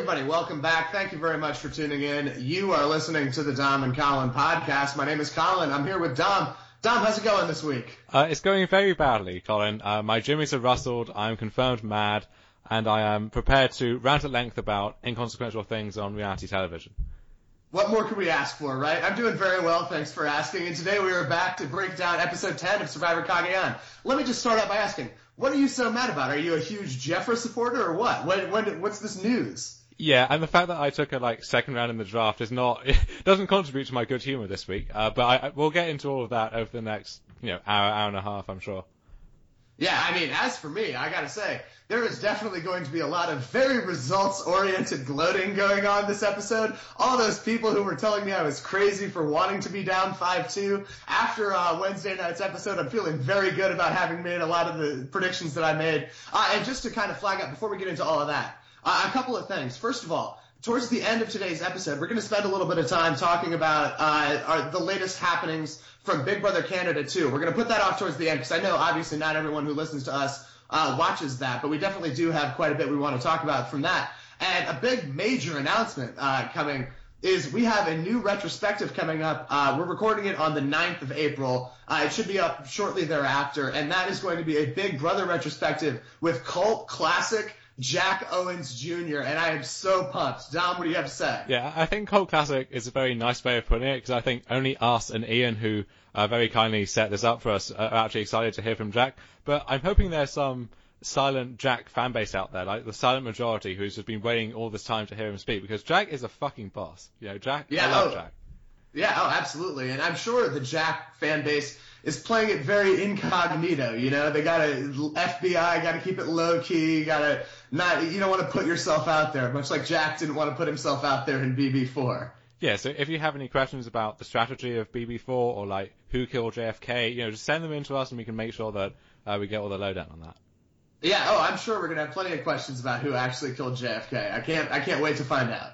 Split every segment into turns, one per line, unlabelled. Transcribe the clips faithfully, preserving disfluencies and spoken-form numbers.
everybody, welcome back. Thank you very much for tuning in. You are listening to the Dom and Colin podcast. My name is Colin. I'm here with Dom. Dom, how's it going this week?
Uh, it's going very badly, Colin. Uh, my jimmies are rustled, I'm confirmed mad, and I am prepared to rant at length about inconsequential things on reality television.
What more could we ask for, right? I'm doing very well, thanks for asking. And today we are back to break down episode ten of Survivor Cagayan. Let me just start out by asking, what are you so mad about? Are you a huge Jeffra supporter or what? When, when, what's this news?
Yeah, and the fact that I took a like second round in the draft is not it doesn't contribute to my good humour this week. Uh, but I, I, we'll get into all of that over the next you know hour, hour and a half, I'm sure.
Yeah, I mean, as for me, I gotta say, there is definitely going to be a lot of very results-oriented gloating going on this episode. All those people who were telling me I was crazy for wanting to be down five two. After uh, Wednesday night's episode, I'm feeling very good about having made a lot of the predictions that I made. Uh, and just to kind of flag up, before we get into all of that, uh, a couple of things. First of all, towards the end of today's episode, we're going to spend a little bit of time talking about uh, our, the latest happenings from Big Brother Canada two. We're going to put that off towards the end because I know obviously not everyone who listens to us uh, watches that, but we definitely do have quite a bit we want to talk about from that. And a big major announcement uh, coming is we have a new retrospective coming up. Uh, we're recording it on the ninth of April. Uh, it should be up shortly thereafter, and that is going to be a Big Brother retrospective with cult classic Jack Owens Junior, and I am so pumped. Dom, what do you have to say?
Yeah, I think Cult Classic is a very nice way of putting it, because I think only us and Ian, who uh, very kindly set this up for us, are actually excited to hear from Jack. But I'm hoping there's some silent Jack fan base out there, like the silent majority, who's just been waiting all this time to hear him speak, because Jack is a fucking boss. You know, Jack,
yeah,
I love
oh,
Jack.
Yeah, oh, absolutely. And I'm sure the Jack fan base is playing it very incognito, you know? They gotta, F B I, gotta keep it low key, gotta not, you don't want to put yourself out there, much like Jack didn't want to put himself out there in B B four.
Yeah, so if you have any questions about the strategy of B B four or like who killed J F K, you know, just send them in to us and we can make sure that uh, we get all the lowdown on that.
Yeah, oh, I'm sure we're gonna have plenty of questions about who actually killed J F K. I can't, I can't wait to find out.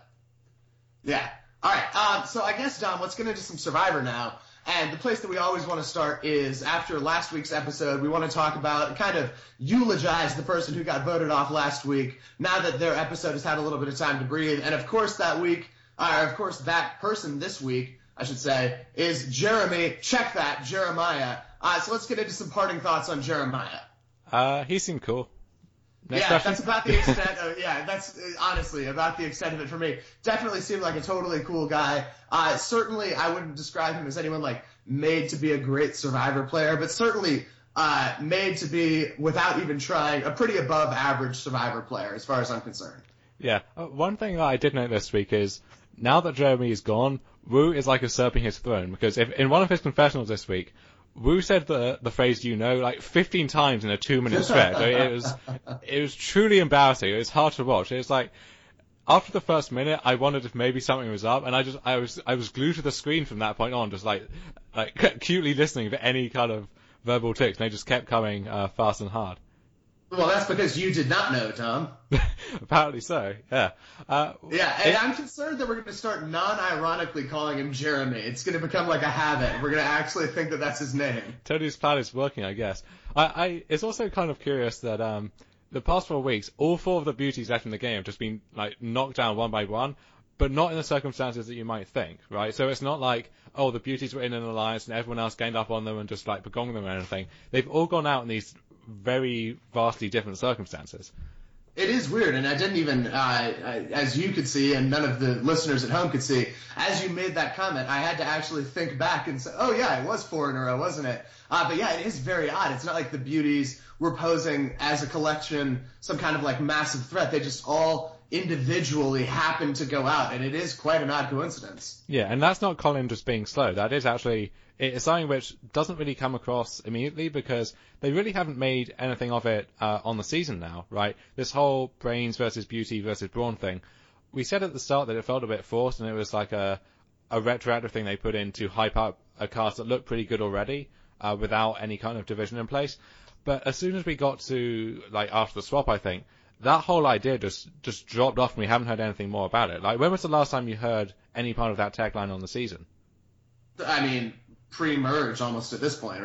Yeah. All right. Um, so I guess, Dom, let's get into some Survivor now. And the place that we always want to start is after last week's episode, we want to talk about, kind of eulogize the person who got voted off last week now that their episode has had a little bit of time to breathe. And of course that week, uh, of course that person this week, I should say, is Jeremy. Check that, Jeremiah. Uh, so let's get into some parting thoughts on Jeremiah.
Uh, he seemed cool. Next
yeah,
question?
That's about the extent of, yeah, that's uh, honestly about the extent of it for me. Definitely seemed like a totally cool guy. Uh, certainly I wouldn't describe him as anyone like made to be a great Survivor player, but certainly, uh, made to be, without even trying, a pretty above average Survivor player as far as I'm concerned.
Yeah. Uh, one thing that I did note this week is, now that Jeremy is gone, Wu is like usurping his throne, because if in one of his confessionals this week, Wu said the the phrase "you know" like fifteen times in a two minute stretch. I mean, it was it was truly embarrassing. It was hard to watch. It was like after the first minute, I wondered if maybe something was up, and I just I was I was glued to the screen from that point on, just like like cutely listening for any kind of verbal tics, and they just kept coming uh, fast and hard.
Well, that's because you did not know, Tom.
Apparently so, yeah. Uh,
yeah, and
it,
I'm concerned that we're going to start non-ironically calling him Jeremy. It's going to become like a habit. We're going to actually think that that's his name.
Tony's plan is working, I guess. I, I it's also kind of curious that um the past four weeks, all four of the beauties left in the game have just been like knocked down one by one, but not in the circumstances that you might think, right? So it's not like, oh, the beauties were in an alliance and everyone else gained up on them and just like begonged them or anything. They've all gone out in these very vastly different circumstances.
It is weird, and I didn't even, uh, as you could see, and none of the listeners at home could see, as you made that comment, I had to actually think back and say, oh yeah, it was four in a row, wasn't it? Uh, but yeah, it is very odd. It's not like the beauties were posing as a collection, some kind of like massive threat. They just all individually happened to go out, and it is quite an odd coincidence.
Yeah, and that's not Colin just being slow. That is actually, it's something which doesn't really come across immediately because they really haven't made anything of it uh, on the season now, right? This whole brains versus beauty versus brawn thing. We said at the start that it felt a bit forced, and it was like a a retroactive thing they put in to hype up a cast that looked pretty good already uh, without any kind of division in place. But as soon as we got to, like, after the swap, I think, that whole idea just, just dropped off and we haven't heard anything more about it. Like, when was the last time you heard any part of that tagline on the season?
I mean, pre-merge almost at this point, right?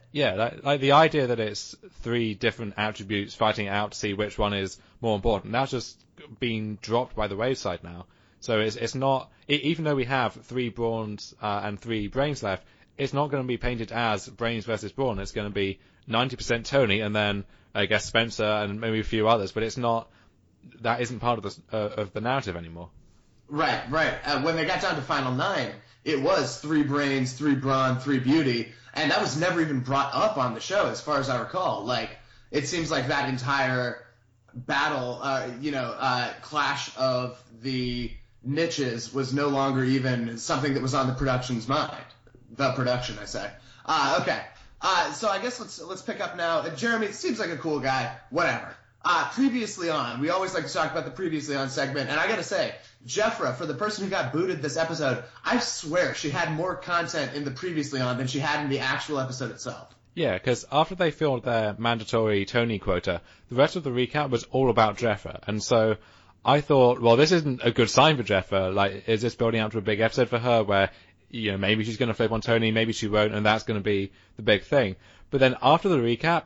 Yeah, like, like the idea that it's three different attributes fighting it out to see which one is more important, that's just been dropped by the wayside now. So it's it's not, even though we have three brawns uh, and three brains left, it's not going to be painted as brains versus brawn. It's going to be ninety percent Tony and then I guess Spencer and maybe a few others, but it's not, that isn't part of the uh, of the narrative anymore.
Right, right. Uh, when they got down to Final Nine, it was three brains, three brawn, three beauty, and that was never even brought up on the show, as far as I recall. Like, it seems like that entire battle, uh, you know, uh, clash of the niches was no longer even something that was on the production's mind. The production, I say. Uh, okay. Uh, so I guess let's let's pick up now. Uh, Jeremy seems like a cool guy. Whatever. Uh, previously on, we always like to talk about the previously on segment, and I gotta say, Jeffra, for the person who got booted this episode, I swear she had more content in the previously on than she had in the actual episode itself.
Yeah, because after they filled their mandatory Tony quota, the rest of the recap was all about Jeffra, and so I thought, well, this isn't a good sign for Jeffra. Like, is this building up to a big episode for her where, you know, maybe she's going to flip on Tony, maybe she won't, and that's going to be the big thing. But then after the recap,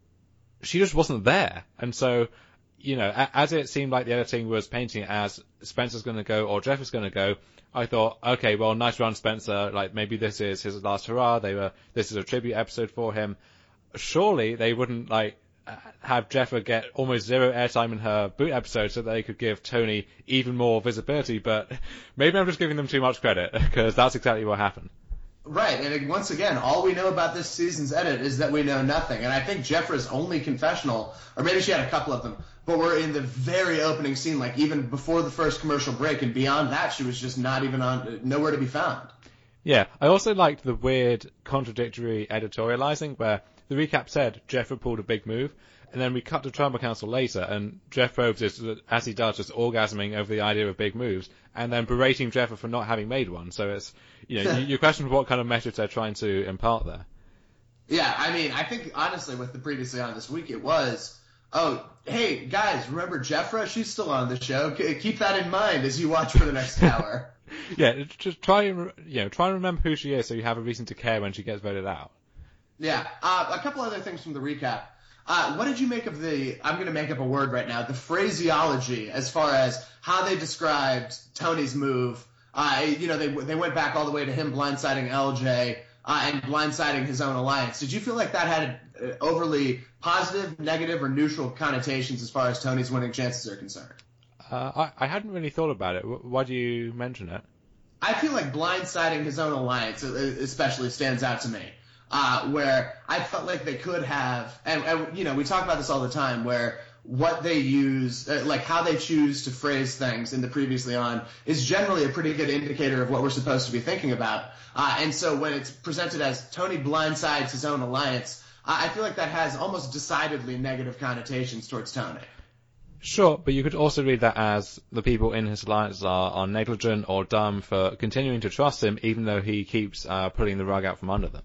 she just wasn't there. And so, you know, as it seemed like the editing was painting it as Spencer's going to go or Jeff is going to go, I thought, okay, well, nice run, Spencer. Like, maybe this is his last hurrah. They were, this is a tribute episode for him. Surely they wouldn't, like, have Jeffra get almost zero airtime in her boot episode so that they could give Tony even more visibility. But maybe I'm just giving them too much credit, because that's exactly what happened.
Right, and once again, all we know about this season's edit is that we know nothing. And I think Jeffra's only confessional, or maybe she had a couple of them, but we're in the very opening scene, like even before the first commercial break, and beyond that, she was just not even on, nowhere to be found.
Yeah, I also liked the weird, contradictory editorializing where the recap said Jeffra pulled a big move, and then we cut to Tribal Council later, and Jeff Probst is, as he does, just orgasming over the idea of big moves, and then berating Jeffra for not having made one. So it's, you know, you, you question what kind of message they're trying to impart there.
Yeah, I mean, I think, honestly, with the previously on this week, it was, oh, hey, guys, remember Jeffra? She's still on the show. Keep that in mind as you watch for the next hour.
Yeah, just try and, you know, try and remember who she is so you have a reason to care when she gets voted out.
Yeah, uh, a couple other things from the recap. Uh, what did you make of the, I'm going to make up a word right now, the phraseology as far as how they described Tony's move? Uh, you know, they they went back all the way to him blindsiding L J uh, and blindsiding his own alliance. Did you feel like that had uh, overly positive, negative, or neutral connotations as far as Tony's winning chances are concerned?
Uh, I, I hadn't really thought about it. Why do you mention it?
I feel like blindsiding his own alliance especially stands out to me. Uh, where I felt like they could have, and, and, you know, we talk about this all the time, where what they use, uh, like how they choose to phrase things in the previously on, is generally a pretty good indicator of what we're supposed to be thinking about. Uh, and so when it's presented as Tony blindsides his own alliance, uh, I feel like that has almost decidedly negative connotations towards Tony.
Sure, but you could also read that as the people in his alliance are, are negligent or dumb for continuing to trust him, even though he keeps uh, pulling the rug out from under them.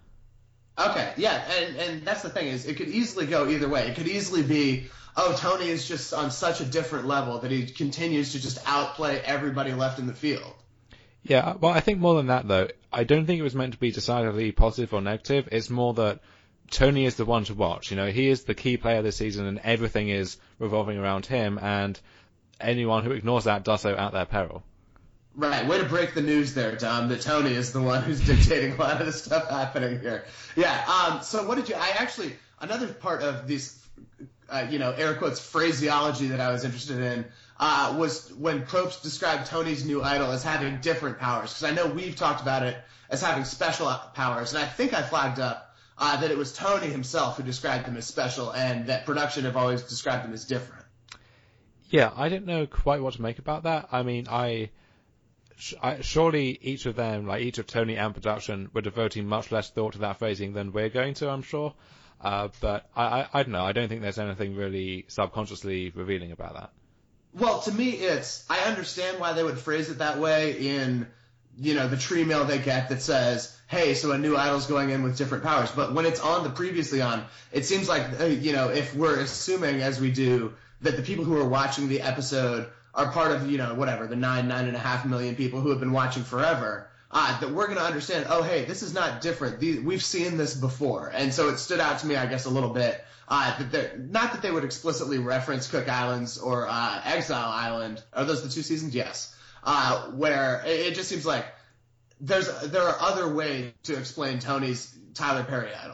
Okay, yeah, and, and that's the thing is it could easily go either way. It could easily be, oh, Tony is just on such a different level that he continues to just outplay everybody left in the field.
Yeah, well, I think more than that, though, I don't think it was meant to be decidedly positive or negative. It's more that Tony is the one to watch. You know, he is the key player this season and everything is revolving around him, and anyone who ignores that does so at their peril.
Right, way to break the news there, Tom, that Tony is the one who's dictating a lot of the stuff happening here. Yeah, um, so what did you, I actually, another part of this, uh, you know, air quotes, phraseology that I was interested in, uh, was when Probst described Tony's new idol as having different powers, because I know we've talked about it as having special powers, and I think I flagged up uh, that it was Tony himself who described them as special, and that production have always described them as different.
Yeah, I don't know quite what to make about that. I mean, I... Surely each of them, like each of Tony and production, were devoting much less thought to that phrasing than we're going to, I'm sure. Uh, but I, I, I don't know. I don't think there's anything really subconsciously revealing about that.
Well, to me, it's, I understand why they would phrase it that way in, you know, the tree mail they get that says, hey, so a new idol's going in with different powers. But when it's on the previously on, it seems like, uh, you know, if we're assuming, as we do, that the people who are watching the episode are part of, you know, whatever, the nine, nine and a half million people who have been watching forever, uh, that we're going to understand, oh, hey, this is not different. These, we've seen this before. And so it stood out to me, I guess, a little bit. Uh, that not that they would explicitly reference Cook Islands or uh, Exile Island. Are those the two seasons? Yes. Uh, where it, it just seems like there's there are other ways to explain Tony's Tyler Perry idol.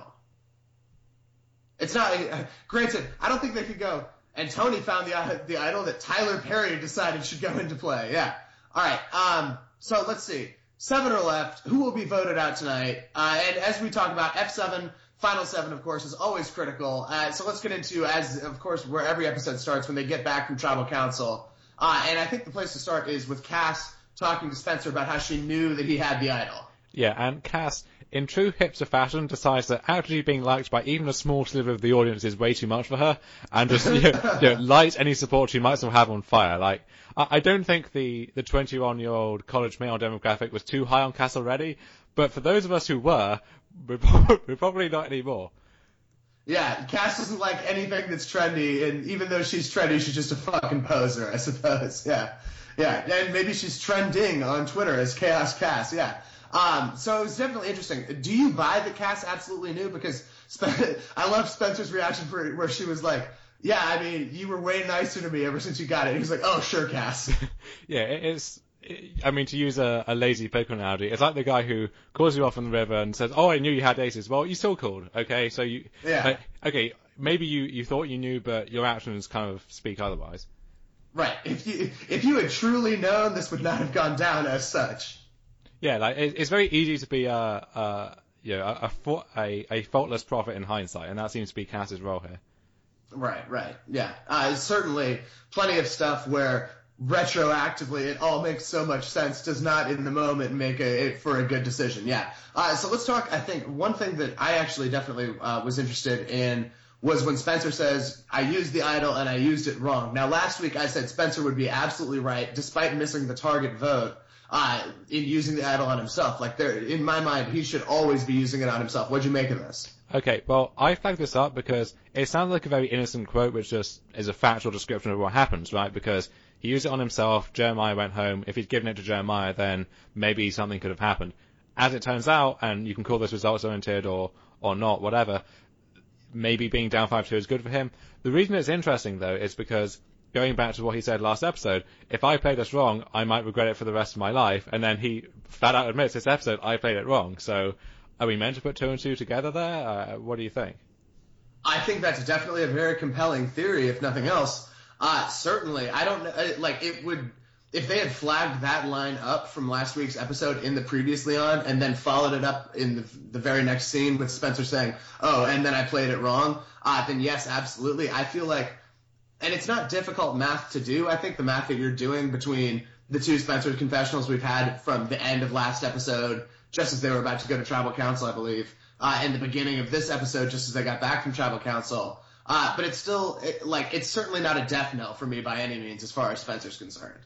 It's not, uh, granted, I don't think they could go, and Tony found the the idol that Tyler Perry decided should go into play. Yeah. All right. Um. So let's see. Seven are left. Who will be voted out tonight? Uh, and as we talk about F seven, Final Seven, of course, is always critical. Uh, so let's get into, as of course, where every episode starts when they get back from Tribal Council. Uh, and I think the place to start is with Cass talking to Spencer about how she knew that he had the idol.
Yeah, and Cass, in true hipster fashion, decides that actually being liked by even a small sliver of the audience is way too much for her, and just you know, you know, light any support she might still have on fire. Like, I, I don't think the the twenty-one-year-old college male demographic was too high on Cass already, but for those of us who were, we're, we're probably not anymore.
Yeah, Cass doesn't like anything that's trendy, and even though she's trendy, she's just a fucking poser, I suppose. Yeah, yeah, and maybe she's trending on Twitter as Chaos Cass. Yeah. Um, so it was definitely interesting. Do you buy that Cass absolutely knew? Because Sp- I love Spencer's reaction for where she was like, "Yeah, I mean, you were way nicer to me ever since you got it." And he was like, "Oh, sure, Cass."
Yeah, it's. I mean, to use a, a lazy Pokemon analogy, it's like the guy who calls you off in the river and says, "Oh, I knew you had aces." Well, you still called, okay? So you,
yeah,
uh, okay, maybe you, you thought you knew, but your actions kind of speak otherwise.
Right. If you if you had truly known, this would not have gone down as such.
Yeah, like it, it's very easy to be a, a you know a, a a a faultless prophet in hindsight, and that seems to be Cass's role here.
Right. Right. Yeah. Uh, certainly, plenty of stuff where retroactively it all makes so much sense does not in the moment make a, it for a good decision. Yeah. Uh, so let's talk. I think one thing that I actually definitely uh, was interested in was when Spencer says, "I used the idol and I used it wrong." Now, last week I said Spencer would be absolutely right, despite missing the target vote, uh, in using the idol on himself. Like, there, in my mind, he should always be using it on himself. What'd you make of this?
Okay, well, I flagged this up because it sounds like a very innocent quote, which just is a factual description of what happens, right? Because he used it on himself, Jeremiah went home. If he'd given it to Jeremiah, then maybe something could have happened. As it turns out, and you can call this results-oriented or, or not, whatever, maybe being down five two is good for him. The reason it's interesting, though, is because, going back to what he said last episode, if I play this wrong, I might regret it for the rest of my life, and then he flat out admits this episode, I played it wrong. So, are we meant to put two and two together there? Uh, what do you think?
I think that's definitely a very compelling theory, if nothing else. Uh, certainly. I don't know, like, it would, if they had flagged that line up from last week's episode in the previously on, and then followed it up in the, the very next scene with Spencer saying, "Oh, and then I played it wrong," uh, then yes, absolutely. I feel like, and it's not difficult math to do. I think the math that you're doing between the two Spencer confessionals we've had from the end of last episode, just as they were about to go to Tribal Council, I believe, uh, and the beginning of this episode, just as they got back from Tribal Council. Uh, but it's still, it, like, it's certainly not a death knell for me by any means as far as Spencer's concerned.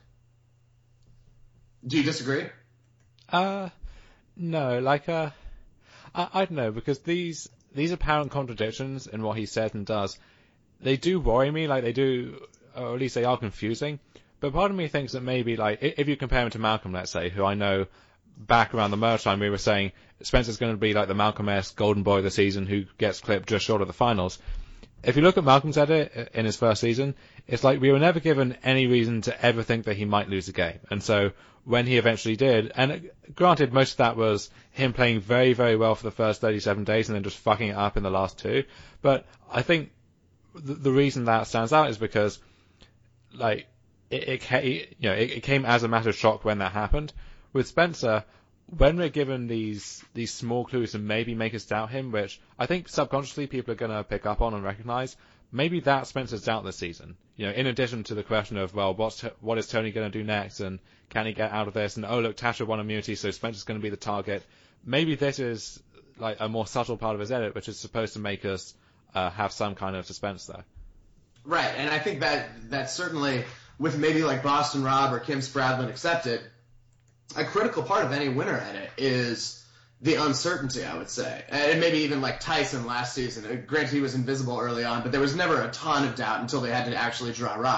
Do you disagree?
Uh, no, like, uh, I, I don't know, because these, these apparent contradictions in what he says and does, they do worry me, like, they do, or at least they are confusing, but part of me thinks that maybe, like, if you compare him to Malcolm, let's say, who I know back around the merge time we were saying Spencer's going to be like the Malcolm-esque golden boy of the season who gets clipped just short of the finals. If you look at Malcolm's edit in his first season, it's like we were never given any reason to ever think that he might lose a game. And so when he eventually did, and granted most of that was him playing very, very well for the first thirty-seven days and then just fucking it up in the last two. But I think the, the reason that stands out is because, like, it, it, came, you know, it, it came as a massive shock when that happened. With Spencer, when we're given these these small clues to maybe make us doubt him, which I think subconsciously people are going to pick up on and recognize, maybe that's Spencer's doubt this season. You know, in addition to the question of, well, what's what is Tony going to do next, and can he get out of this, and oh look, Tasha won immunity, so Spencer's going to be the target. Maybe this is like a more subtle part of his edit, which is supposed to make us uh, have some kind of suspense there.
Right, and I think that that's certainly, with maybe like Boston Rob or Kim Spradlin accepted, a critical part of any winner edit is the uncertainty, I would say. And maybe even like Tyson last season. Granted, he was invisible early on, but there was never a ton of doubt until they had to actually draw rocks.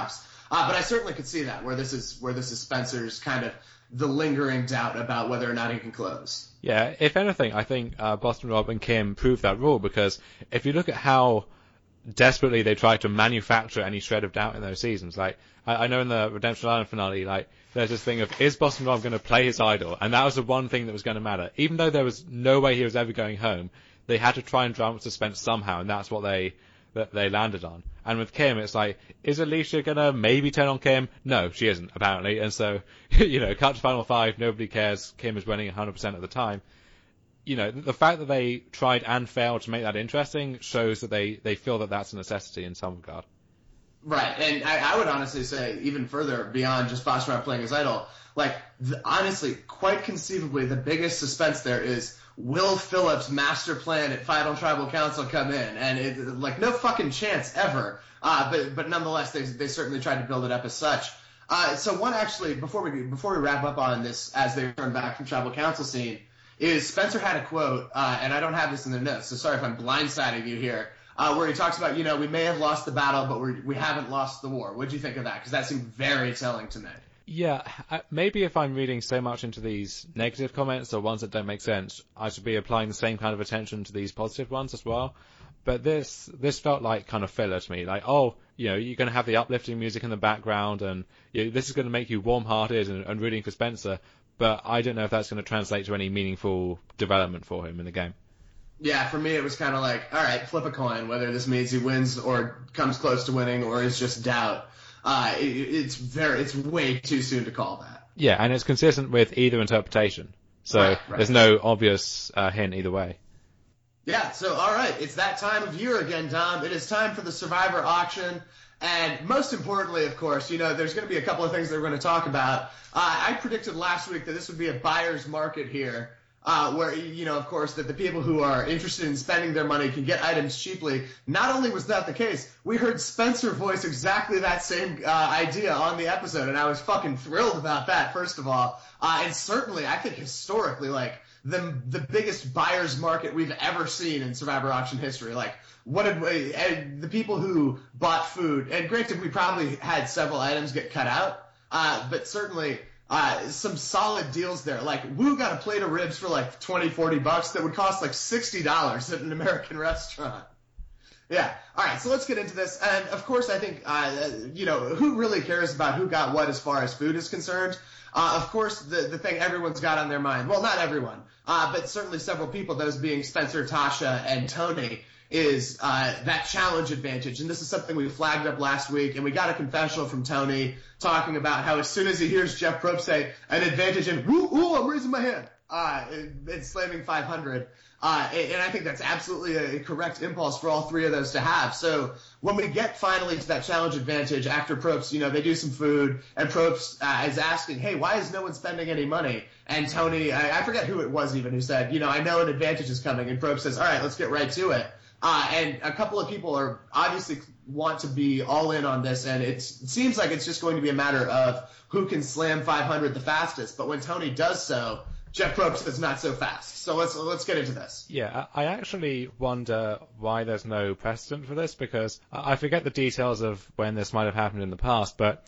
Uh, but I certainly could see that where this is where this is Spencer's kind of the lingering doubt about whether or not he can close.
Yeah, if anything, I think uh, Boston Rob and Kim proved that rule, because if you look at how desperately they tried to manufacture any shred of doubt in those seasons, like I, I know in the Redemption Island finale, like there's this thing of, is Boston Rob going to play his idol? And that was the one thing that was going to matter. Even though there was no way he was ever going home, they had to try and drum up suspense somehow, and that's what they that they landed on. And with Kim, it's like, is Alicia gonna maybe turn on Kim? No, she isn't, apparently. And so, you know, cut to Final Five, nobody cares. Kim is winning one hundred percent of the time. You know, the fact that they tried and failed to make that interesting shows that they, they feel that that's a necessity in some regard.
Right, and I, I would honestly say even further beyond just Boston Rob playing his idol, like, the, honestly, quite conceivably, the biggest suspense there is, will Phillips' master plan at Final Tribal Council come in? And it, like, no fucking chance ever. Uh, but but nonetheless, they they certainly tried to build it up as such. Uh, so one actually, before we before we wrap up on this, as they return back from Tribal Council scene, is Spencer had a quote, uh, and I don't have this in the notes, so sorry if I'm blindsiding you here, uh, where he talks about, you know, we may have lost the battle, but we we haven't lost the war. What'd you think of that? Because that seemed very telling to me.
Yeah, maybe if I'm reading so much into these negative comments or ones that don't make sense, I should be applying the same kind of attention to these positive ones as well. But this this felt like kind of filler to me. Like, oh, you know, you're going to have the uplifting music in the background, and you know, this is going to make you warm-hearted and, and rooting for Spencer. But I don't know if that's going to translate to any meaningful development for him in the game.
Yeah, for me it was kind of like, all right, flip a coin, whether this means he wins or comes close to winning or is just doubt. Uh, it, it's very, it's way too soon to call that.
Yeah, and it's consistent with either interpretation. So
right, right.
There's no obvious uh, hint either way.
Yeah, so all right, it's that time of year again, Dom. It is time for the Survivor auction. And most importantly, of course, you know, there's going to be a couple of things that we're going to talk about. Uh, I predicted last week that this would be a buyer's market here. Uh, where, you know, of course, that the people who are interested in spending their money can get items cheaply. Not only was that the case, we heard Spencer voice exactly that same uh, idea on the episode, and I was fucking thrilled about that, first of all. Uh, and certainly, I think historically, like, the the biggest buyer's market we've ever seen in Survivor Auction history. Like, what did we, and the people who bought food, and granted, we probably had several items get cut out, uh, but certainly... Uh, some solid deals there. Like, Wu got a plate of ribs for like twenty, forty bucks that would cost like sixty dollars at an American restaurant. Yeah. All right. So let's get into this. And of course, I think, uh, you know, who really cares about who got what as far as food is concerned? Uh, of course, the, the thing everyone's got on their mind. Well, not everyone, uh, but certainly several people, those being Spencer, Tasha, and Tony, is uh, that challenge advantage. And this is something we flagged up last week, and we got a confessional from Tony talking about how as soon as he hears Jeff Probst say an advantage and, ooh, ooh, I'm raising my hand, uh, it's slamming five hundred. Uh, and I think that's absolutely a correct impulse for all three of those to have. So when we get finally to that challenge advantage after Probst, you know, they do some food, and Probst uh, is asking, hey, why is no one spending any money? And Tony, I, I forget who it was even, who said, you know, I know an advantage is coming. And Probst says, all right, let's get right to it. Uh, and a couple of people are obviously want to be all in on this, and it's, it seems like it's just going to be a matter of who can slam five hundred the fastest. But when Tony does so, Jeff Probst is not so fast. So let's let's get into this.
Yeah, I actually wonder why there's no precedent for this, because I forget the details of when this might have happened in the past, but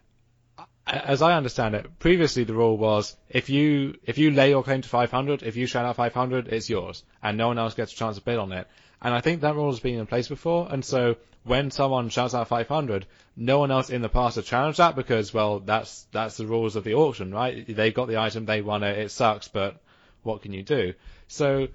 as I understand it, previously the rule was if you if you lay your claim to five hundred, if you shout out five hundred, it's yours, and no one else gets a chance to bid on it. And I think that rule has been in place before, and so when someone shouts out five hundred, no one else in the past has challenged that because, well, that's that's the rules of the auction, right? They got the item, they won it, it sucks, but what can you do? So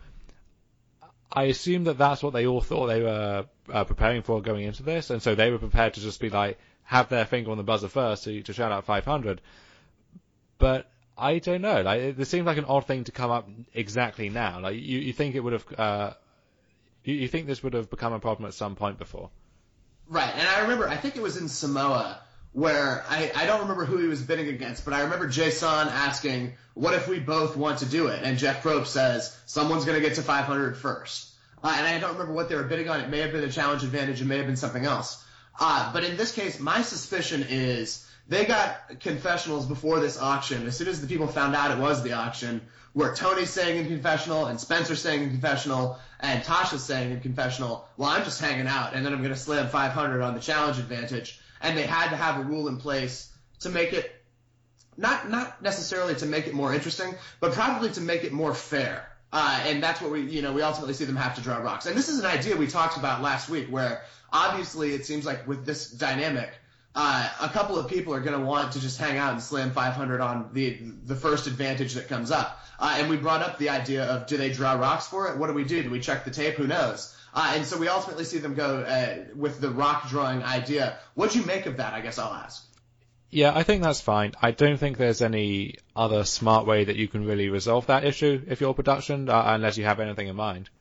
I assume that that's what they all thought they were uh, preparing for going into this, and so they were prepared to just be like, have their finger on the buzzer first to, to shout out five hundred. But I don't know. Like, it, it seems like an odd thing to come up exactly now. Like, you, you think it would have... Uh, You, you think this would have become a problem at some point before?
Right, and I remember, I think it was in Samoa, where I, I don't remember who he was bidding against, but I remember Jason asking, what if we both want to do it? And Jeff Probst says, someone's going to get to five hundred first. Uh, and I don't remember what they were bidding on. It may have been a challenge advantage. It may have been something else. Uh, but in this case, my suspicion is they got confessionals before this auction. As soon as the people found out it was the auction, where Tony's saying in confessional and Spencer's saying in confessional and Tasha's saying in confessional, well, I'm just hanging out, and then I'm going to slam five hundred on the challenge advantage. and they had to have a rule in place to make it not not necessarily to make it more interesting, but probably to make it more fair. Uh, and that's what we, you know, we ultimately see them have to draw rocks. And this is an idea we talked about last week, where obviously it seems like with this dynamic, uh, a couple of people are going to want to just hang out and slam five hundred on the the first advantage that comes up. Uh, and we brought up the idea of, do they draw rocks for it? What do we do? Do we check the tape? Who knows? Uh, and so we ultimately see them go uh, with the rock drawing idea. What'd you make of that? I guess I'll ask.
Yeah, I think that's fine. I don't think there's any other smart way that you can really resolve that issue if you're production, uh, unless you have anything in mind.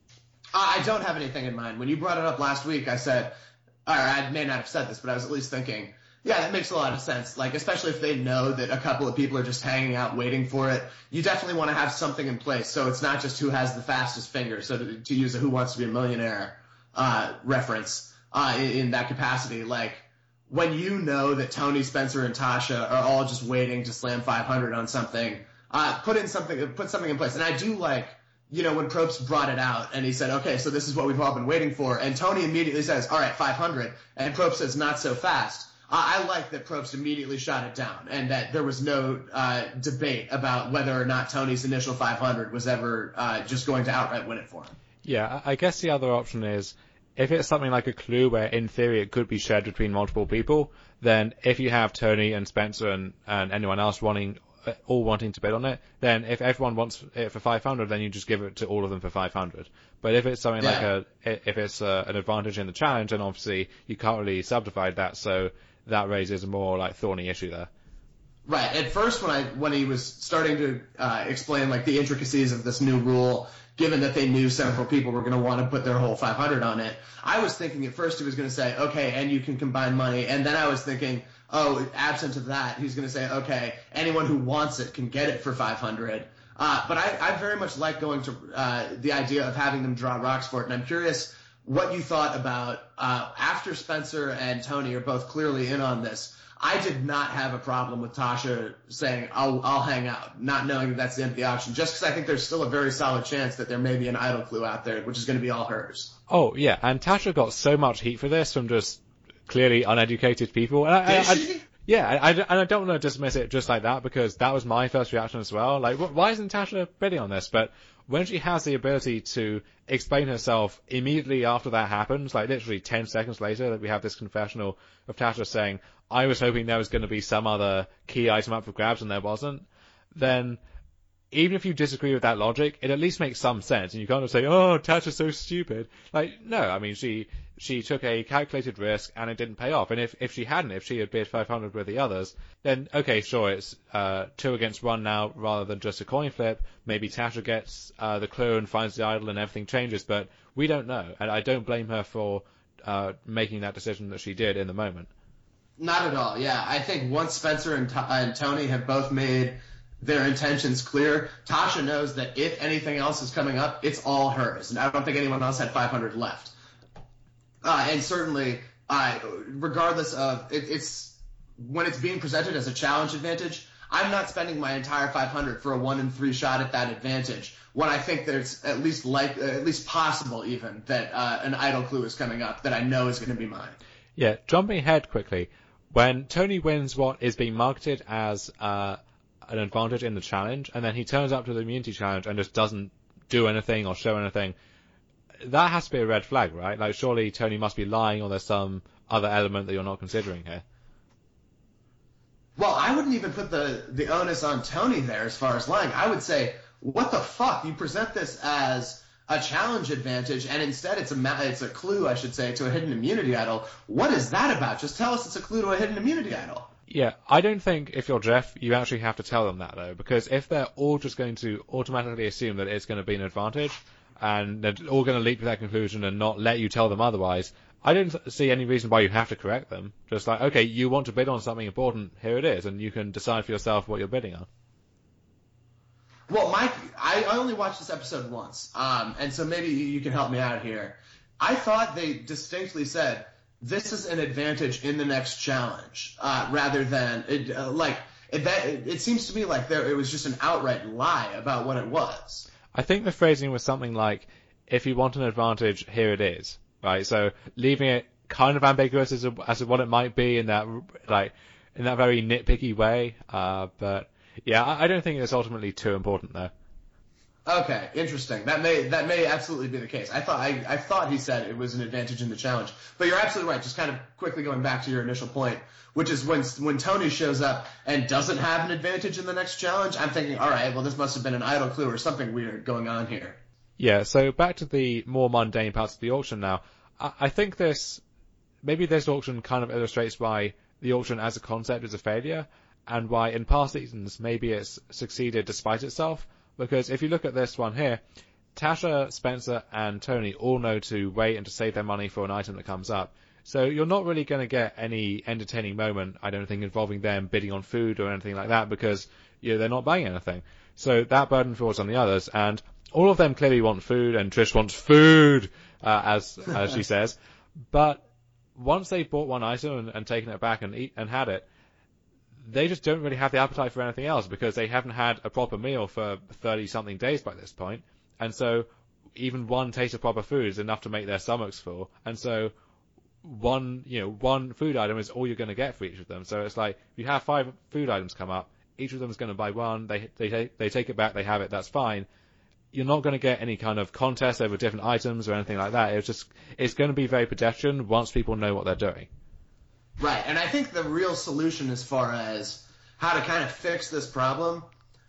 I don't have anything in mind. When you brought it up last week, I said, or I may not have said this, but I was at least thinking, yeah, that makes a lot of sense. Like, especially if they know that a couple of people are just hanging out waiting for it, you definitely want to have something in place. So it's not just who has the fastest finger. So to, to use a Who Wants to Be a Millionaire uh, reference uh, in, in that capacity, like, when you know that Tony, Spencer, and Tasha are all just waiting to slam five hundred on something, uh, put in something, put something in place. And I do like, you know, when Probst brought it out and he said, okay, so this is what we've all been waiting for. And Tony immediately says, all right, five hundred. And Probst says, not so fast. Uh, I like that Probst immediately shot it down and that there was no uh, debate about whether or not Tony's initial five hundred was ever uh, just going to outright win it for him.
Yeah, I guess the other option is, if it's something like a clue where, in theory, it could be shared between multiple people, then if you have Tony and Spencer and, and anyone else wanting, all wanting to bid on it, then if everyone wants it for five hundred, then you just give it to all of them for five hundred. But if it's something yeah. like a, if it's a, an advantage in the challenge, then obviously you can't really subdivide that, so that raises a more like thorny issue there.
Right. At first, when I when he was starting to uh, explain like the intricacies of this new rule, given that they knew several people were going to want to put their whole five hundred on it, I was thinking at first he was going to say, okay, and you can combine money. And then I was thinking, oh, absent of that, he's going to say, okay, anyone who wants it can get it for five hundred. Uh, but I, I very much like going to uh, the idea of having them draw rocks for it. And I'm curious what you thought about uh, after Spencer and Tony are both clearly in on this. I did not have a problem with Tasha saying, I'll, I'll hang out, not knowing that that's the end of the option, just because I think there's still a very solid chance that there may be an idol clue out there, which is going to be all hers.
Oh, yeah, and Tasha got so much heat for this from just clearly uneducated people. And I,
Did
I,
she?
I, yeah, I, I, and I don't want to dismiss it just like that, because that was my first reaction as well. Like, why isn't Tasha bidding on this? But when she has the ability to explain herself immediately after that happens, like literally ten seconds later, that we have this confessional of Tasha saying, I was hoping there was going to be some other key item up for grabs and there wasn't, then even if you disagree with that logic, it at least makes some sense. And you can't just say, oh, Tasha's so stupid. Like, no, I mean, she she took a calculated risk and it didn't pay off. And if, if she hadn't, if she had bid five hundred with the others, then, okay, sure, it's uh, two against one now rather than just a coin flip. Maybe Tasha gets uh, the clue and finds the idol and everything changes, but we don't know. And I don't blame her for uh, making that decision that she did in the moment.
Not at all, yeah. I think once Spencer and, T- and Tony have both made their intentions clear, Tasha knows that if anything else is coming up, it's all hers. And I don't think anyone else had five hundred left. Uh, and certainly, uh, regardless of, it, it's when it's being presented as a challenge advantage, I'm not spending my entire five hundred for a one in three shot at that advantage, when I think there's at least like, uh, at least possible even that uh, an idol clue is coming up that I know is going to be mine.
Yeah, jumping ahead quickly, when Tony wins what is being marketed as uh, an advantage in the challenge, and then he turns up to the immunity challenge and just doesn't do anything or show anything, that has to be a red flag, right? Like, surely Tony must be lying, or there's some other element that you're not considering here.
Well, I wouldn't even put the, the onus on Tony there as far as lying. I would say, what the fuck? You present this as a challenge advantage, and instead it's a ma- it's a clue, I should say, to a hidden immunity idol. What is that about? Just tell us it's a clue to a hidden immunity idol.
Yeah, I don't think if you're Jeff, you actually have to tell them that, though, because if they're all just going to automatically assume that it's going to be an advantage, and they're all going to leap to that conclusion and not let you tell them otherwise, I don't th- see any reason why you have to correct them. Just like, okay, you want to bid on something important, here it is, and you can decide for yourself what you're bidding on.
Well, Mike, I only watched this episode once, um, and so maybe you can help me out here. I thought they distinctly said, this is an advantage in the next challenge, uh, rather than, it, uh, like, it, that, it, it seems to me like there, it was just an outright lie about what it was.
I think the phrasing was something like, if you want an advantage, here it is, right? So leaving it kind of ambiguous as, a, as to what it might be in that, like, in that very nitpicky way. Uh, but yeah, I, I don't think it's ultimately too important though.
Okay, interesting. That may that may absolutely be the case. I thought I, I thought he said it was an advantage in the challenge, but you're absolutely right. Just kind of quickly going back to your initial point, which is when when Tony shows up and doesn't have an advantage in the next challenge, I'm thinking, all right, well this must have been an idle clue or something weird going on here.
Yeah. So back to the more mundane parts of the auction now. I, I think this maybe this auction kind of illustrates why the auction as a concept is a failure, and why in past seasons maybe it's succeeded despite itself. Because if you look at this one here, Tasha, Spencer, and Tony all know to wait and to save their money for an item that comes up. So you're not really going to get any entertaining moment, I don't think, involving them bidding on food or anything like that, because you know, they're not buying anything. So that burden falls on the others, and all of them clearly want food, and Trish wants food, uh, as as she says. But once they've bought one item and, and taken it back and eat and had it, they just don't really have the appetite for anything else because they haven't had a proper meal for thirty-something days by this point. And so even one taste of proper food is enough to make their stomachs full. And so one, you know, one food item is all you're going to get for each of them. So it's like, if you have five food items come up, each of them is going to buy one, they they take, they take it back, they have it, that's fine. You're not going to get any kind of contest over different items or anything like that. It's just, it's going to be very pedestrian once people know what they're doing.
Right, and I think the real solution as far as how to kind of fix this problem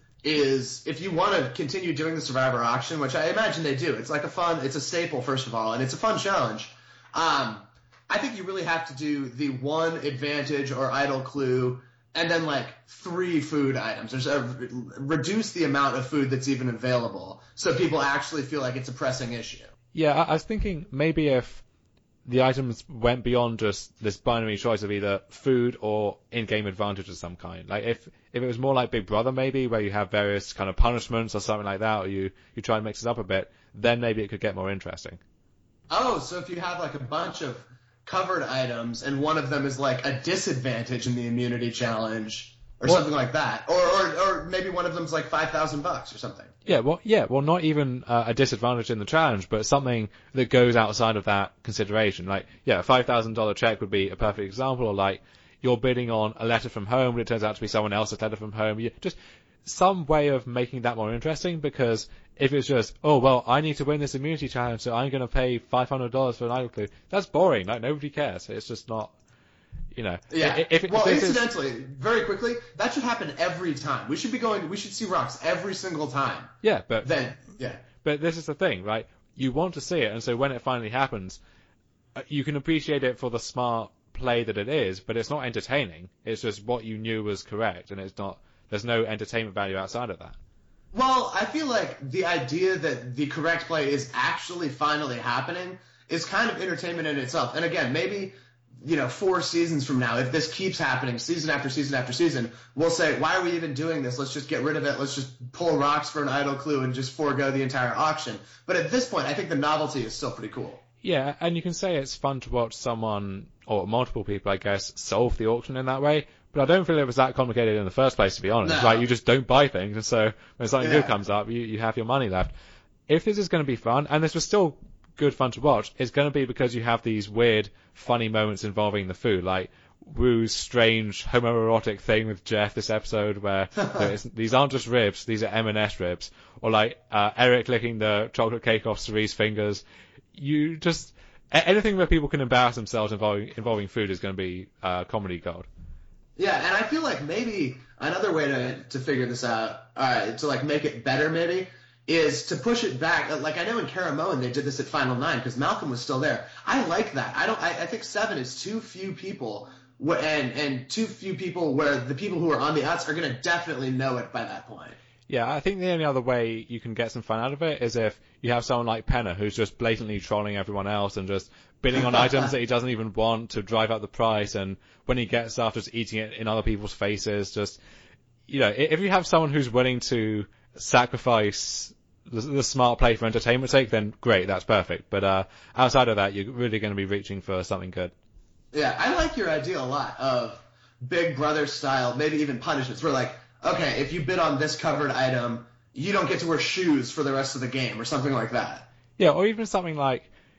is if you want to continue doing the Survivor auction, which I imagine they do. It's like a fun, it's a staple, first of all, and it's a fun challenge. Um, I think you really have to do the one advantage or idle clue and then like three food items. There's a, reduce the amount of food that's even available so people actually feel like it's a pressing issue.
Yeah, I, I was thinking maybe if the items went beyond just this binary choice of either food or in-game advantage of some kind. Like if, if it was more like Big Brother maybe, where you have various kind of punishments or something like that, or you, you try and mix it up a bit, then maybe it could get more interesting.
Oh, so if you have like a bunch of covered items and one of them is like a disadvantage in the immunity challenge or well, something like that. Or, or, or maybe one of them's like five thousand bucks or something.
Yeah, well, yeah, well, not even uh, a disadvantage in the challenge, but something that goes outside of that consideration. Like, yeah, a five thousand dollars check would be a perfect example, or like, you're bidding on a letter from home, but it turns out to be someone else's letter from home. You, just some way of making that more interesting, because if it's just, oh, well, I need to win this immunity challenge, so I'm going to pay five hundred dollars for an idle clue, that's boring. Like, nobody cares. It's just not... You know,
yeah.
If, if,
well,
if
incidentally, is... very quickly, that should happen every time. We should be going. We should see rocks every single time.
Yeah, but
then, yeah.
But this is the thing, right? You want to see it, and so when it finally happens, you can appreciate it for the smart play that it is. But it's not entertaining. It's just what you knew was correct, and it's not. There's no entertainment value outside of that.
Well, I feel like the idea that the correct play is actually finally happening is kind of entertainment in itself. And again, maybe. You know, four seasons from now, if this keeps happening season after season after season, we'll say, why are we even doing this? Let's just get rid of it. Let's just pull rocks for an idle clue and just forego the entire auction. But at this point, I think the novelty is still pretty cool.
Yeah, and you can say it's fun to watch someone, or multiple people, I guess, solve the auction in that way. But I don't feel it was that complicated in the first place, to be honest.
No.
Like, you just don't buy things, and so when something
yeah.
good comes up, you, you have your money left. If this is going to be fun, and this was still good fun to watch, it's going to be because you have these weird, funny moments involving the food, like Wu's strange homoerotic thing with Jeff this episode, where you know, it's, these aren't just ribs, these are M and S ribs, or like uh, Eric licking the chocolate cake off Cerie's fingers. You just anything where people can embarrass themselves involving involving food is going to be uh, comedy gold.
Yeah, and I feel like maybe another way to to figure this out, uh, to like make it better, maybe. Is to push it back. Like I know in Caramoan they did this at Final Nine because Malcolm was still there. I like that. I don't. I, I think seven is too few people, wh- and and too few people where the people who are on the outs are going to definitely know it by that point.
Yeah, I think the only other way you can get some fun out of it is if you have someone like Penner who's just blatantly trolling everyone else and just bidding on items that he doesn't even want to drive up the price, and when he gets stuff, just eating it in other people's faces. Just, you know, if you have someone who's willing to sacrifice the, the smart play for entertainment's sake, then great, that's perfect. But uh, outside of that, you're really going to be reaching for something good.
Yeah, I like your idea a lot of Big Brother style, maybe even punishments. Where like, okay, if you bid on this covered item, you don't get to wear shoes for the rest of the game or something like that.
Yeah, or even something like,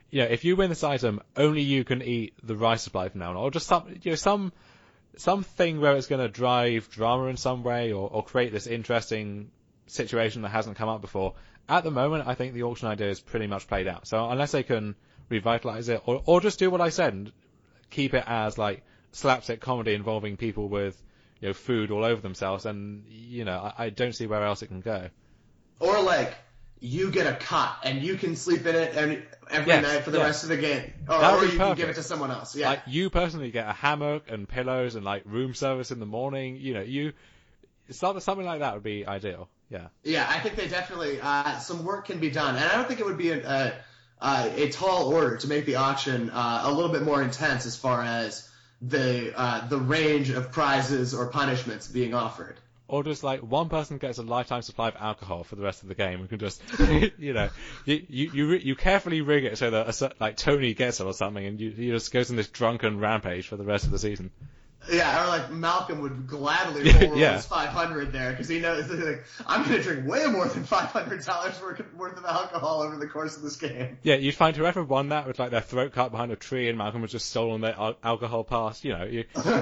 you know, if you win this item, only you can eat the rice supply from now on, or just some, you know, some, something where it's going to drive drama in some way, or, or create this interesting situation that hasn't come up before. At the moment, I think the auction idea is pretty much played out. So unless they can revitalize it, or, or just do what I said and keep it as like slapstick comedy involving people with, you know, food all over themselves, and you know, I, I don't see where else it can go.
Or like you get a cot and you can sleep in it every, every
yes,
night for the
yes.
rest of the game, or,
That would
or
be
you
perfect.
can give it to someone else. Yeah,
Like you personally get a hammock and pillows and like room service in the morning. You know, you something something like that would be ideal. Yeah.
Yeah, I think they definitely uh, some work can be done, and I don't think it would be a a, uh, a tall order to make the auction uh, a little bit more intense as far as the uh, the range of prizes or punishments being offered.
Or just like one person gets a lifetime supply of alcohol for the rest of the game and can just, you know, you you you, you carefully rig it so that a, like Tony gets it or something, and you he just goes on this drunken rampage for the rest of the season.
Yeah, or like Malcolm would gladly roll
Yeah.
his five hundred there because he knows that, like, I'm going to drink way more than five hundred dollars worth worth of alcohol over the course of this game.
Yeah, you'd find whoever won that with like their throat cut behind a tree, and Malcolm was just stolen their al- alcohol pass. You know, you,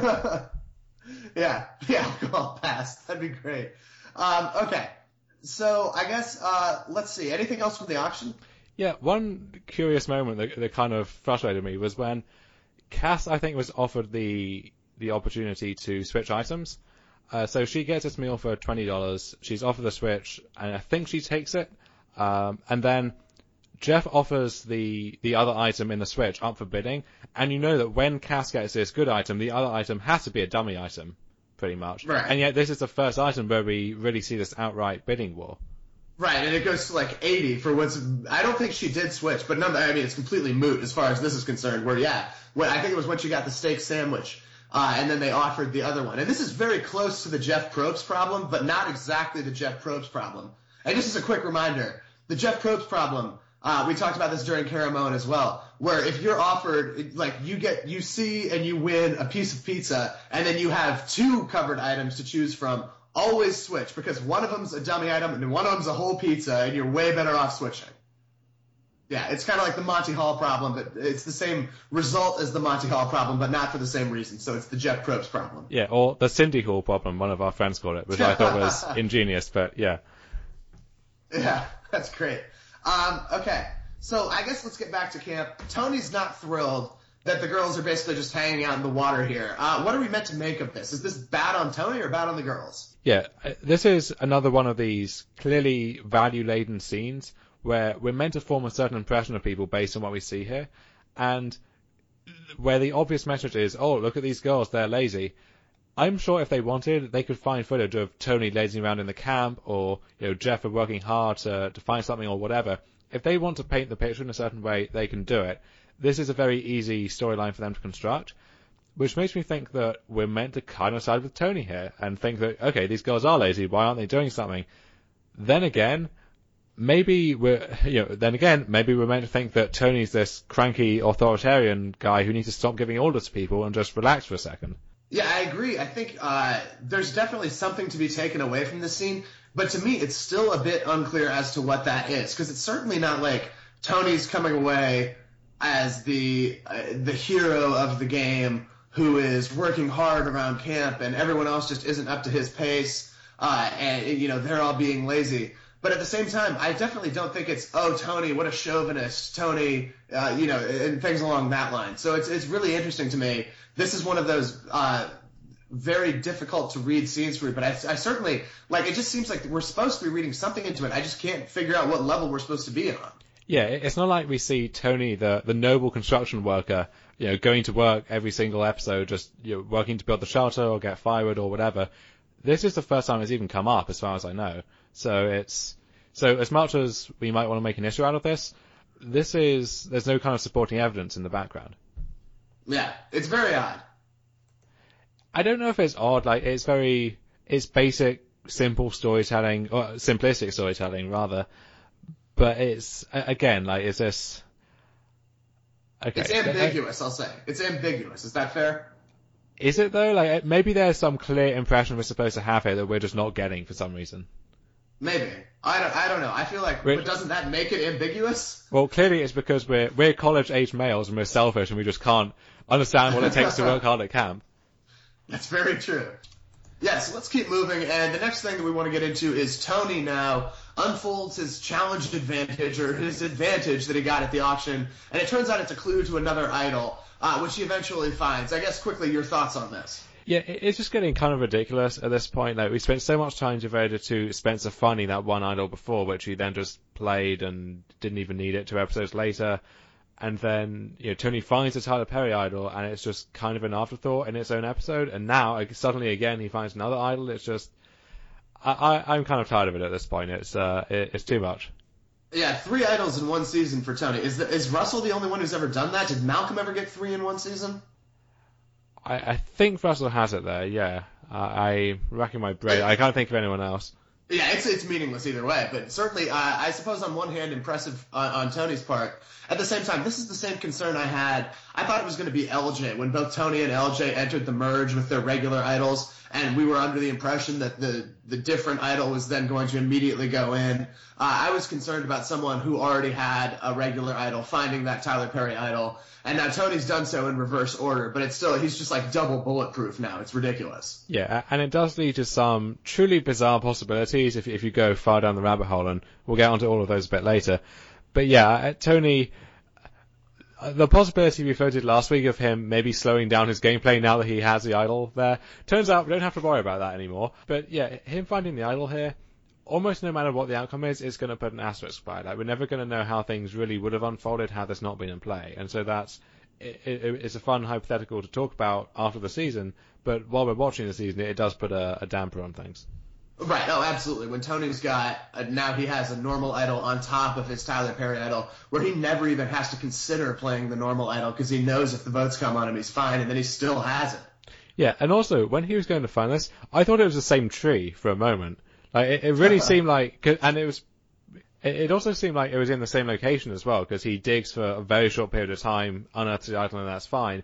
yeah, the alcohol pass. That'd be great. Um, okay, so I guess uh, let's see. Anything else from the auction?
yeah. One curious moment that, that kind of frustrated me was when Cass, I think, was offered the the opportunity to switch items. Uh, so she gets this meal for twenty dollars. She's offered the switch, and I think she takes it. Um, and then Jeff offers the the other item in the switch up for bidding, and you know that when Cass gets this good item, the other item has to be a dummy item, pretty much.
Right.
And yet this is the first item where we really see this outright bidding war.
Right, and it goes to like eighty for what's. I don't think she did switch, but no, I mean it's completely moot as far as this is concerned. Where yeah, when, I think it was when she got the steak sandwich. Uh, and then they offered the other one. And this is very close to the Jeff Probst problem, but not exactly the Jeff Probst problem. And just as a quick reminder, the Jeff Probst problem, uh, we talked about this during Caramone as well, where if you're offered, like, you get, you see and you win a piece of pizza, and then you have two covered items to choose from, always switch, because one of them's a dummy item and one of them's a whole pizza, and you're way better off switching. Yeah, it's kind of like the Monty Hall problem, but it's the same result as the Monty Hall problem, but not for the same reason. So it's the Jeff Probst problem.
Yeah, or the Cindy Hall problem, one of our friends called it, which I thought was ingenious, but yeah.
Yeah, that's great. Um, okay, so I guess let's get back to camp. Tony's not thrilled that the girls are basically just hanging out in the water here. Uh, what are we meant to make of this? Is this bad on Tony or bad on the girls?
Yeah, this is another one of these clearly value-laden scenes where we're meant to form a certain impression of people based on what we see here, and where the obvious message is, oh, look at these girls, they're lazy. I'm sure if they wanted, they could find footage of Tony lazing around in the camp, or, you know, Jeff working hard to, to find something or whatever. If they want to paint the picture in a certain way, they can do it. This is a very easy storyline for them to construct, which makes me think that we're meant to kind of side with Tony here, and think that, okay, these girls are lazy, why aren't they doing something? Then again, maybe we're, you know, then again, maybe we're meant to think that Tony's this cranky authoritarian guy who needs to stop giving orders to people and just relax for a second.
Yeah, I agree. I think uh, there's definitely something to be taken away from this scene, but to me, it's still a bit unclear as to what that is, because it's certainly not like Tony's coming away as the uh, the hero of the game who is working hard around camp, and everyone else just isn't up to his pace, uh, and you know they're all being lazy. But at the same time, I definitely don't think it's, oh, Tony, what a chauvinist, Tony, uh, you know, and things along that line. So it's it's really interesting to me. This is one of those uh, very difficult to read scenes for me, but I, I certainly, like, it just seems like we're supposed to be reading something into it. I just can't figure out what level we're supposed to be on.
Yeah, it's not like we see Tony, the the noble construction worker, you know, going to work every single episode, just, you know, working to build the shelter or get firewood or whatever. This is the first time it's even come up, as far as I know. So it's, so as much as we might want to make an issue out of this, this is, there's no kind of supporting evidence in the background.
Yeah, it's very odd.
I don't know if it's odd, like, it's very, it's basic, simple storytelling, or simplistic storytelling, rather. But it's, again, like, is this... Okay.
It's ambiguous, I'll say. It's ambiguous. Is that fair?
Is it, though? Like, maybe there's some clear impression we're supposed to have here that we're just not getting for some reason.
Maybe. I don't, I don't know. I feel like,
Which,
but doesn't that make it ambiguous?
Well, clearly it's because we're we're college-aged males and we're selfish and we just can't understand what it takes to work hard at camp.
That's very true. Yeah, so let's keep moving, and the next thing that we want to get into is Tony now unfolds his challenge advantage, or his advantage that he got at the auction, and it turns out it's a clue to another idol, uh, which he eventually finds. I guess, quickly, your thoughts on this?
Yeah, it's just getting kind of ridiculous at this point. Like, we spent so much time devoted to Spencer finding that one idol before, which he then just played and didn't even need it two episodes later. And then, you know, Tony finds the Tyler Perry idol, and it's just kind of an afterthought in its own episode. And now, suddenly again, he finds another idol. It's just, I, I, I'm kind of tired of it at this point. It's, uh, it, it's too much.
Yeah, three idols in one season for Tony. Is the, is Russell the only one who's ever done that? Did Malcolm ever get three in one season?
I, I think Russell has it there, yeah. Uh, I racking my brain. I can't think of anyone else.
Yeah, it's it's meaningless either way, but certainly, uh, I suppose on one hand, impressive on, on Tony's part. At the same time, this is the same concern I had. I thought it was going to be L J when both Tony and L J entered the merge with their regular idols, and we were under the impression that the, the different idol was then going to immediately go in. Uh, I was concerned about someone who already had a regular idol finding that Tyler Perry idol, and now Tony's done so in reverse order, but it's still, he's just like double bulletproof now. It's ridiculous.
Yeah, and it does lead to some truly bizarre possibilities if, if you go far down the rabbit hole, and we'll get onto all of those a bit later. But yeah, Tony, the possibility we floated last week of him maybe slowing down his gameplay now that he has the idol there, turns out we don't have to worry about that anymore. But yeah, him finding the idol here, almost no matter what the outcome is, it's going to put an asterisk by it. Like, we're never going to know how things really would have unfolded had this not been in play. And so that's, it, it, it's a fun hypothetical to talk about after the season, but while we're watching the season, it does put a, a damper on things.
Right, oh, absolutely. When Tony's got, uh, now he has a normal idol on top of his Tyler Perry idol, where he never even has to consider playing the normal idol because he knows if the votes come on him, he's fine, and then he still has it.
Yeah, and also, when he was going to find this, I thought it was the same tree for a moment. Like, it, it really seemed like, and it was, it, it also seemed like it was in the same location as well, because he digs for a very short period of time, unearths the idol, and that's fine.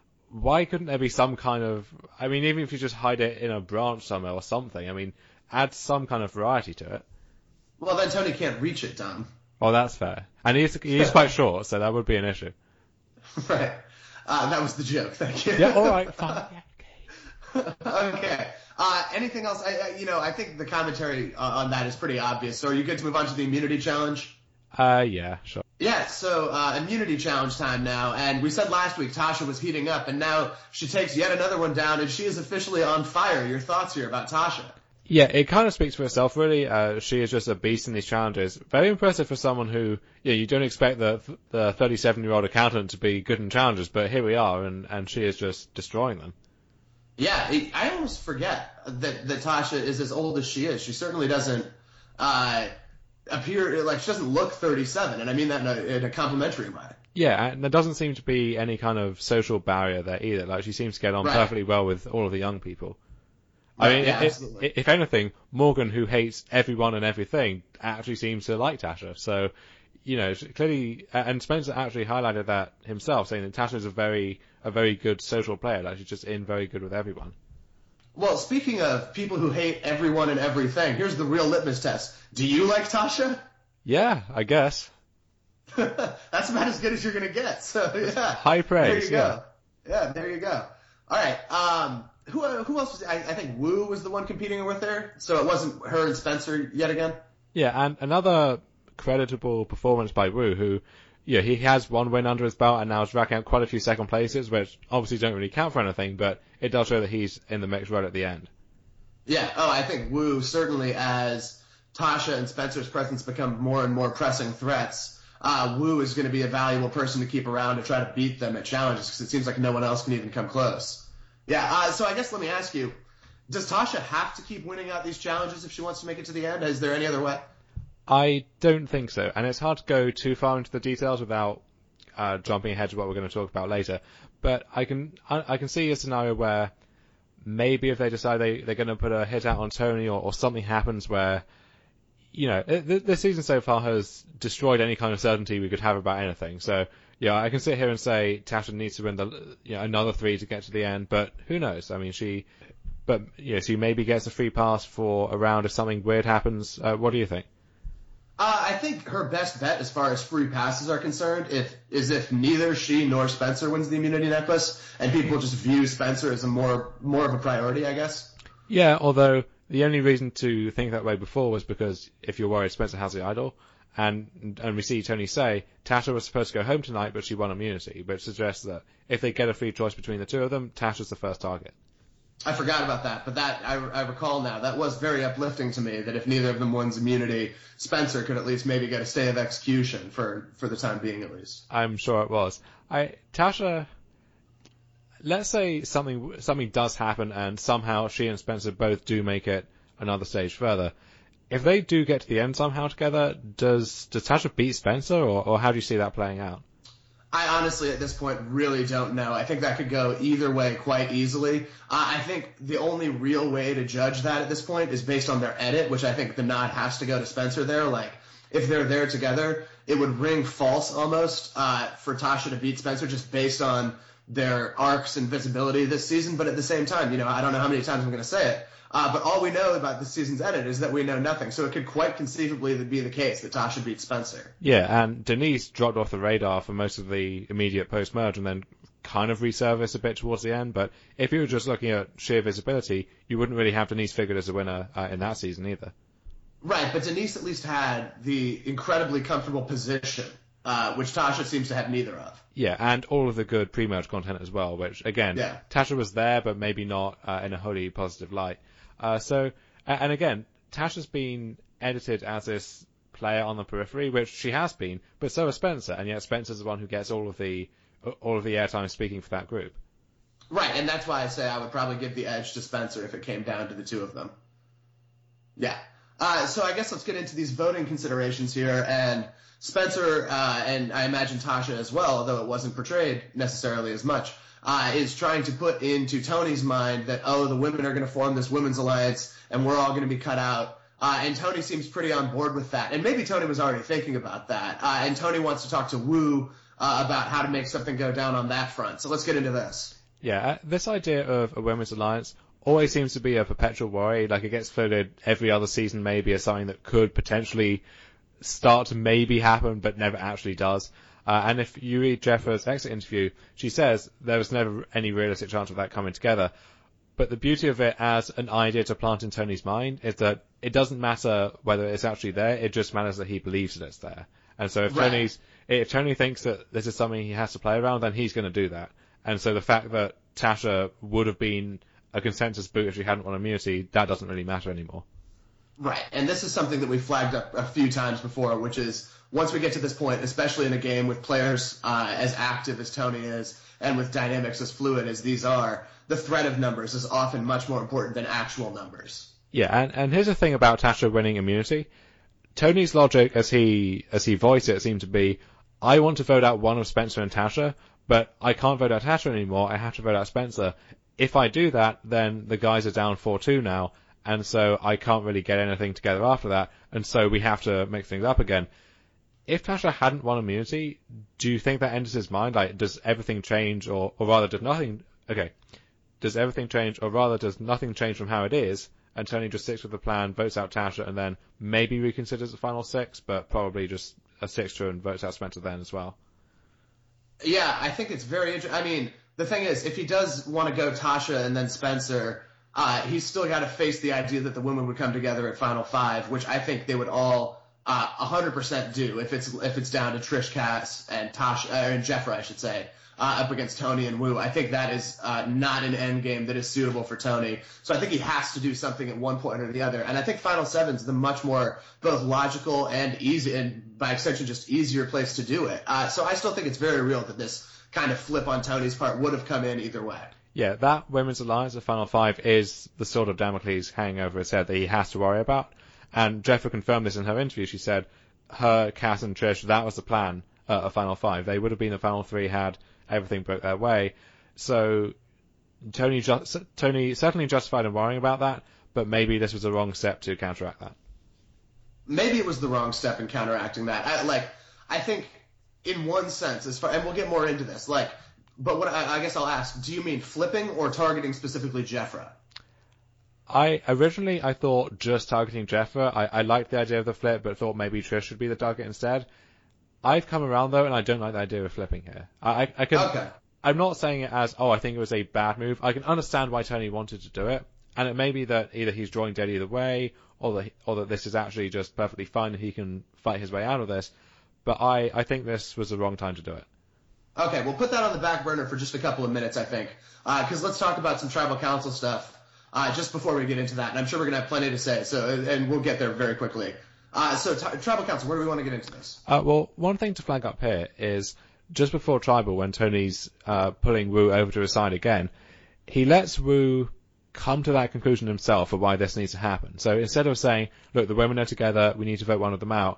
Why couldn't there be some kind of, I mean, even if you just hide it in a branch somewhere or something, I mean, add some kind of variety to it.
Well, then Tony can't reach it, Tom.
Well, that's fair. And he's, he's quite short, so that would be an issue.
Right. Uh, that was the joke, thank you.
Yeah, alright, fine. Yeah,
okay. okay. Uh, anything else? I, I, you know, I think the commentary uh, on that is pretty obvious. So are you good to move on to the immunity challenge?
Uh, yeah, sure.
Yeah, so uh, immunity challenge time now. And we said last week Tasha was heating up, and now she takes yet another one down, and she is officially on fire. Your thoughts here about Tasha?
Yeah, it kind of speaks for itself, really. Uh, she is just a beast in these challenges. Very impressive for someone who, yeah, you don't expect the the thirty-seven-year-old accountant to be good in challenges, but here we are, and, and she is just destroying them.
Yeah, it, I almost forget that, that Tasha is as old as she is. She certainly doesn't uh, appear, like, she doesn't look thirty-seven, and I mean that in a, in a complimentary way.
Yeah, and there doesn't seem to be any kind of social barrier there either. Like, she seems to get on
right.
perfectly well with all of the young people.
Right,
I mean,
yeah,
if, if anything, Morgan, who hates everyone and everything, actually seems to like Tasha. So, you know, clearly, and Spencer actually highlighted that himself, saying that Tasha is a very, a very good social player. Like, she's just in very good with everyone.
Well, speaking of people who hate everyone and everything, here's the real litmus test. Do you like Tasha?
Yeah, I guess.
That's about as good as you're going to get. So, yeah.
High praise,
there you
yeah.
go. Yeah, there you go. All right. Um, who who else was? I, I think Wu was the one competing with her, so it wasn't her and Spencer yet again.
Yeah, and another creditable performance by Wu, who, yeah, he has one win under his belt and now is racking up quite a few second places, which obviously don't really count for anything, but it does show that he's in the mix right at the end.
Yeah. Oh, I think Wu certainly, as Tasha and Spencer's presence become more and more pressing threats, uh, Wu is going to be a valuable person to keep around to try to beat them at challenges because it seems like no one else can even come close. Yeah, uh, so I guess let me ask you, does Tasha have to keep winning out these challenges if she wants to make it to the end? Is there any other way?
I don't think so, and it's hard to go too far into the details without uh, jumping ahead to what we're going to talk about later. But I can I, I can see a scenario where maybe if they decide they, they're going to put a hit out on Tony or, or something happens where, you know, th- this season so far has destroyed any kind of certainty we could have about anything. So, yeah, I can sit here and say Tasha needs to win the, you know, another three to get to the end, but who knows? I mean, she but yes, he maybe gets a free pass for a round if something weird happens. Uh, what do you think?
Uh, I think her best bet as far as free passes are concerned if, is if neither she nor Spencer wins the immunity necklace, and people just view Spencer as a more more of a priority, I guess.
Yeah, although the only reason to think that way before was because if you're worried Spencer has the idol, and and we see Tony say Tasha was supposed to go home tonight, but she won immunity, which suggests that if they get a free choice between the two of them, Tasha's the first target.
I forgot about that, but that I, I recall now. That was very uplifting to me, that if neither of them wins immunity, Spencer could at least maybe get a stay of execution for, for the time being, at least.
I'm sure it was. I Tasha, let's say something something does happen and somehow she and Spencer both do make it another stage further. If they do get to the end somehow together, does does Tasha beat Spencer, or, or how do you see that playing out?
I honestly, at this point, really don't know. I think that could go either way quite easily. Uh, I think the only real way to judge that at this point is based on their edit, which I think the nod has to go to Spencer there. Like, if they're there together, it would ring false almost uh, for Tasha to beat Spencer just based on their arcs and visibility this season. But at the same time, you know, I don't know how many times I'm going to say it. Uh, but all we know about this season's edit is that we know nothing. So it could quite conceivably be the case that Tasha beats Spencer.
Yeah, and Denise dropped off the radar for most of the immediate post-merge and then kind of resurfaced a bit towards the end. But if you were just looking at sheer visibility, you wouldn't really have Denise figured as a winner uh, in that season either.
Right, but Denise at least had the incredibly comfortable position, uh, which Tasha seems to have neither of.
Yeah, and all of the good pre-merge content as well, which, again,
yeah.
Tasha was there, but maybe not uh, in a wholly positive light. Uh, so, and again, Tasha's been edited as this player on the periphery, which she has been, but so has Spencer, and yet Spencer's the one who gets all of the all of the airtime speaking for that group.
Right, and that's why I say I would probably give the edge to Spencer if it came down to the two of them. Yeah. Uh, so I guess let's get into these voting considerations here, and Spencer, uh, and I imagine Tasha as well, although it wasn't portrayed necessarily as much, Uh, is trying to put into Tony's mind that, oh, the women are going to form this women's alliance and we're all going to be cut out. Uh, and Tony seems pretty on board with that. And maybe Tony was already thinking about that. Uh, and Tony wants to talk to Wu uh, about how to make something go down on that front. So let's get into this.
Yeah, this idea of a women's alliance always seems to be a perpetual worry. Like, it gets floated every other season maybe as something that could potentially start to maybe happen but never actually does. Uh, and if you read Jeffra's exit interview, she says there was never any realistic chance of that coming together. But the beauty of it as an idea to plant in Tony's mind is that it doesn't matter whether it's actually there, it just matters that he believes that it's there. And so if
right.
Tony's, if Tony thinks that this is something he has to play around, then he's going to do that. And so the fact that Tasha would have been a consensus boot if she hadn't won immunity, that doesn't really matter anymore.
Right, and this is something that we flagged up a few times before, which is once we get to this point, especially in a game with players uh, as active as Tony is and with dynamics as fluid as these are, the threat of numbers is often much more important than actual numbers.
Yeah, and, and here's the thing about Tasha winning immunity. Tony's logic, as he as he voiced it, seemed to be, I want to vote out one of Spencer and Tasha, but I can't vote out Tasha anymore, I have to vote out Spencer. If I do that, then the guys are down four two now, and so I can't really get anything together after that, and so we have to mix things up again. If Tasha hadn't won immunity, do you think that enters his mind? Like, does everything change, or, or rather does nothing, okay, does everything change, or rather does nothing change from how it is, and Tony just sticks with the plan, votes out Tasha, and then maybe reconsiders the final six, but probably just a six-two and votes out Spencer then as well?
Yeah, I think it's very interesting. I mean, the thing is, if he does want to go Tasha and then Spencer, uh, he's still got to face the idea that the women would come together at Final Five, which I think they would all uh, one hundred percent do if it's if it's down to Trish, Cass, and Tasha, uh, and Jeffra, I should say, uh, up against Tony and Wu. I think that is uh, not an end game that is suitable for Tony. So I think he has to do something at one point or the other. And I think Final Seven's the much more both logical and easy, and by extension just easier place to do it. Uh, so I still think it's very real that this kind of flip on Tony's part would have come in either way.
Yeah, that women's alliance at Final Five is the sort of Damocles hanging over his head that he has to worry about. And Jeffra confirmed this in her interview. She said her, Cass and Trish, that was the plan uh, at Final Five. They would have been the Final Three had everything broke their way. So Tony, just, Tony certainly justified in worrying about that, but maybe this was the wrong step to counteract that.
Maybe it was the wrong step in counteracting that. I, like, I think in one sense, as far, and we'll get more into this, like, but what I, I guess I'll ask, do you mean flipping or targeting specifically Jeffra?
I originally I thought just targeting Jeffer. I, I liked the idea of the flip, but thought maybe Trish should be the target instead. I've come around though, and I don't like the idea of flipping here. I, I, I can.
Okay.
I'm not saying it as, oh, I think it was a bad move. I can understand why Tony wanted to do it, and it may be that either he's drawing dead either way, or that, or that this is actually just perfectly fine and he can fight his way out of this. But I, I think this was the wrong time to do it.
Okay, we'll put that on the back burner for just a couple of minutes, I think, because uh, let's talk about some Tribal Council stuff uh, just before we get into that, and I'm sure we're going to have plenty to say, so and we'll get there very quickly. Uh, so, t- Tribal Council, where do we want to get into this?
Uh, well, one thing to flag up here is just before Tribal, when Tony's uh, pulling Wu over to his side again, he lets Wu come to that conclusion himself of why this needs to happen. So instead of saying, look, the women are together, we need to vote one of them out,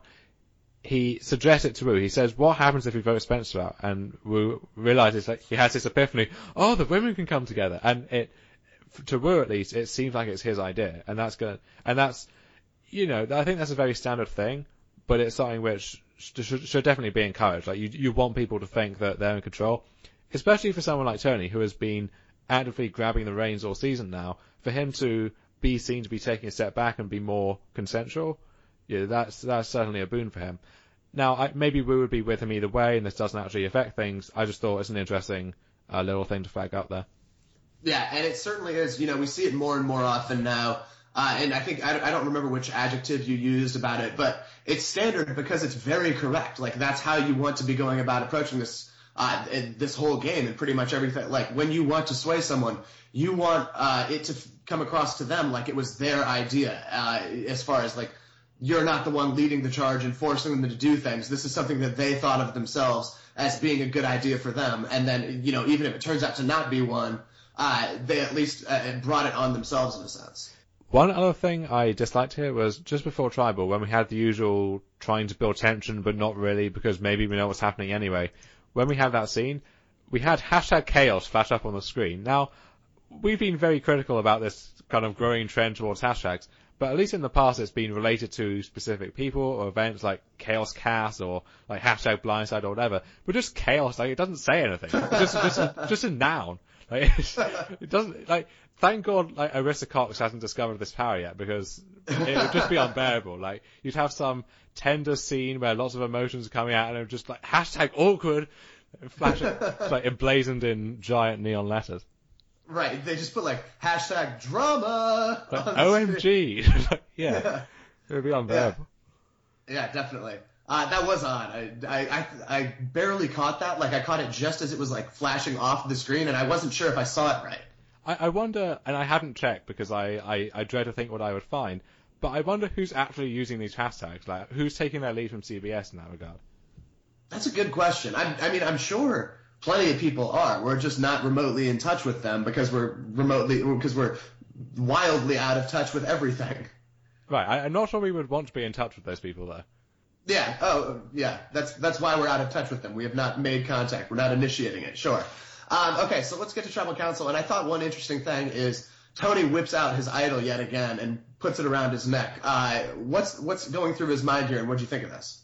he suggests it to Wu. He says, what happens if we vote Spencer out? And Wu realizes that he has this epiphany, oh, the women can come together. And it, to Wu at least, it seems like it's his idea. And that's gonna, and that's, you know, I think that's a very standard thing, but it's something which should, should definitely be encouraged. Like, you, you want people to think that they're in control, especially for someone like Tony, who has been actively grabbing the reins all season now. For him to be seen to be taking a step back and be more consensual, yeah, that's that's certainly a boon for him. Now, I, maybe we would be with him either way, and this doesn't actually affect things. I just thought it's an interesting uh, little thing to flag up there.
Yeah, and it certainly is. You know, we see it more and more often now. Uh, and I think, I, I don't remember which adjective you used about it, but it's standard because it's very correct. Like, that's how you want to be going about approaching this, uh, this whole game and pretty much everything. Like, when you want to sway someone, you want, uh, it to f- come across to them like it was their idea, uh, as far as, like, you're not the one leading the charge and forcing them to do things. This is something that they thought of themselves as being a good idea for them. And then, you know, even if it turns out to not be one, uh, they at least uh, brought it on themselves in a sense.
One other thing I disliked here was just before Tribal, when we had the usual trying to build tension, but not really, because maybe we know what's happening anyway. When we had that scene, we had hashtag chaos flash up on the screen. Now, we've been very critical about this kind of growing trend towards hashtags, but at least in the past it's been related to specific people or events like Chaos Cast or like hashtag Blindside or whatever. But just chaos, like, it doesn't say anything. It's just, just, a, just a noun. Like, it's, it doesn't, like, thank God, like, Arissa Cox hasn't discovered this power yet, because it would just be unbearable. Like, you'd have some tender scene where lots of emotions are coming out and it would just like, hashtag awkward, flashing, like, emblazoned in giant neon letters.
Right, they just put like hashtag drama.
Like, O M G. yeah, yeah, it would be unbearable.
Yeah, yeah, definitely. Uh, that was odd. I, I, I, I barely caught that. Like, I caught it just as it was like flashing off the screen, and I wasn't sure if I saw it right.
I, I wonder, and I hadn't checked because I, I, I dread to think what I would find, but I wonder who's actually using these hashtags. Like, who's taking their lead from C B S in that regard?
That's a good question. I, I mean, I'm sure plenty of people are. We're just not remotely in touch with them because we're remotely because we're wildly out of touch with everything.
Right. I, I'm not sure we would want to be in touch with those people, though.
Yeah. Oh, yeah. That's that's why we're out of touch with them. We have not made contact. We're not initiating it. Sure. Um, okay. So let's get to Tribal Council. And I thought one interesting thing is Tony whips out his idol yet again and puts it around his neck. Uh, what's what's going through his mind here, and what do you think of this?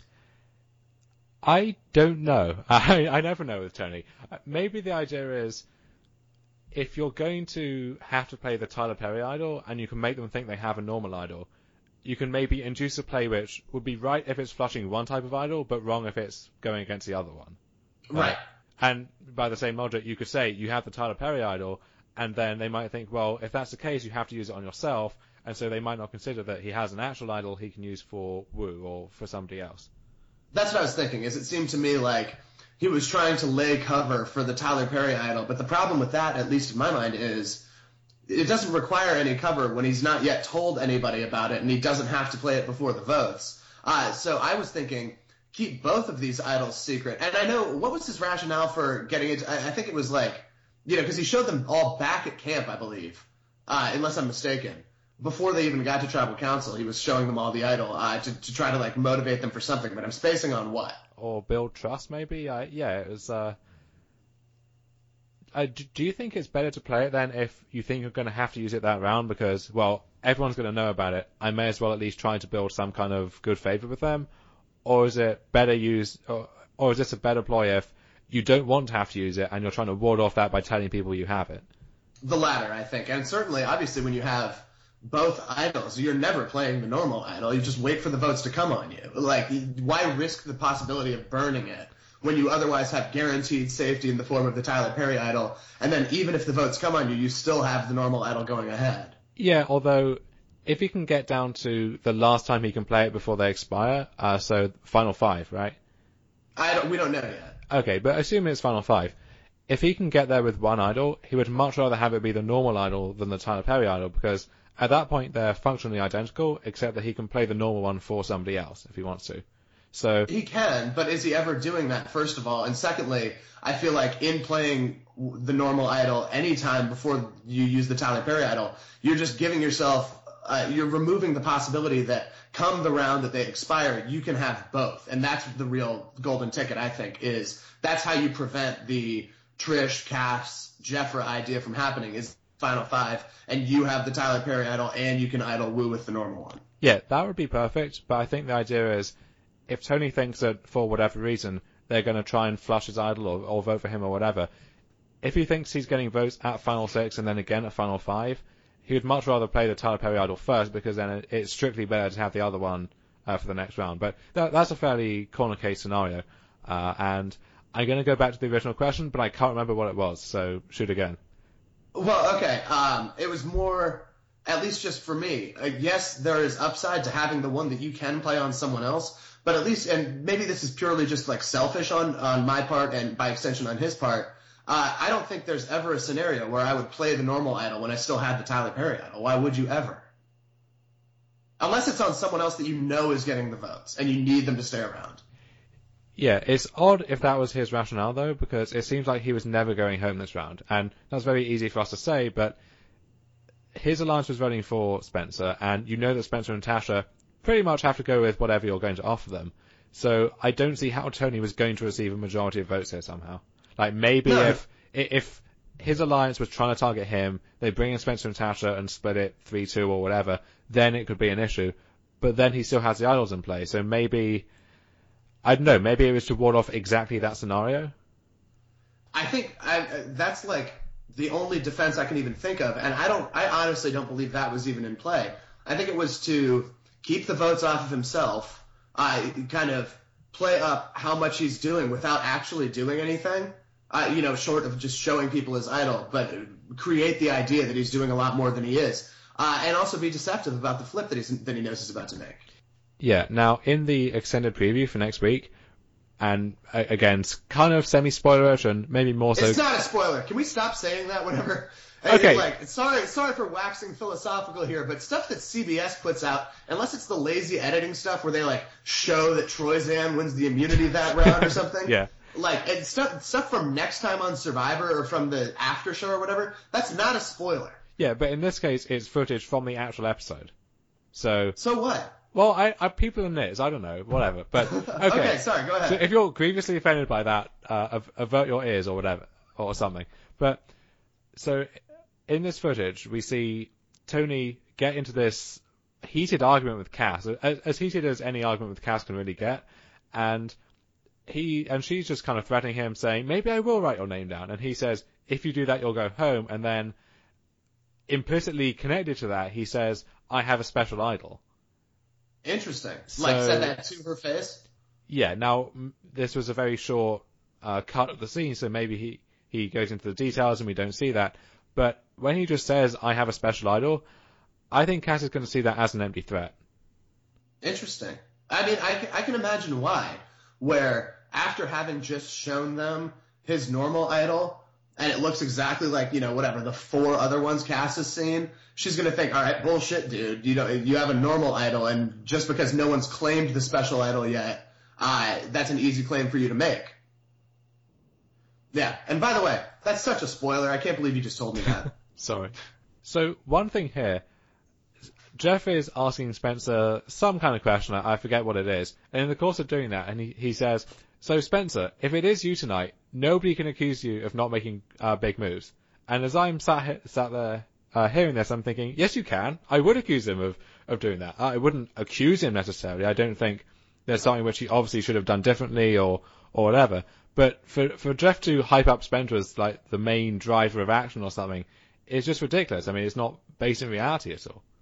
I don't know. I, I never know with Tony. Maybe the idea is, if you're going to have to play the Tyler Perry idol, and you can make them think they have a normal idol, you can maybe induce a play which would be right if it's flushing one type of idol, but wrong if it's going against the other one.
Right.
Uh, and by the same logic, you could say you have the Tyler Perry idol, and then they might think, well, if that's the case, you have to use it on yourself, and so they might not consider that he has an actual idol he can use for Wu or for somebody else.
That's what I was thinking, is it seemed to me like he was trying to lay cover for the Tyler Perry idol, but the problem with that, at least in my mind, is it doesn't require any cover when he's not yet told anybody about it, and he doesn't have to play it before the votes. Uh, so I was thinking, keep both of these idols secret. And I know, what was his rationale for getting it? I, I think it was like, you know, because he showed them all back at camp, I believe, uh, unless I'm mistaken. Before they even got to Tribal Council, he was showing them all the idol uh, to, to try to, like, motivate them for something, but I'm spacing on what?
Or build trust, maybe? Uh, yeah, it was... Uh... Uh, do, do you think it's better to play it then if you think you're going to have to use it that round? Because, well, everyone's going to know about it. I may as well at least try to build some kind of good favour with them. Or is it better use, or, or is this a better ploy if you don't want to have to use it and you're trying to ward off that by telling people you have it?
The latter, I think. And certainly, obviously, when you have both idols. You're never playing the normal idol. You just wait for the votes to come on you. Like, why risk the possibility of burning it when you otherwise have guaranteed safety in the form of the Tyler Perry idol? And then even if the votes come on you, you still have the normal idol going ahead.
Yeah, although if he can get down to the last time he can play it before they expire, uh, so final five, right?
I don't, we don't know yet.
Okay, but assume it's final five. If he can get there with one idol, he would much rather have it be the normal idol than the Tyler Perry idol, because at that point they're functionally identical, except that he can play the normal one for somebody else if he wants to. So
he can, but is he ever doing that, first of all? And secondly, I feel like in playing the normal idol anytime before you use the Tyler Perry idol, you're just giving yourself, uh, you're removing the possibility that come the round that they expire, you can have both. And that's the real golden ticket, I think, is that's how you prevent the Trish, Cass, Jeffra idea from happening, is final five, and you have the Tyler Perry idol, and you can idol Woo with the normal one.
Yeah, that would be perfect, but I think the idea is, if Tony thinks that for whatever reason they're going to try and flush his idol or, or vote for him or whatever, if he thinks he's getting votes at final six and then again at final five, he would much rather play the Tyler Perry idol first, because then it, it's strictly better to have the other one uh, for the next round. But that, that's a fairly corner case scenario, uh, and I'm going to go back to the original question, but I can't remember what it was, so shoot again.
Well, okay, um, it was more, at least just for me, uh, yes, there is upside to having the one that you can play on someone else, but at least, and maybe this is purely just like selfish on, on my part and by extension on his part, uh, I don't think there's ever a scenario where I would play the normal idol when I still had the Tyler Perry idol. Why would you ever? Unless it's on someone else that you know is getting the votes and you need them to stay around.
Yeah, it's odd if that was his rationale, though, because it seems like he was never going home this round. And that's very easy for us to say, but his alliance was voting for Spencer, and you know that Spencer and Tasha pretty much have to go with whatever you're going to offer them. So I don't see how Tony was going to receive a majority of votes here somehow. Like, maybe no. if if his alliance was trying to target him, they bring in Spencer and Tasha and split it three two or whatever, then it could be an issue. But then he still has the idols in play, so maybe... I don't know, maybe it was to ward off exactly that scenario?
I think I, that's like the only defense I can even think of, and I don't, I honestly don't believe that was even in play. I think it was to keep the votes off of himself, uh, kind of play up how much he's doing without actually doing anything, uh, you know, short of just showing people his idol, but create the idea that he's doing a lot more than he is, uh, and also be deceptive about the flip that, he's, that he knows he's about to make.
Yeah, now, in the extended preview for next week, and uh, again, it's kind of semi-spoilerish and maybe more so...
It's not a spoiler. Can we stop saying that whenever...
Okay.
Like, sorry, sorry for waxing philosophical here, but stuff that C B S puts out, unless it's the lazy editing stuff where they, like, show that Troyzan wins the immunity that round or something...
Yeah.
Like, and stuff, stuff from next time on Survivor or from the after show or whatever, that's not a spoiler.
Yeah, but in this case, it's footage from the actual episode. So...
So what?
Well, I, I people in this, I don't know, whatever. But okay,
okay sorry, go ahead.
So if you're grievously offended by that, uh, avert your ears or whatever, or something. But so in this footage, we see Tony get into this heated argument with Cass, as, as heated as any argument with Cass can really get, and he and she's just kind of threatening him, saying, "Maybe I will write your name down," and he says, "If you do that, you'll go home." And then implicitly connected to that, he says, "I have a special idol."
Interesting.
So,
like, said that to her face?
Yeah, now, this was a very short uh, cut of the scene, so maybe he, he goes into the details and we don't see that. But when he just says, "I have a special idol," I think Cass is going to see that as an empty threat.
Interesting. I mean, I, I can imagine why. Where, after having just shown them his normal idol, and it looks exactly like, you know, whatever, the four other ones Cass has seen, she's going to think, all right, bullshit, dude. You know, you have a normal idol, and just because no one's claimed the special idol yet, uh, that's an easy claim for you to make. Yeah, and by the way, that's such a spoiler. I can't believe you just told me that.
Sorry. So, one thing here. Jeff is asking Spencer some kind of question, I forget what it is, and in the course of doing that, and he, he says, "So Spencer, if it is you tonight, nobody can accuse you of not making uh, big moves." And as I'm sat, he- sat there uh, hearing this, I'm thinking, yes, you can. I would accuse him of, of doing that. I wouldn't accuse him necessarily. I don't think there's something which he obviously should have done differently or, or whatever. But for, for Jeff to hype up Spencer as like the main driver of action or something, it's just ridiculous. I mean, it's not based in reality at all.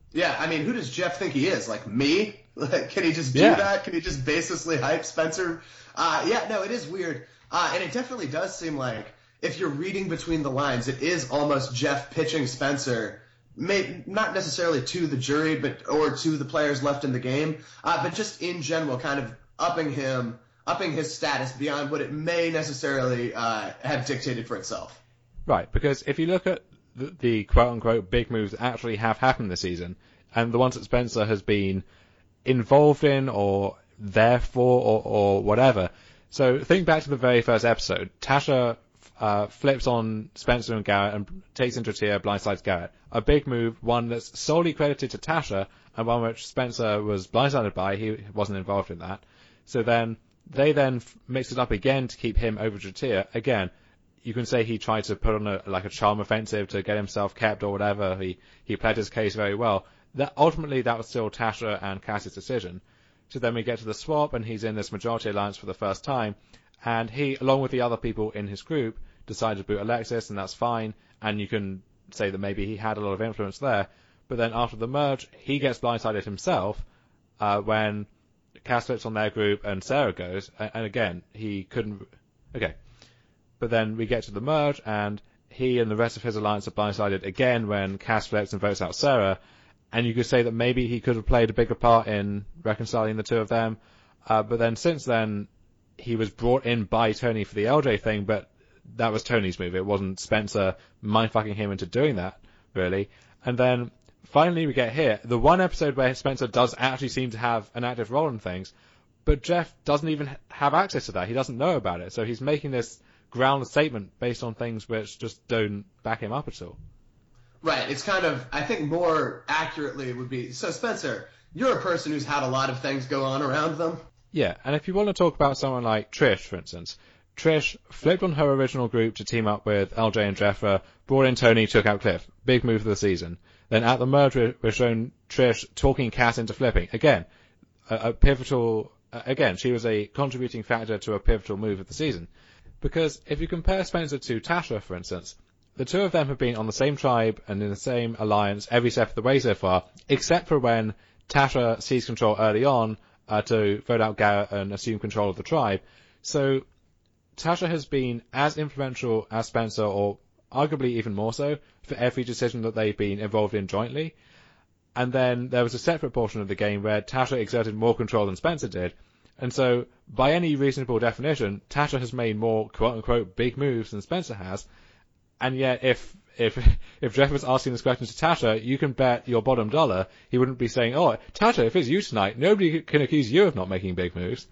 Yeah, I mean, who does Jeff think he is? Like me? Like, can he just do
yeah.
that? Can he just baselessly hype Spencer? Uh, yeah, no, it is weird. Uh, and it definitely does seem like if you're reading between the lines, it is almost Jeff pitching Spencer, may, not necessarily to the jury, but or to the players left in the game, uh, but just in general, kind of upping him, upping his status beyond what it may necessarily uh, have dictated for itself.
Right, because if you look at the, the quote-unquote big moves that actually have happened this season, and the ones that Spencer has been involved in or there for or, or whatever. So think back to the very first episode. Tasha uh, flips on Spencer and Garrett and takes into a tier, blindsides Garrett. A big move, one that's solely credited to Tasha, and one which Spencer was blindsided by. He wasn't involved in that. So then they then mixed it up again to keep him over to tier. Again, you can say he tried to put on a, like a charm offensive to get himself kept or whatever. He he played his case very well. That ultimately that was still Tasha and Cass's decision. So then we get to the swap, and he's in this majority alliance for the first time, and he, along with the other people in his group, decided to boot Alexis, and that's fine. And you can say that maybe he had a lot of influence there. But then after the merge, he gets blindsided himself uh, when Cass flips on their group and Sarah goes, and, and again he couldn't. Okay, but then we get to the merge, and he and the rest of his alliance are blindsided again when Cass flips and votes out Sarah. And you could say that maybe he could have played a bigger part in reconciling the two of them. Uh, but then since then, he was brought in by Tony for the L J thing, but that was Tony's move. It wasn't Spencer mindfucking him into doing that, really. And then finally we get here, the one episode where Spencer does actually seem to have an active role in things, but Jeff doesn't even have access to that. He doesn't know about it. So he's making this groundless statement based on things which just don't back him up at all.
Right. It's kind of, I think more accurately would be, so Spencer, you're a person who's had a lot of things go on around them.
Yeah, and if you want to talk about someone like Trish, for instance, Trish flipped on her original group to team up with L J and Jeffra, brought in Tony, took out Cliff. Big move of the season. Then at the merge, we're shown Trish talking Cass into flipping. Again, a, a pivotal, uh, again, she was a contributing factor to a pivotal move of the season. Because if you compare Spencer to Tasha, for instance, the two of them have been on the same tribe and in the same alliance every step of the way so far, except for when Tasha seized control early on uh, to vote out Garrett and assume control of the tribe. So Tasha has been as influential as Spencer, or arguably even more so, for every decision that they've been involved in jointly. And then there was a separate portion of the game where Tasha exerted more control than Spencer did. And so, by any reasonable definition, Tasha has made more quote-unquote big moves than Spencer has. And yet, if if if Jeff was asking this question to Tasha, you can bet your bottom dollar he wouldn't be saying, "Oh, Tasha, if it's you tonight, nobody can accuse you of not making big moves."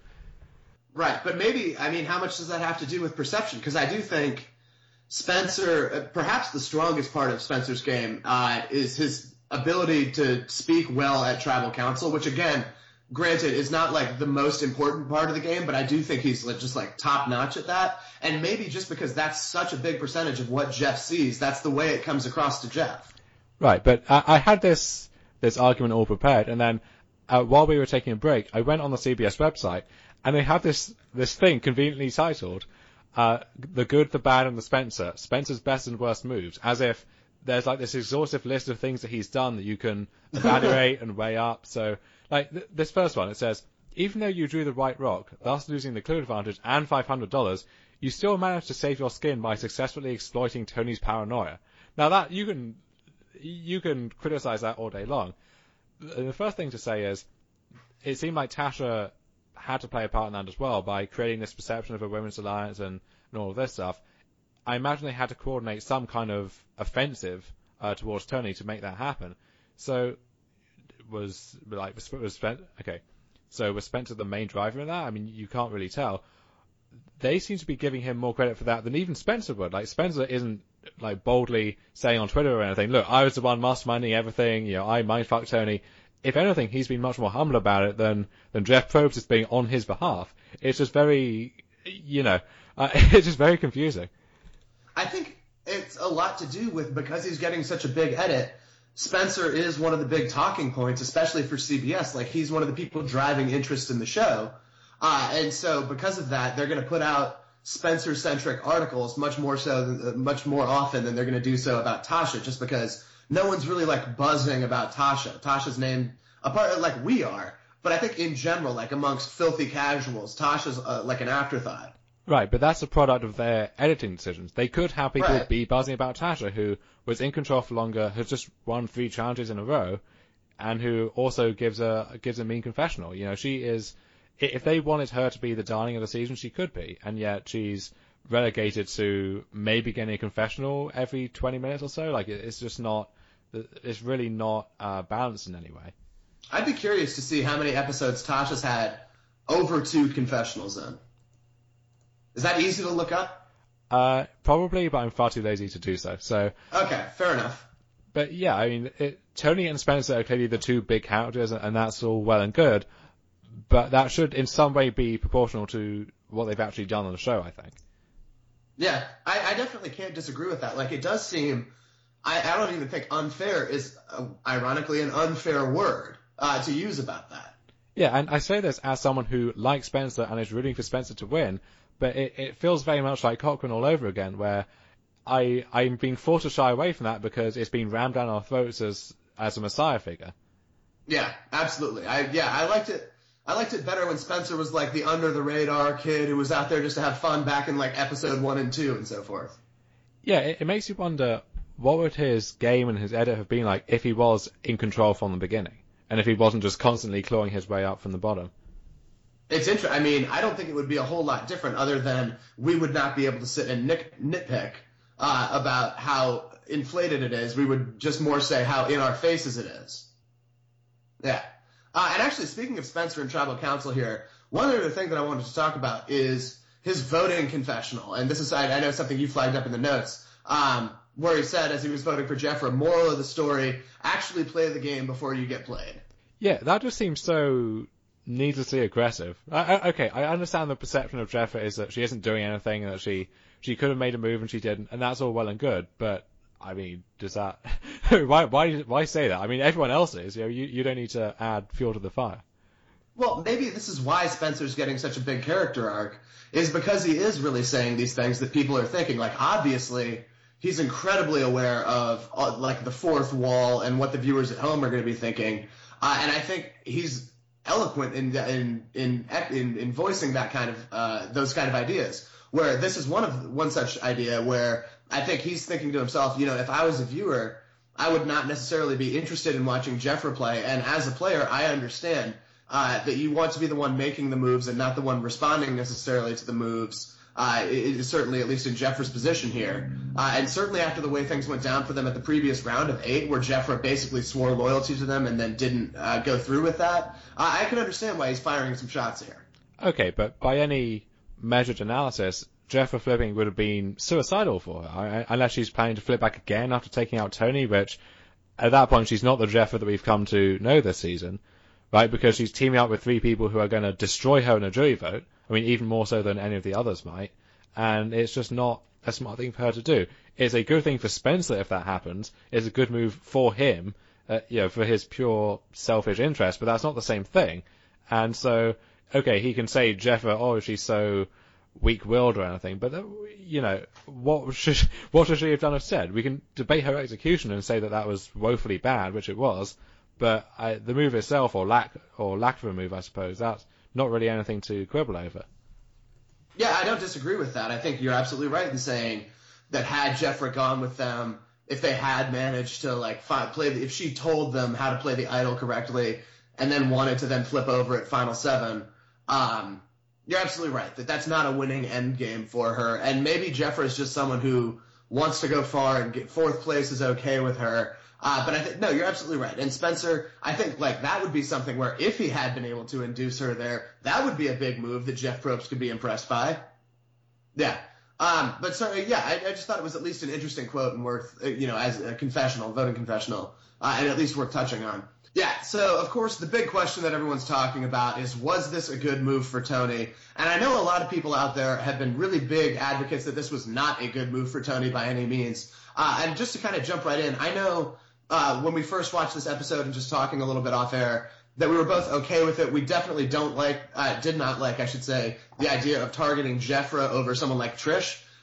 Right, but maybe, I mean, how much does that have to do with perception? Because I do think Spencer, uh, perhaps the strongest part of Spencer's game, uh, is his ability to speak well at tribal council, which again, granted, is not like the most important part of the game, but I do think he's like, just like top notch at that. And maybe just because that's such a big percentage of what Jeff sees, that's the way it comes across to Jeff.
Right, but I, I had this this argument all prepared, and then uh, while we were taking a break, I went on the C B S website, and they have this this thing conveniently titled uh, "The Good, the Bad, and the Spencer: Spencer's Best and Worst Moves," as if there's like this exhaustive list of things that he's done that you can evaluate and weigh up. So, like th- this first one, it says, even though you drew the right rock, thus losing the clue advantage and five hundred dollars, you still managed to save your skin by successfully exploiting Tony's paranoia. Now that, you can, you can criticize that all day long. The first thing to say is, it seemed like Tasha had to play a part in that as well by creating this perception of a women's alliance and, and all of this stuff. I imagine they had to coordinate some kind of offensive uh, towards Tony to make that happen. So, was like was, was Spencer, okay? So was Spencer the main driver in that? I mean, you can't really tell. They seem to be giving him more credit for that than even Spencer would. Like Spencer isn't like boldly saying on Twitter or anything, "Look, I was the one masterminding everything. You know, I mindfucked Tony." If anything, he's been much more humble about it than than Jeff Probst is being on his behalf. It's just very, you know, uh, it's just very confusing.
I think it's a lot to do with, because he's getting such a big edit, Spencer is one of the big talking points, especially for C B S. Like, he's one of the people driving interest in the show. Uh, and so because of that, they're going to put out Spencer-centric articles much more so, than, uh, much more often than they're going to do so about Tasha, just because no one's really like buzzing about Tasha. Tasha's name, apart like we are, but I think in general, like amongst filthy casuals, Tasha's uh, like an afterthought.
Right, but that's a product of their editing decisions. They could have people
Right.
be buzzing about Tasha, who was in control for longer, has just won three challenges in a row, and who also gives a gives a mean confessional. You know, she is. If they wanted her to be the darling of the season, she could be, and yet she's relegated to maybe getting a confessional every twenty minutes or so. Like, it's just not. It's really not uh, balanced in any way.
I'd be curious to see how many episodes Tasha's had over two confessionals in. Is that easy to look up?
Uh, probably, but I'm far too lazy to do so. So.
Okay, fair enough.
But yeah, I mean, it, Tony and Spencer are clearly the two big characters, and that's all well and good. But that should in some way be proportional to what they've actually done on the show, I think.
Yeah, I, I definitely can't disagree with that. Like, it does seem, I, I don't even think unfair is, uh, ironically, an unfair word uh, to use about that.
Yeah, and I say this as someone who likes Spencer and is rooting for Spencer to win, but it, it feels very much like Cochrane all over again, where I, I'm being forced to shy away from that because it's been rammed down our throats as, as a messiah figure.
Yeah, absolutely. I yeah, I liked it. I liked it better when Spencer was like the under the radar kid who was out there just to have fun back in like episode one and two and so forth.
Yeah, it, it makes you wonder what would his game and his edit have been like if he was in control from the beginning, and if he wasn't just constantly clawing his way up from the bottom.
It's interesting. I mean, I don't think it would be a whole lot different other than we would not be able to sit and nit- nitpick uh, about how inflated it is. We would just more say how in our faces it is. Yeah. Uh, and actually, speaking of Spencer and Tribal Council here, one other thing that I wanted to talk about is his voting confessional. And this is, I, I know, something you flagged up in the notes, um, where he said as he was voting for Jeffra, moral of the story, actually play the game before you get played.
Yeah, that just seems so needlessly aggressive. I, I, okay, I understand the perception of Jeffra is that she isn't doing anything and that she, she could have made a move and she didn't, and that's all well and good, but I mean, does that, why, why, why say that? I mean, everyone else is, you know, you, you don't need to add fuel to the fire.
Well, maybe this is why Spencer's getting such a big character arc, is because he is really saying these things that people are thinking. Like, obviously, he's incredibly aware of, uh, like, the fourth wall and what the viewers at home are going to be thinking. Uh, and I think he's eloquent in, in, in, in, in voicing that kind of, uh, those kind of ideas, where this is one of, one such idea where I think he's thinking to himself, you know, if I was a viewer, I would not necessarily be interested in watching Jeffra play. And as a player, I understand uh, that you want to be the one making the moves and not the one responding necessarily to the moves. Uh, it is certainly, at least in Jeffra's position here. Uh, and certainly after the way things went down for them at the previous round of eight, where Jeffra basically swore loyalty to them and then didn't uh, go through with that, uh, I can understand why he's firing some shots here.
Okay, but by any measured analysis, Jeffra flipping would have been suicidal for her, unless she's planning to flip back again after taking out Tony, which at that point she's not the Jeffra that we've come to know this season, right? Because she's teaming up with three people who are going to destroy her in a jury vote. I mean, even more so than any of the others might. And it's just not a smart thing for her to do. It's a good thing for Spencer if that happens. It's a good move for him, uh, you know, for his pure selfish interest, but that's not the same thing. And so, okay, he can say Jeffra, oh, she's so weak-willed or anything, but uh, you know, what should what should she have done instead? We can debate her execution and say that that was woefully bad, which it was, but I, the move itself, or lack or lack of a move, I suppose, that's not really anything to quibble over.
Yeah, I don't disagree with that. I think you're absolutely right in saying that had Jeffra gone with them, if they had managed to like find, play, the, if she told them how to play the idol correctly, and then wanted to then flip over at Final Seven, um. You're absolutely right that that's not a winning end game for her, and maybe Jeffra is just someone who wants to go far and get fourth place is okay with her. Uh, but I think no, you're absolutely right. And Spencer, I think like that would be something where if he had been able to induce her there, that would be a big move that Jeff Probst could be impressed by. Yeah. Um, but sorry, yeah, I, I just thought it was at least an interesting quote and worth, you know, as a confessional, voting confessional, uh, and at least worth touching on. Yeah, so of course the big question that everyone's talking about is, was this a good move for Tony? And I know a lot of people out there have been really big advocates that this was not a good move for Tony by any means. Uh, and just to kind of jump right in, I know uh, when we first watched this episode and just talking a little bit off air, that we were both okay with it. We definitely don't like, uh, did not like, I should say, the idea of targeting Jeffra over someone like Trish.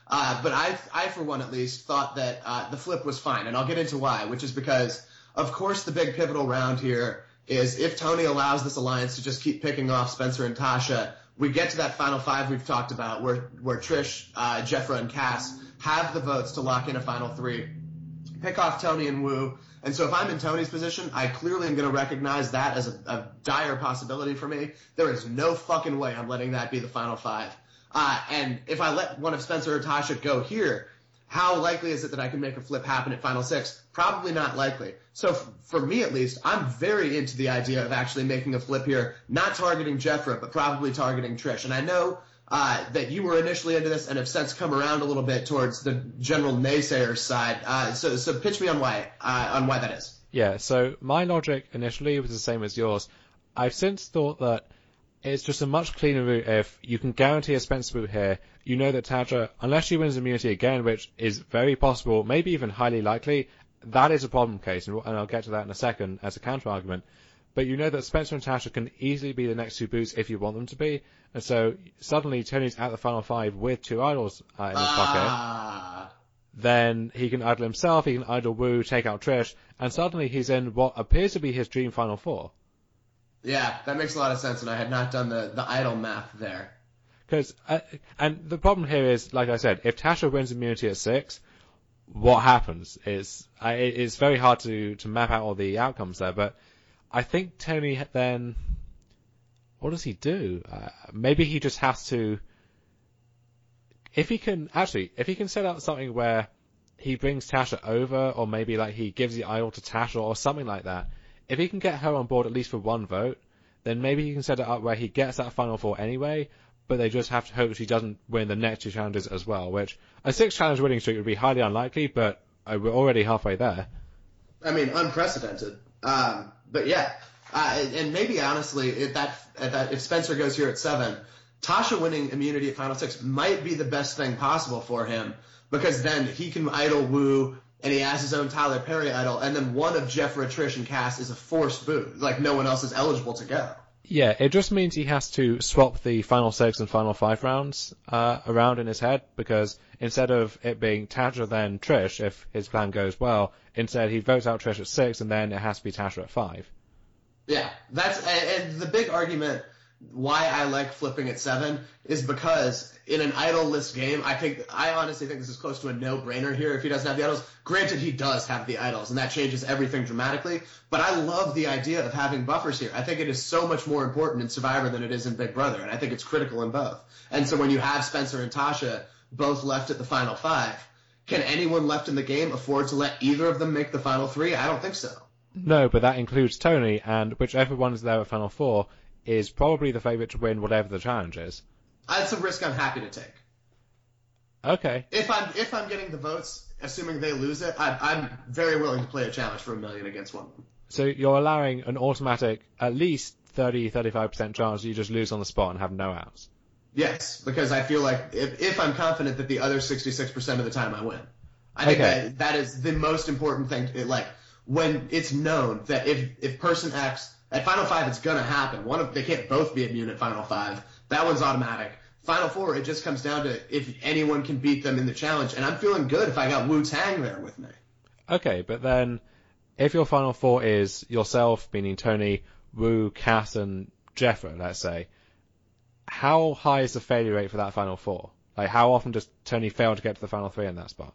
Uh, but I, I, for one at least, thought that uh, the flip was fine, and I'll get into why, which is because, of course, the big pivotal round here is if Tony allows this alliance to just keep picking off Spencer and Tasha, we get to that final five we've talked about where, where Trish, uh, Jeffra, and Cass have the votes to lock in a final three, pick off Tony and Woo. And so if I'm in Tony's position, I clearly am going to recognize that as a, a dire possibility for me. There is no fucking way I'm letting that be the final five. Uh, and if I let one of Spencer or Tasha go here, how likely is it that I can make a flip happen at final six? Probably not likely. So f- for me at least, I'm very into the idea of actually making a flip here, not targeting Jeffra, but probably targeting Trish. And I know uh, that you were initially into this and have since come around a little bit towards the general naysayers side. Uh, so so pitch me on why uh, on why that is.
Yeah, so my logic initially was the same as yours. I've since thought that it's just a much cleaner route if you can guarantee a Spencer boot here. You know that Tasha, unless she wins immunity again, which is very possible, maybe even highly likely, that is a problem case, and I'll get to that in a second as a counter-argument. But you know that Spencer and Tasha can easily be the next two boots if you want them to be, and so suddenly Tony's at the final five with two idols uh, in his
Ah.
pocket. Then he can idol himself, he can idol Woo, take out Trish, and suddenly he's in what appears to be his dream final four.
Yeah, that makes a lot of sense, and I had not done the, the idol math there.
Because, uh, and the problem here is, like I said, if Tasha wins immunity at six, what happens is, I, it's very hard to, to map out all the outcomes there, but I think Tony then, what does he do? Uh, maybe he just has to, if he can, actually, if he can set up something where he brings Tasha over, or maybe like he gives the idol to Tasha or something like that, if he can get her on board at least for one vote, then maybe he can set it up where he gets that final four anyway, but they just have to hope she doesn't win the next two challenges as well, which a six challenge winning streak would be highly unlikely, but uh, we're already halfway there.
I mean, unprecedented. Um, but yeah, uh, and maybe honestly, if that, if that if Spencer goes here at seven, Tasha winning immunity at final six might be the best thing possible for him, because then he can idol Woo, and he has his own Tyler Perry idol, and then one of Jeffra, Trish, and Cass is a forced boot. Like, no one else is eligible to go.
Yeah, it just means he has to swap the final six and final five rounds uh, around in his head, because instead of it being Tasha then Trish, if his plan goes well, instead he votes out Trish at six, and then it has to be Tasha at five.
Yeah, that's and the big argument why I like flipping at seven is because in an idol-less game, I think I honestly think this is close to a no-brainer here if he doesn't have the idols. Granted, he does have the idols, and that changes everything dramatically, but I love the idea of having buffers here. I think it is so much more important in Survivor than it is in Big Brother, and I think it's critical in both. And so when you have Spencer and Tasha both left at the final five, can anyone left in the game afford to let either of them make the final three? I don't think so.
No, but that includes Tony, and whichever one is there at final four is probably the favourite to win whatever the challenge is.
That's a risk I'm happy to take.
Okay.
If I'm if I'm getting the votes, assuming they lose it, I, I'm very willing to play a challenge for a million against one of them.
So you're allowing an automatic, at least thirty, thirty-five percent chance you just lose on the spot and have no outs.
Yes, because I feel like if, if I'm confident that the other sixty-six percent of the time I win. I think
Okay.
that that is the most important thing. It, like, when it's known that if, if person X, at Final Five it's going to happen. One of They can't both be immune at Final Five. That one's automatic. Final Four, it just comes down to if anyone can beat them in the challenge. And I'm feeling good if I got Wu-Tang there with me.
Okay, but then if your final four is yourself, meaning Tony, Woo, Cass, and Jeffra, let's say, how high is the failure rate for that final four? Like, how often does Tony fail to get to the final three in that spot?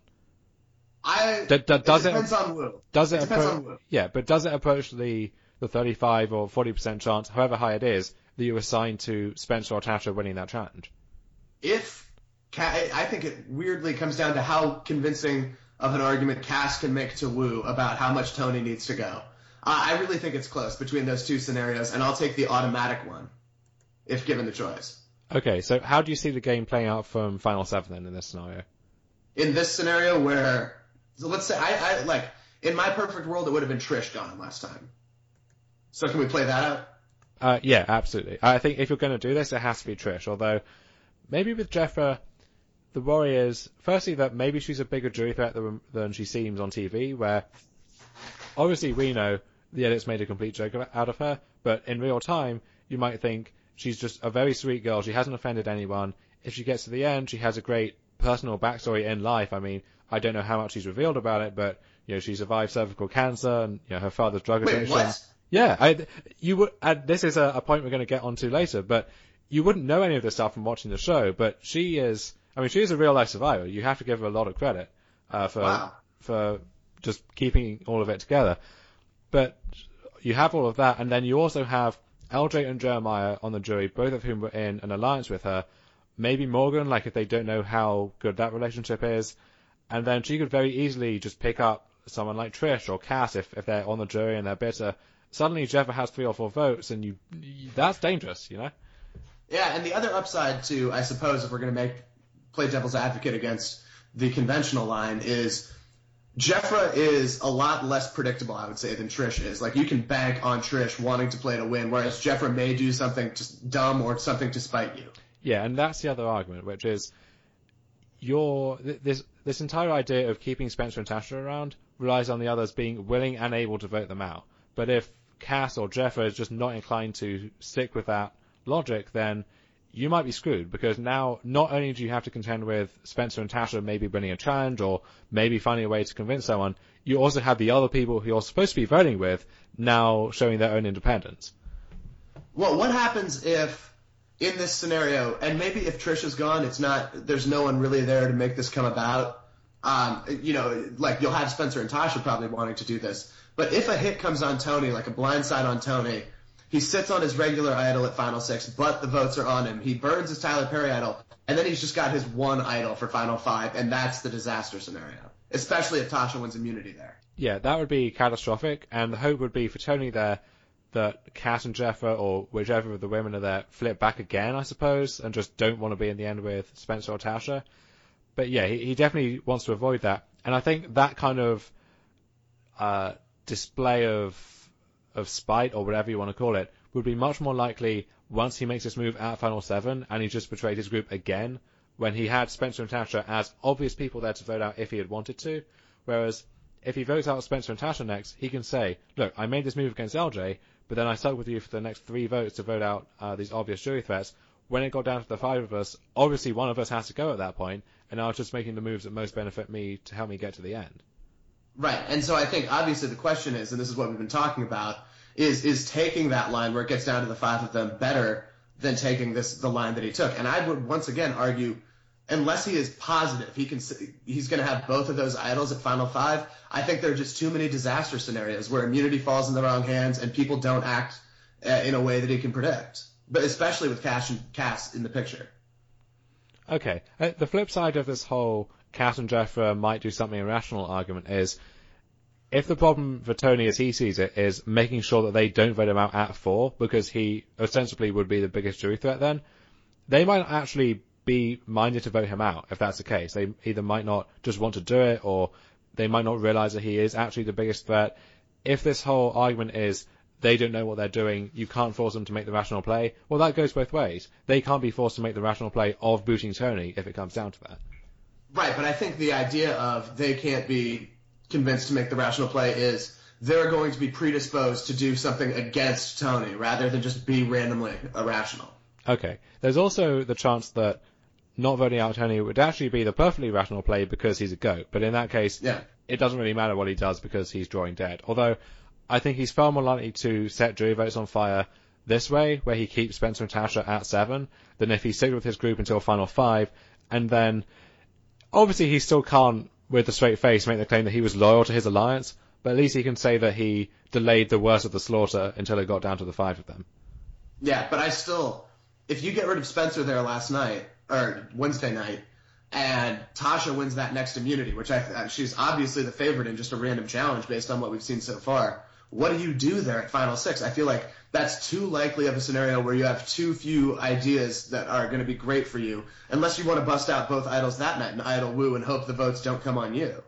I
D- d- does
it
it
depends on Wu.
Does it,
It depends
appro-
on Wu.
Yeah, but does it approach the the thirty-five or forty percent chance, however high it is, that you assign to Spencer or Tasha winning that challenge?
If I think it weirdly comes down to how convincing of an argument Cass can make to Wu about how much Tony needs to go. Uh, I really think it's close between those two scenarios, and I'll take the automatic one if given the choice.
Okay, so how do you see the game playing out from Final Seven then in this scenario?
In this scenario where, so let's say, I, I like, in my perfect world, it would have been Trish gone last time. So can we play that out?
Uh, yeah, absolutely. I think if you're going to do this, it has to be Trish, although maybe with Jeffra, the worry is, firstly, that maybe she's a bigger jury threat than, than she seems on T V, where obviously we know the edit's made a complete joke out of her, but in real time, you might think she's just a very sweet girl, she hasn't offended anyone. If she gets to the end, she has a great personal backstory in life. I mean, I don't know how much she's revealed about it, but you know, she survived cervical cancer and you know her father's drug
Wait,
addiction.
what?
Yeah, I, you would. And this is a, a point we're going to get onto later, but you wouldn't know any of this stuff from watching the show. But she is. I mean, she is a real life survivor. You have to give her a lot of credit uh, for
Wow.
for just keeping all of it together. But you have all of that, and then you also have L J and Jeremiah on the jury, both of whom were in an alliance with her. Maybe Morgan, like if they don't know how good that relationship is. And then she could very easily just pick up someone like Trish or Cass if, if they're on the jury and they're bitter. Suddenly Jeffa has three or four votes, and you, you that's dangerous, you know?
Yeah, and the other upside to, I suppose, if we're going to make play devil's advocate against the conventional line, is Jeffra is a lot less predictable, I would say, than Trish is. Like, you can bank on Trish wanting to play to win, whereas Jeffra may do something just dumb or something to spite you.
Yeah, and that's the other argument, which is your this this entire idea of keeping Spencer and Tasha around relies on the others being willing and able to vote them out. But if Cass or Jeffa is just not inclined to stick with that logic, then you might be screwed, because now not only do you have to contend with Spencer and Tasha maybe winning a challenge or maybe finding a way to convince someone, you also have the other people who you're supposed to be voting with now showing their own independence.
Well, what happens if, in this scenario, and maybe if Trish is gone, it's not, there's no one really there to make this come about. Um, you know, like you'll have Spencer and Tasha probably wanting to do this. But if a hit comes on Tony, like a blindside on Tony, he sits on his regular idol at Final Six, but the votes are on him. He burns his Tyler Perry idol, and then he's just got his one idol for Final Five, and that's the disaster scenario, especially if Tasha wins immunity there.
Yeah, that would be catastrophic, and the hope would be for Tony there that Cass and Jeffa, or whichever of the women are there, flip back again, I suppose, and just don't want to be in the end with Spencer or Tasha. But yeah, he, he definitely wants to avoid that. And I think that kind of uh, display of of spite, or whatever you want to call it, would be much more likely once he makes this move at Final Seven, and he just betrayed his group again, when he had Spencer and Tasha as obvious people there to vote out if he had wanted to. Whereas, if he votes out Spencer and Tasha next, he can say, look, I made this move against L J, but then I stuck with you for the next three votes to vote out uh, these obvious jury threats. When it got down to the five of us, obviously one of us has to go at that point, and I was just making the moves that most benefit me to help me get to the end.
Right, and so I think obviously the question is, and this is what we've been talking about, is is taking that line where it gets down to the five of them better than taking this the line that he took. And I would once again argue, unless he is positive he can he's going to have both of those idols at Final Five, I think there are just too many disaster scenarios where immunity falls in the wrong hands and people don't act uh, in a way that he can predict. But especially with Cass and Cass in the picture.
Okay, uh, the flip side of this whole Cass and Jeffa might do something irrational argument is, if the problem for Tony as he sees it is making sure that they don't vote him out at four, because he ostensibly would be the biggest jury threat then, they might actually be minded to vote him out if that's the case. They either might not just want to do it, or they might not realize that he is actually the biggest threat. If this whole argument is they don't know what they're doing, you can't force them to make the rational play, well, that goes both ways. They can't be forced to make the rational play of booting Tony if it comes down to that.
Right, but I think the idea of they can't be convinced to make the rational play is they're going to be predisposed to do something against Tony rather than just be randomly irrational.
Okay. There's also the chance that not voting out Tony would actually be the perfectly rational play because he's a goat. But in that case,
yeah.
It doesn't really matter what he does because he's drawing dead. Although, I think he's far more likely to set jury votes on fire this way, where he keeps Spencer and Tasha at seven, than if he sticks with his group until Final Five, and then, obviously he still can't, with a straight face, make the claim that he was loyal to his alliance, but at least he can say that he delayed the worst of the slaughter until it got down to the five of them.
Yeah, but I still, if you get rid of Spencer there last night, or Wednesday night, and Tasha wins that next immunity, which I she's obviously the favorite in just a random challenge based on what we've seen so far, what do you do there at Final Six? I feel like that's too likely of a scenario where you have too few ideas that are going to be great for you, unless you want to bust out both idols that night and idol woo and hope the votes don't come on you.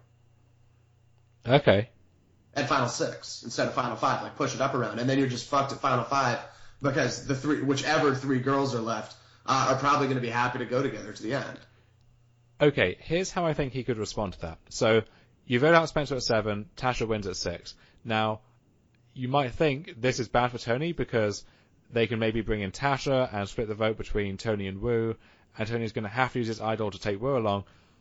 Okay.
At Final Six instead of Final Five, like push it up around, and then you're just fucked at Final Five because the three, whichever three girls are left, uh, are probably going to be happy to go together to the end.
Okay, here's how I think he could respond to that. So, you vote out Spencer at seven, Tasha wins at six. Now, you might think this is bad for Tony because they can maybe bring in Tasha and split the vote between Tony and Wu, and Tony's going to have to use his idol to take Wu along.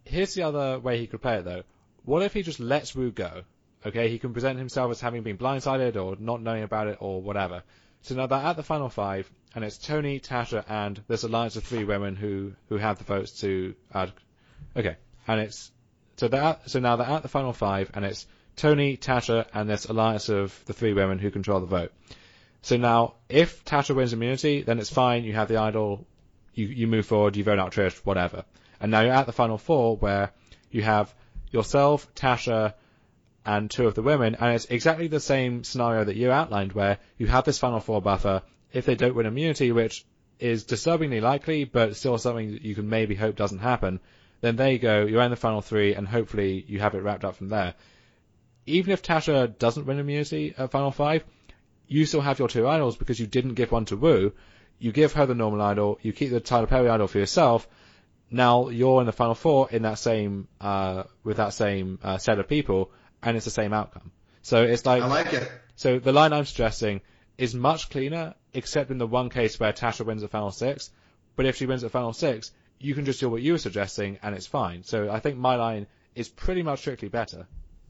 here's the other way he could play it, though. What if he just lets Wu go? Okay, he can present himself as having been blindsided or not knowing about it or whatever. So now they're at the final five, and it's Toni, Tasha, and this alliance of three women who, who have the votes to add. Okay, and it's so they're at, so now they're at the final five, and it's Toni, Tasha, and this alliance of the three women who control the vote. So now, if Tasha wins immunity, then it's fine. You have the idol. You you move forward. You vote out Trish, whatever. And now you're at the final four, where you have yourself, Tasha, and two of the women, and it's exactly the same scenario that you outlined, where you have this final four buffer. If they don't win immunity, which is disturbingly likely, but still something that you can maybe hope doesn't happen, then there you go, you're in the final three, and hopefully you have it wrapped up from there. Even if Tasha doesn't win immunity at final five, you still have your two idols because you didn't give one to Wu. You give her the normal idol, you keep the Tyler Perry idol for yourself. Now you're in the final four in that same, uh, with that same uh, set of people, and it's the same outcome. So it's like,
I like it.
So the line I'm suggesting is much cleaner, except in the one case where Tasha wins at final six. But if she wins at final six, you can just do what you were suggesting, and it's fine. So I think my line is pretty much strictly better.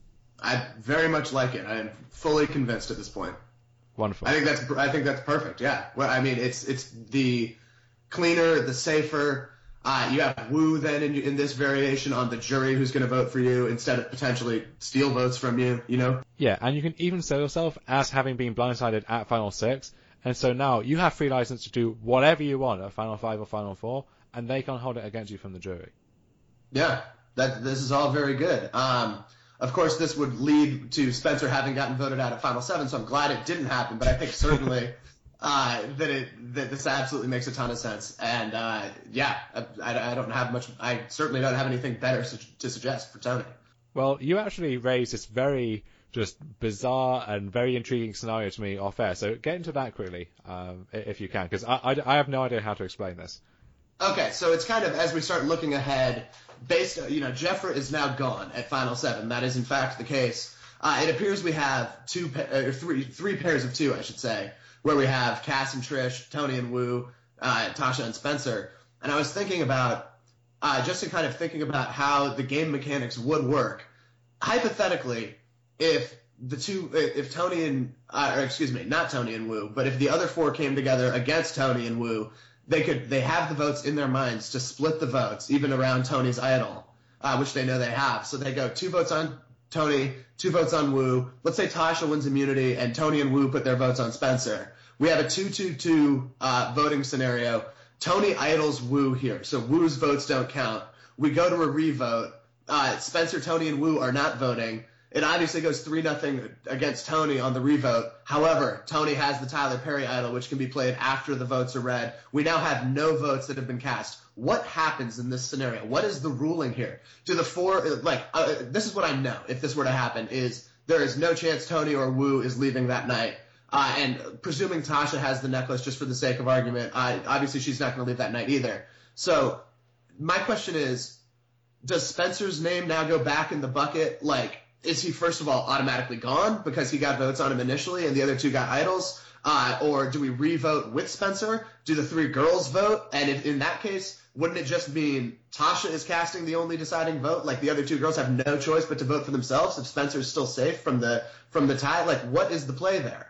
I very much like it. I am fully convinced at this point.
Wonderful.
I think that's I think that's perfect. Yeah. Well, I mean, it's it's the cleaner, the safer. Uh, you have Wu then in, in this variation on the jury who's going to vote for you instead of potentially steal votes from you, you know?
Yeah, and you can even sell yourself as having been blindsided at Final Six, and so now you have free license to do whatever you want at Final Five or Final Four, and they can't hold it against you from the jury.
Yeah, that this is all very good. Um, of course, this would lead to Spencer having gotten voted out at Final Seven, so I'm glad it didn't happen, but I think certainly... Uh, that it that this absolutely makes a ton of sense, and uh, yeah, I, I don't have much. I certainly don't have anything better su- to suggest for Toni.
Well, you actually raised this very just bizarre and very intriguing scenario to me off air. So get into that quickly, um, if you can, because I, I, I have no idea how to explain this.
Okay, so it's kind of as we start looking ahead. Based, you know, Jeffra is now gone at Final Seven. That is in fact the case. Uh, it appears we have two, pa- uh, three, three pairs of two, I should say. Where we have Cass and Trish, Toni and Wu, uh, Tasha and Spencer. And I was thinking about, uh, just to kind of thinking about how the game mechanics would work. Hypothetically, if the two, if Toni and, uh, or excuse me, not Toni and Wu, but if the other four came together against Toni and Wu, they could, they have the votes in their minds to split the votes, even around Toni's idol, uh, which they know they have. So they go two votes on Toni, two votes on Wu. Let's say Tasha wins immunity and Toni and Wu put their votes on Spencer. We have a two two two uh, voting scenario. Toni idols Wu here, so Wu's votes don't count. We go to a revote. Uh, Spencer, Toni, and Wu are not voting. It obviously goes three nothing against Toni on the revote. However, Toni has the Tyler Perry idol, which can be played after the votes are read. We now have no votes that have been cast. What happens in this scenario? What is the ruling here? Do the four, like, uh, this is what I know, if this were to happen, is there is no chance Toni or Wu is leaving that night. Uh, and presuming Tasha has the necklace, just for the sake of argument, uh, obviously she's not going to leave that night either. So my question is, does Spencer's name now go back in the bucket? Like, is he, first of all, automatically gone because he got votes on him initially and the other two got idols? Uh, or do we re-vote with Spencer? Do the three girls vote? And if, in that case, wouldn't it just mean Tasha is casting the only deciding vote? Like, the other two girls have no choice but to vote for themselves if Spencer's still safe from the from the tie? Like, what is the play there?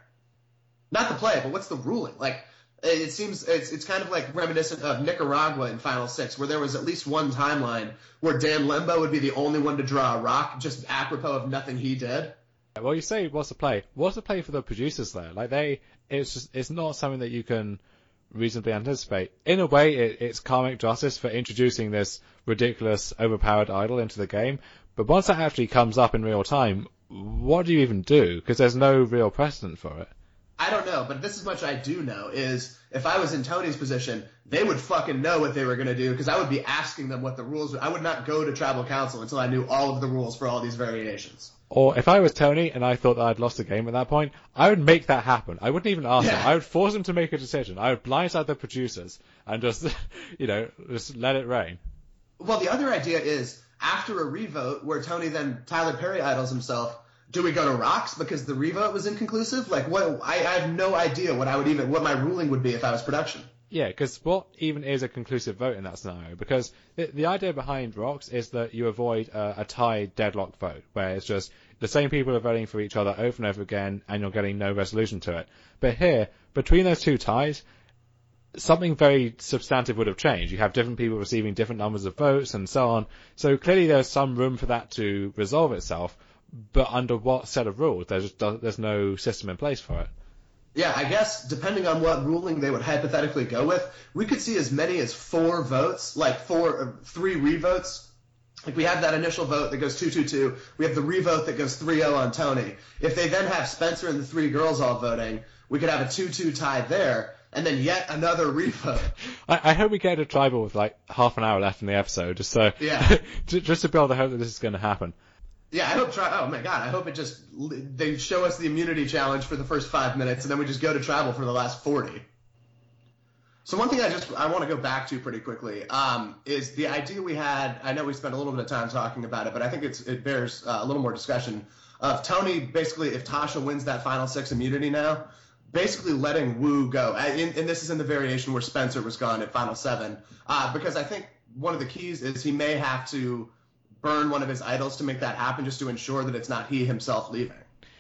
Not the play, but what's the ruling? Like, it seems it's it's kind of like reminiscent of Nicaragua in Final Six, where there was at least one timeline where Dan Lembo would be the only one to draw a rock, just apropos of nothing he did.
Well, you say what's the play? What's the play for the producers there? Like they, it's just it's not something that you can reasonably anticipate. In a way, it, it's karmic justice for introducing this ridiculous, overpowered idol into the game. But once that actually comes up in real time, what do you even do? Because there's no real precedent for it.
I don't know, but this is much I do know, is if I was in Toni's position, they would fucking know what they were going to do, because I would be asking them what the rules were. I would not go to tribal council until I knew all of the rules for all these variations.
Or if I was Toni and I thought that I'd lost the game at that point, I would make that happen. I wouldn't even ask
yeah.
them. I would force them to make a decision. I would blindside the producers and just, you know, just let it rain.
Well, the other idea is, after a revote where Toni then Tyler Perry idols himself, do we go to rocks because the revote was inconclusive? Like, what? I, I have no idea what I would even, what my ruling would be if I was production.
Yeah, because what even is a conclusive vote in that scenario? Because the, the idea behind Rocks is that you avoid a, a tied deadlock vote, where it's just the same people are voting for each other over and over again, and you're getting no resolution to it. But here, between those two ties, something very substantive would have changed. You have different people receiving different numbers of votes and so on. So clearly there's some room for that to resolve itself, but under what set of rules? There's just, there's no system in place for it.
Yeah, I guess depending on what ruling they would hypothetically go with, we could see as many as four votes, like four, uh, three revotes. Like we have that initial vote that goes two two two. We have the revote that goes three oh on Tony. If they then have Spencer and the three girls all voting, we could have a two two tie there, and then yet another revote.
I, I hope we get a tribal with like half an hour left in the episode, just so
yeah,
just to be able to hope that this is going to happen.
Yeah, I hope. Tri- oh my God, I hope it just they show us the immunity challenge for the first five minutes, and then we just go to tribal for the last forty. So one thing I just I want to go back to pretty quickly um, is the idea we had. I know we spent a little bit of time talking about it, but I think it's it bears uh, a little more discussion of Tony. Basically, if Tasha wins that final six immunity now, basically letting Wu go. And, and this is in the variation where Spencer was gone at final seven, uh, because I think one of the keys is he may have to burn one of his idols to make that happen, just to ensure that it's not he himself leaving.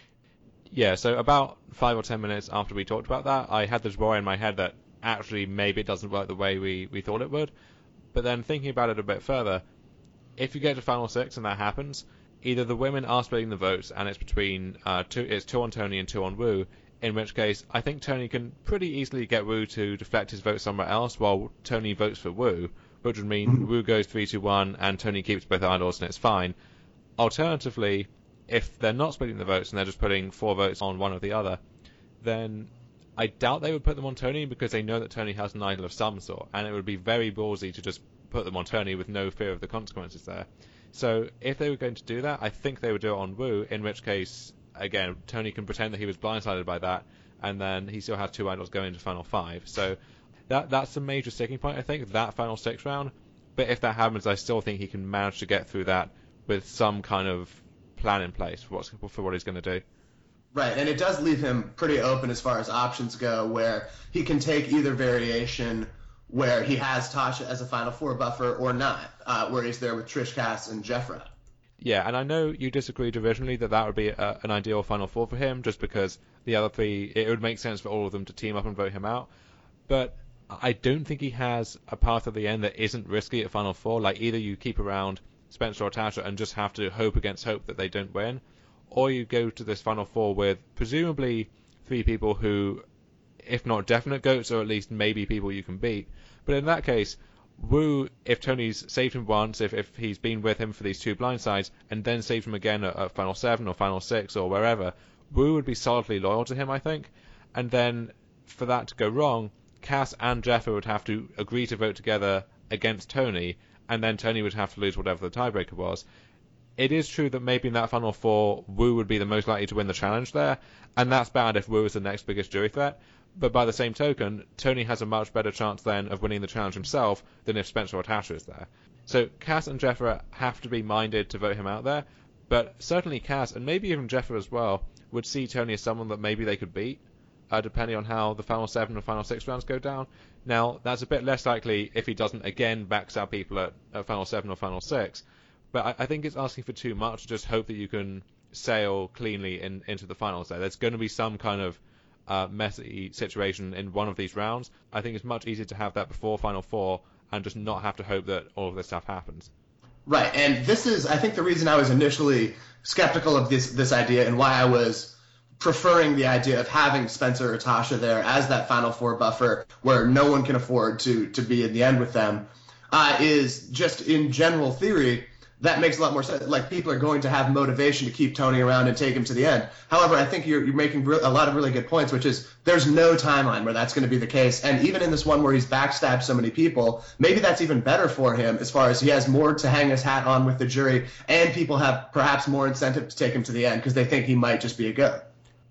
Yeah, so about five or ten minutes after we talked about that, I had this worry in my head that actually maybe it doesn't work the way we, we thought it would. But then thinking about it a bit further, if you get to final six and that happens, either the women are splitting the votes and it's between uh, two, it's two on Tony and two on Wu, in which case I think Tony can pretty easily get Wu to deflect his vote somewhere else while Tony votes for Wu, which would mean mm-hmm. Wu goes three two one and Tony keeps both idols and it's fine. Alternatively, if they're not splitting the votes and they're just putting four votes on one or the other, then I doubt they would put them on Tony because they know that Tony has an idol of some sort, and it would be very ballsy to just put them on Tony with no fear of the consequences there. So if they were going to do that, I think they would do it on Wu, in which case, again, Tony can pretend that he was blindsided by that, and then he still has two idols going into Final Five. So that that's a major sticking point, I think, that Final Six round. But if that happens, I still think he can manage to get through that with some kind of plan in place for, what's, for what he's going to do.
Right, and it does leave him pretty open as far as options go, where he can take either variation where he has Tasha as a Final Four buffer or not, uh, where he's there with Trish, Cass, and Jeffra.
Yeah, and I know you disagreed originally that that would be a, an ideal Final Four for him, just because the other three, it would make sense for all of them to team up and vote him out. But I don't think he has a path at the end that isn't risky at Final Four. Like, either you keep around Spencer or Tasha and just have to hope against hope that they don't win, or you go to this Final Four with presumably three people who, if not definite GOATs, or at least maybe people you can beat. But in that case, Wu, if Tony's saved him once, if, if he's been with him for these two blindsides, and then saved him again at, at Final Seven or Final Six or wherever, Wu would be solidly loyal to him, I think. And then, for that to go wrong, Cass and Jeffa would have to agree to vote together against Tony, and then Tony would have to lose whatever the tiebreaker was. It is true that maybe in that Final Four, Wu would be the most likely to win the challenge there, and that's bad if Wu is the next biggest jury threat. But by the same token, Tony has a much better chance then of winning the challenge himself than if Spencer or Tasha is there. So Cass and Jeffa have to be minded to vote him out there, but certainly Cass, and maybe even Jeffa as well, would see Tony as someone that maybe they could beat, uh, depending on how the Final Seven and Final Six rounds go down. Now, that's a bit less likely if he doesn't again backstab people at, at Final Seven or Final Six, but I, I think it's asking for too much to just hope that you can sail cleanly in, into the finals there. There's going to be some kind of uh, messy situation in one of these rounds. I think it's much easier to have that before Final Four and just not have to hope that all of this stuff happens.
Right, and this is, I think, the reason I was initially skeptical of this this idea and why I was preferring the idea of having Spencer or Tasha there as that Final Four buffer where no one can afford to, to be in the end with them, uh, is just in general theory, that makes a lot more sense. Like, people are going to have motivation to keep Tony around and take him to the end. However, I think you're, you're making re- a lot of really good points, which is there's no timeline where that's going to be the case. And even in this one where he's backstabbed so many people, maybe that's even better for him as far as he has more to hang his hat on with the jury, and people have perhaps more incentive to take him to the end because they think he might just be a goat.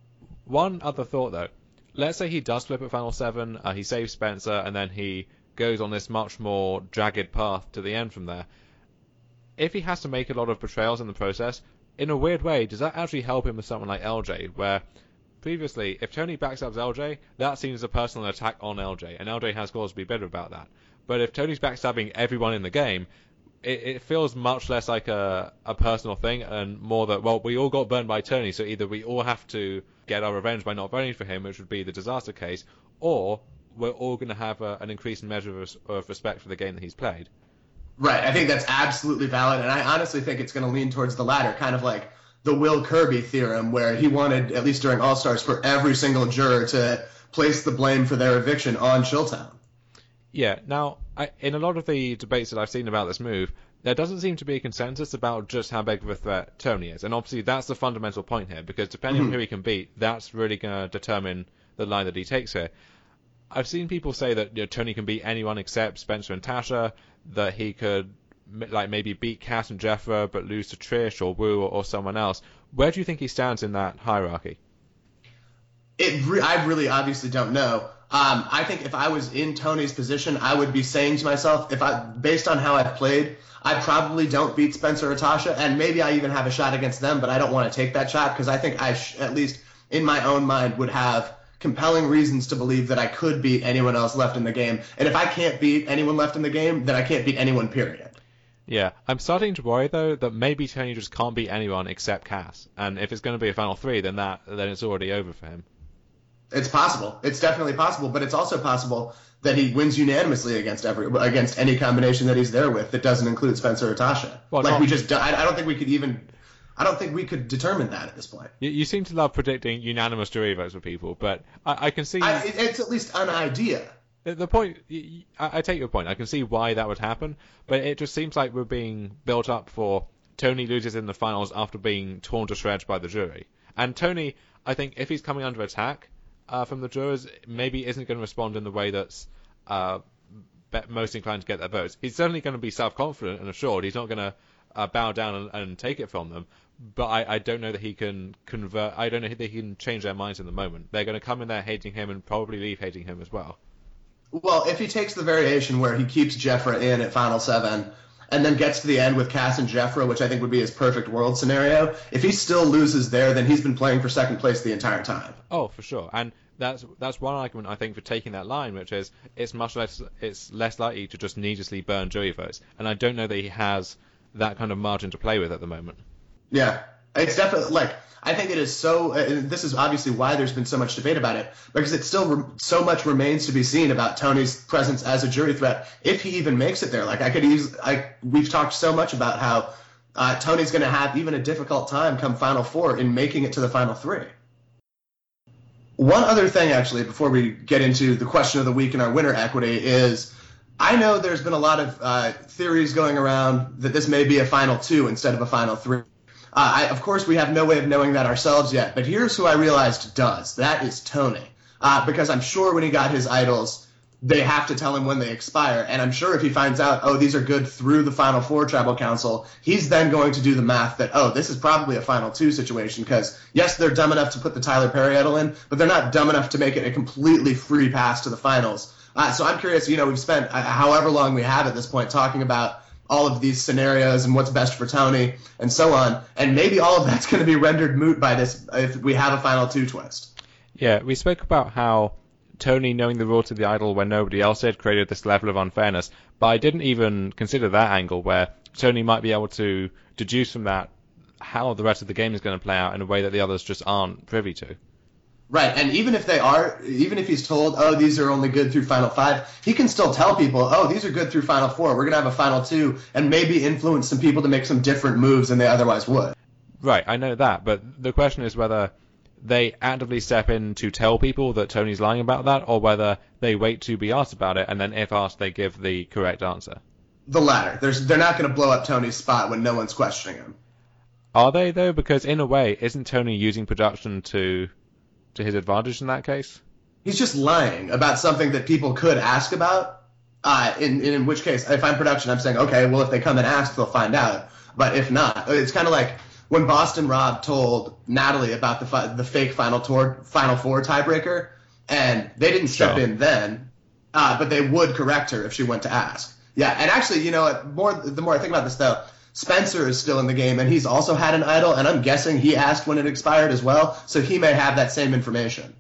One other thought, though. Let's say he does flip at Final Seven, uh, he saves Spencer, and then he goes on this much more jagged path to the end from there. If he has to make a lot of betrayals in the process, in a weird way, does that actually help him with someone like L J, where previously, if Tony backstabs L J, that seems a personal attack on L J, and L J has cause to be bitter about that. But if Tony's backstabbing everyone in the game, it, it feels much less like a, a personal thing and more that, well, we all got burned by Tony, so either we all have to get our revenge by not voting for him, which would be the disaster case, or we're all going to have a, an increasing measure of, of respect for the game that he's played.
Right, I think that's absolutely valid, and I honestly think it's going to lean towards the latter, kind of like the Will Kirby theorem, where he wanted, at least during All-Stars, for every single juror to place the blame for their eviction on Chilltown.
Yeah, now, I, in a lot of the debates that I've seen about this move, there doesn't seem to be a consensus about just how big of a threat Tony is, and obviously that's the fundamental point here, because depending mm-hmm. on who he can beat, that's really going to determine the line that he takes here. I've seen people say that you know, Tony can beat anyone except Spencer and Tasha, that he could like maybe beat Cass and Jeffra but lose to Trish or Wu or, or someone else. Where do you think he stands in that hierarchy?
It re- I really obviously don't know. Um, I think if I was in Tony's position, I would be saying to myself, if I, based on how I've played, I probably don't beat Spencer or Tasha, and maybe I even have a shot against them, but I don't want to take that shot because I think I, sh- at least in my own mind, would have compelling reasons to believe that I could beat anyone else left in the game. And if I can't beat anyone left in the game, then I can't beat anyone, period.
Yeah, I'm starting to worry, though, that maybe Tony just can't beat anyone except Cass. And if it's going to be a final three, then that then it's already over for him.
It's possible. It's definitely possible, but it's also possible that he wins unanimously against every against any combination that he's there with that doesn't include Spencer or Tasha. Well, like not, we just, I, I don't think we could even, I don't think we could determine that at this point.
You, you seem to love predicting unanimous jury votes for people, but I, I can see.
I, it's at least an idea.
The, the point, I, I take your point. I can see why that would happen, but it just seems like we're being built up for Tony loses in the finals after being torn to shreds by the jury. And Tony, I think, if he's coming under attack uh, from the jurors, maybe isn't going to respond in the way that's uh, most inclined to get their votes. He's certainly going to be self-confident and assured. He's not going to uh, bow down and, and take it from them. But I, I don't know that he can convert. I don't know that he can change their minds in the moment. They're going to come in there hating him and probably leave hating him as well.
Well, if he takes the variation where he keeps Jeffra in at Final Seven and then gets to the end with Cass and Jeffra, which I think would be his perfect world scenario, if he still loses there, then he's been playing for second place the entire time.
Oh, for sure. And that's that's one argument, I think, for taking that line, which is it's much less it's less likely to just needlessly burn jury votes. And I don't know that he has that kind of margin to play with at the moment.
Yeah. It's definitely, like, I think it is so, uh, this is obviously why there's been so much debate about it, because it still, re- so much remains to be seen about Tony's presence as a jury threat, if he even makes it there. Like, I could easily, I, we've talked so much about how uh, Tony's going to have even a difficult time come Final Four in making it to the Final Three. One other thing, actually, before we get into the question of the week and our winner equity is, I know there's been a lot of uh, theories going around that this may be a Final Two instead of a Final Three. Uh, I, of course, we have no way of knowing that ourselves yet, but here's who I realized does. That is Tony. Uh, because I'm sure when he got his idols, they have to tell him when they expire, and I'm sure if he finds out, oh, these are good through the Final Four Tribal Council, he's then going to do the math that, oh, this is probably a Final Two situation, because, yes, they're dumb enough to put the Tyler Perry idol in, but they're not dumb enough to make it a completely free pass to the finals. Uh, so I'm curious, you know, we've spent uh, however long we have at this point talking about all of these scenarios and what's best for Tony and so on. And maybe all of that's going to be rendered moot by this if we have a Final Two twist.
Yeah, we spoke about how Tony knowing the rules of the idol when nobody else did created this level of unfairness, but I didn't even consider that angle where Tony might be able to deduce from that how the rest of the game is going to play out in a way that the others just aren't privy to.
Right, and even if they are, even if he's told, oh, these are only good through Final Five, he can still tell people, oh, these are good through Final Four. We're going to have a Final Two, and maybe influence some people to make some different moves than they otherwise would.
Right, I know that, but the question is whether they actively step in to tell people that Tony's lying about that, or whether they wait to be asked about it, and then if asked, they give the correct answer.
The latter. There's, they're not going to blow up Tony's spot when no one's questioning him.
Are they, though? Because in a way, isn't Tony using production to... to his advantage in that case?
He's just lying about something that people could ask about, uh, in, in which case, if I'm production, I'm saying, okay, well, if they come and ask, they'll find out. But if not, it's kind of like when Boston Rob told Natalie about the fi- the fake Final Tour, Final Four tiebreaker, and they didn't step
Sure.
in then, uh, but they would correct her if she went to ask. Yeah, and actually, you know, more the more I think about this, though, Spencer is still in the game, and he's also had an idol, and I'm guessing he asked when it expired as well, so he may have that same information.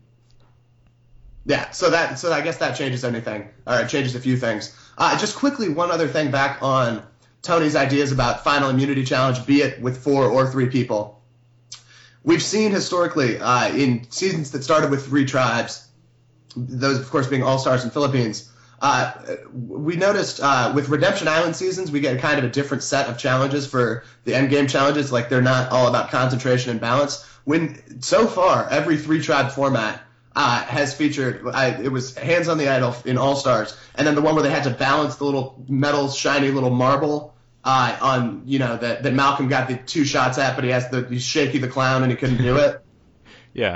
Yeah, so that so I guess that changes anything, or it changes a few things. Uh, just quickly, one other thing back on Tony's ideas about final immunity challenge, be it with four or three people. We've seen historically uh, in seasons that started with three tribes, those of course being All-Stars and Philippines, uh, we noticed uh, with Redemption Island seasons we get kind of a different set of challenges for the endgame challenges, like they're not all about concentration and balance. When so far every three-tribe format uh, has featured, uh, it was Hands on the Idol in All-Stars, and then the one where they had to balance the little metal shiny little marble uh, on, you know, that, that Malcolm got the two shots at, but he has the he's Shaky the Clown and he couldn't do it.
Yeah.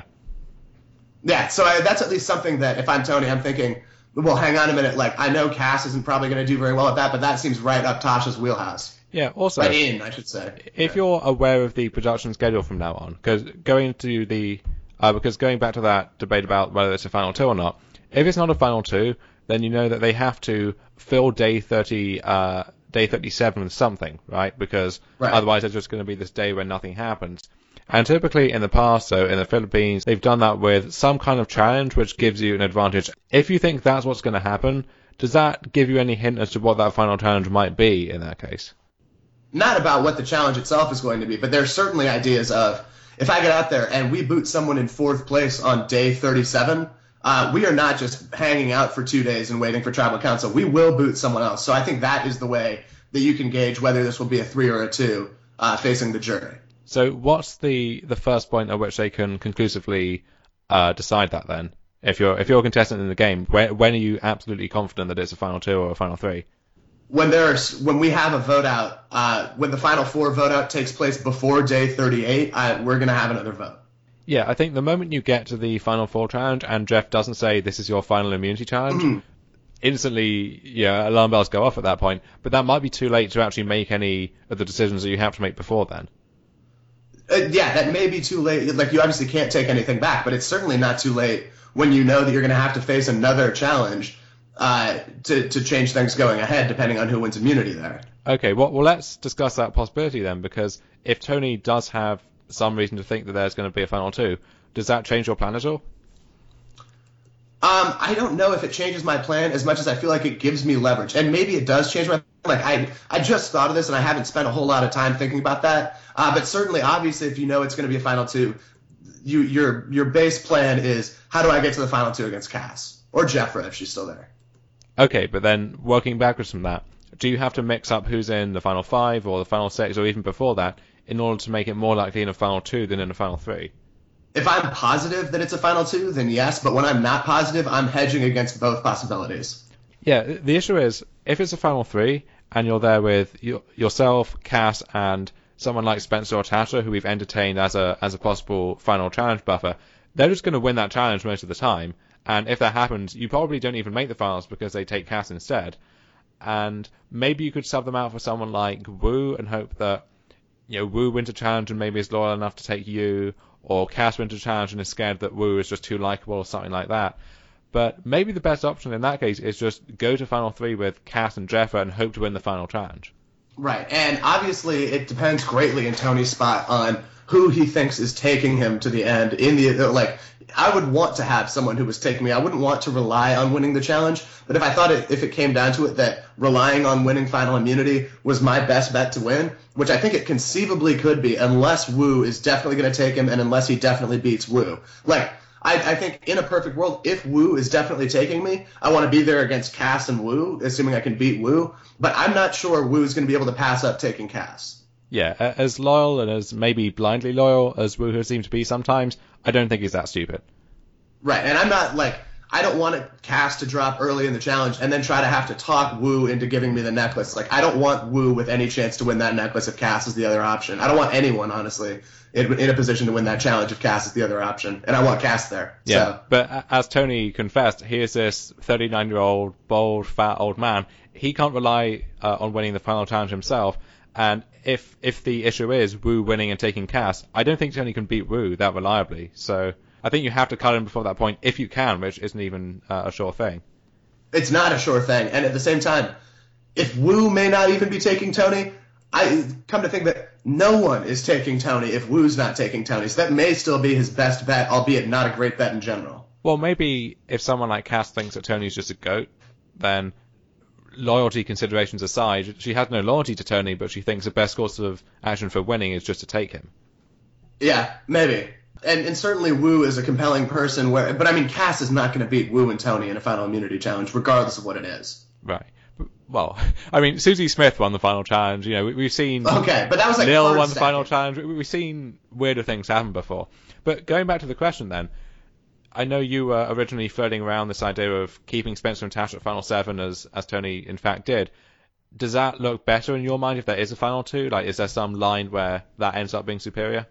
Yeah, so I, that's at least something that if I'm Tony, I'm thinking, well, hang on a minute. Like, I know Cass isn't probably going to do very well at that, but that seems right up Tasha's wheelhouse.
Yeah, also,
right in, I should say.
If
yeah.
you're aware of the production schedule from now on, because going to the, uh, because going back to that debate about whether it's a final two or not, if it's not a final two, then you know that they have to fill day thirty, uh, day thirty-seven with something, right? Because
right.
otherwise it's just going to be this day when nothing happens. And typically in the past, so in the Philippines, they've done that with some kind of challenge which gives you an advantage. If you think that's what's going to happen, does that give you any hint as to what that final challenge might be in that case?
Not about what the challenge itself is going to be, but there's certainly ideas of, if I get out there and we boot someone in fourth place on day thirty-seven, uh, we are not just hanging out for two days and waiting for tribal council. We will boot someone else. So I think that is the way that you can gauge whether this will be a three or a two uh, facing the jury.
So what's the, the first point at which they can conclusively uh, decide that then? If you're if you're a contestant in the game, where, when are you absolutely confident that it's a final two or a final three?
When there's when we have a vote out, uh, when the final four vote out takes place before day thirty-eight, I, we're gonna have another vote.
Yeah, I think the moment you get to the final four challenge and Jeff doesn't say this is your final immunity challenge, mm-hmm. instantly, yeah, alarm bells go off at that point. But that might be too late to actually make any of the decisions that you have to make before then.
Uh, yeah, that may be too late. Like, you obviously can't take anything back, but it's certainly not too late when you know that you're going to have to face another challenge uh, to, to change things going ahead, depending on who wins immunity there.
Okay, well, well, let's discuss that possibility then, because if Tony does have some reason to think that there's going to be a final two, does that change your plan at all?
Um, I don't know if it changes my plan as much as I feel like it gives me leverage. And maybe it does change my plan. Like, I, I just thought of this, and I haven't spent a whole lot of time thinking about that. Uh, but certainly, obviously, if you know it's going to be a final two, you, your your base plan is, how do I get to the final two against Cass? Or Jeffra, if she's still there.
Okay, but then working backwards from that, do you have to mix up who's in the final five or the final six or even before that in order to make it more likely in a final two than in a final three?
If I'm positive that it's a final two, then yes. But when I'm not positive, I'm hedging against both possibilities.
Yeah, the issue is, if it's a final three and you're there with y- yourself, Cass, and someone like Spencer or Tasha, who we've entertained as a as a possible final challenge buffer, they're just going to win that challenge most of the time. And if that happens, you probably don't even make the finals because they take Cass instead. And maybe you could sub them out for someone like Wu and hope that, you know, Wu wins a challenge and maybe is loyal enough to take you, or Cass wins a challenge and is scared that Wu is just too likable or something like that. But maybe the best option in that case is just go to final three with Cass and Jeffra and hope to win the final challenge.
Right, and obviously it depends greatly in Tony's spot on who he thinks is taking him to the end. In the like, I would want to have someone who was taking me. I wouldn't want to rely on winning the challenge, but if I thought it, if it came down to it, that relying on winning final immunity was my best bet to win, which I think it conceivably could be, unless Wu is definitely going to take him and unless he definitely beats Wu. Like, I, I think in a perfect world, if Wu is definitely taking me, I want to be there against Cass and Wu, assuming I can beat Wu. But I'm not sure Wu is going to be able to pass up taking Cass.
Yeah, as loyal and as maybe blindly loyal as Wu has seemed to be sometimes, I don't think he's that stupid.
Right, and I'm not, like, I don't want Cass to drop early in the challenge and then try to have to talk Wu into giving me the necklace. Like, I don't want Wu with any chance to win that necklace if Cass is the other option. I don't want anyone, honestly, in, in a position to win that challenge if Cass is the other option. And I want Cass there.
Yeah,
so.
But as Tony confessed, here's this thirty-nine-year-old, bald, fat old man. He can't rely uh, on winning the final challenge himself. And if if the issue is Wu winning and taking Cass, I don't think Tony can beat Wu that reliably. So I think you have to cut him before that point, if you can, which isn't even uh, a sure thing.
It's not a sure thing. And at the same time, if Wu may not even be taking Tony, I come to think that no one is taking Tony if Wu's not taking Tony, so that may still be his best bet, albeit not a great bet in general.
Well, maybe if someone like Cass thinks that Tony's just a goat, then loyalty considerations aside, she has no loyalty to Tony, but she thinks the best course of action for winning is just to take him.
Yeah, maybe. And, and certainly Wu is a compelling person, where, but I mean, Cass is not going to beat Wu and Tony in a final immunity challenge, regardless of what it is.
Right. Well, I mean, Susie Smith won the final challenge. You know, we, we've seen.
Okay, but that was like.
Lil won the
second.
final challenge. We, we've seen weirder things happen before. But going back to the question, then, I know you were originally floating around this idea of keeping Spencer and Tash at final seven, as as Tony in fact did. Does that look better in your mind if there is a final two? Like, is there some line where that ends up being superior?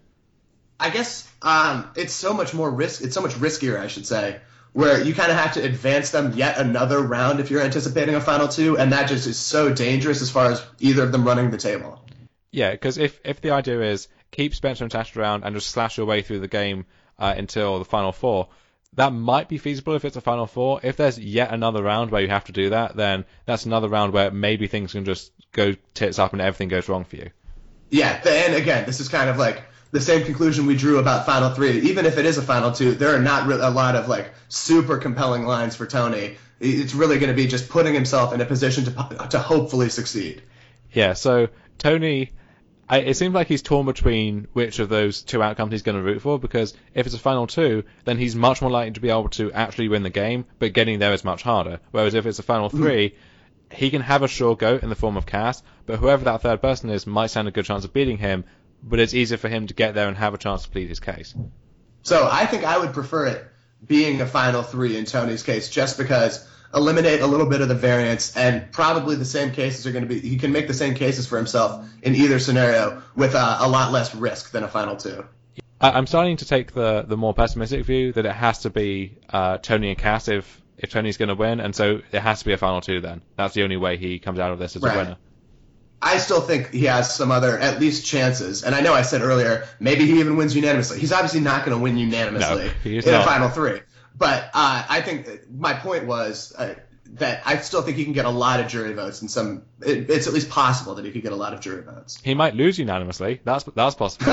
I guess um, it's so much more risk. It's so much riskier, I should say, where you kind of have to advance them yet another round if you're anticipating a final two, and that just is so dangerous as far as either of them running the table.
Yeah, because if if the idea is keep Spencer and Tash around and just slash your way through the game uh, until the final four, that might be feasible if it's a final four. If there's yet another round where you have to do that, then that's another round where maybe things can just go tits up and everything goes wrong for you.
Yeah, and again, this is kind of like the same conclusion we drew about Final Three. Even if it is a Final Two, there are not really a lot of like super compelling lines for Tony. It's really going to be just putting himself in a position to to hopefully succeed.
Yeah, so Tony, I, it seems like he's torn between which of those two outcomes he's going to root for, because if it's a Final Two, then he's much more likely to be able to actually win the game, but getting there is much harder. Whereas if it's a Final Three, mm-hmm. he can have a sure goat in the form of Cass, but whoever that third person is might stand a good chance of beating him, but it's easier for him to get there and have a chance to plead his case.
So I think I would prefer it being a Final Three in Tony's case, just because eliminate a little bit of the variance, and probably the same cases are going to be, he can make the same cases for himself in either scenario with uh, a lot less risk than a Final Two.
I'm starting to take the, the more pessimistic view that it has to be uh, Tony and Cass if, if Tony's going to win, and so it has to be a Final Two then. That's the only way he comes out of this as
right.
a winner.
I still think he has some other, at least, chances. And I know I said earlier, maybe he even wins unanimously. He's obviously not going to win unanimously
no,
in
not.
a Final Three. But uh, I think my point was uh, that I still think he can get a lot of jury votes, and some. It, it's at least possible that he could get a lot of jury votes.
He might lose unanimously. That's that's possible.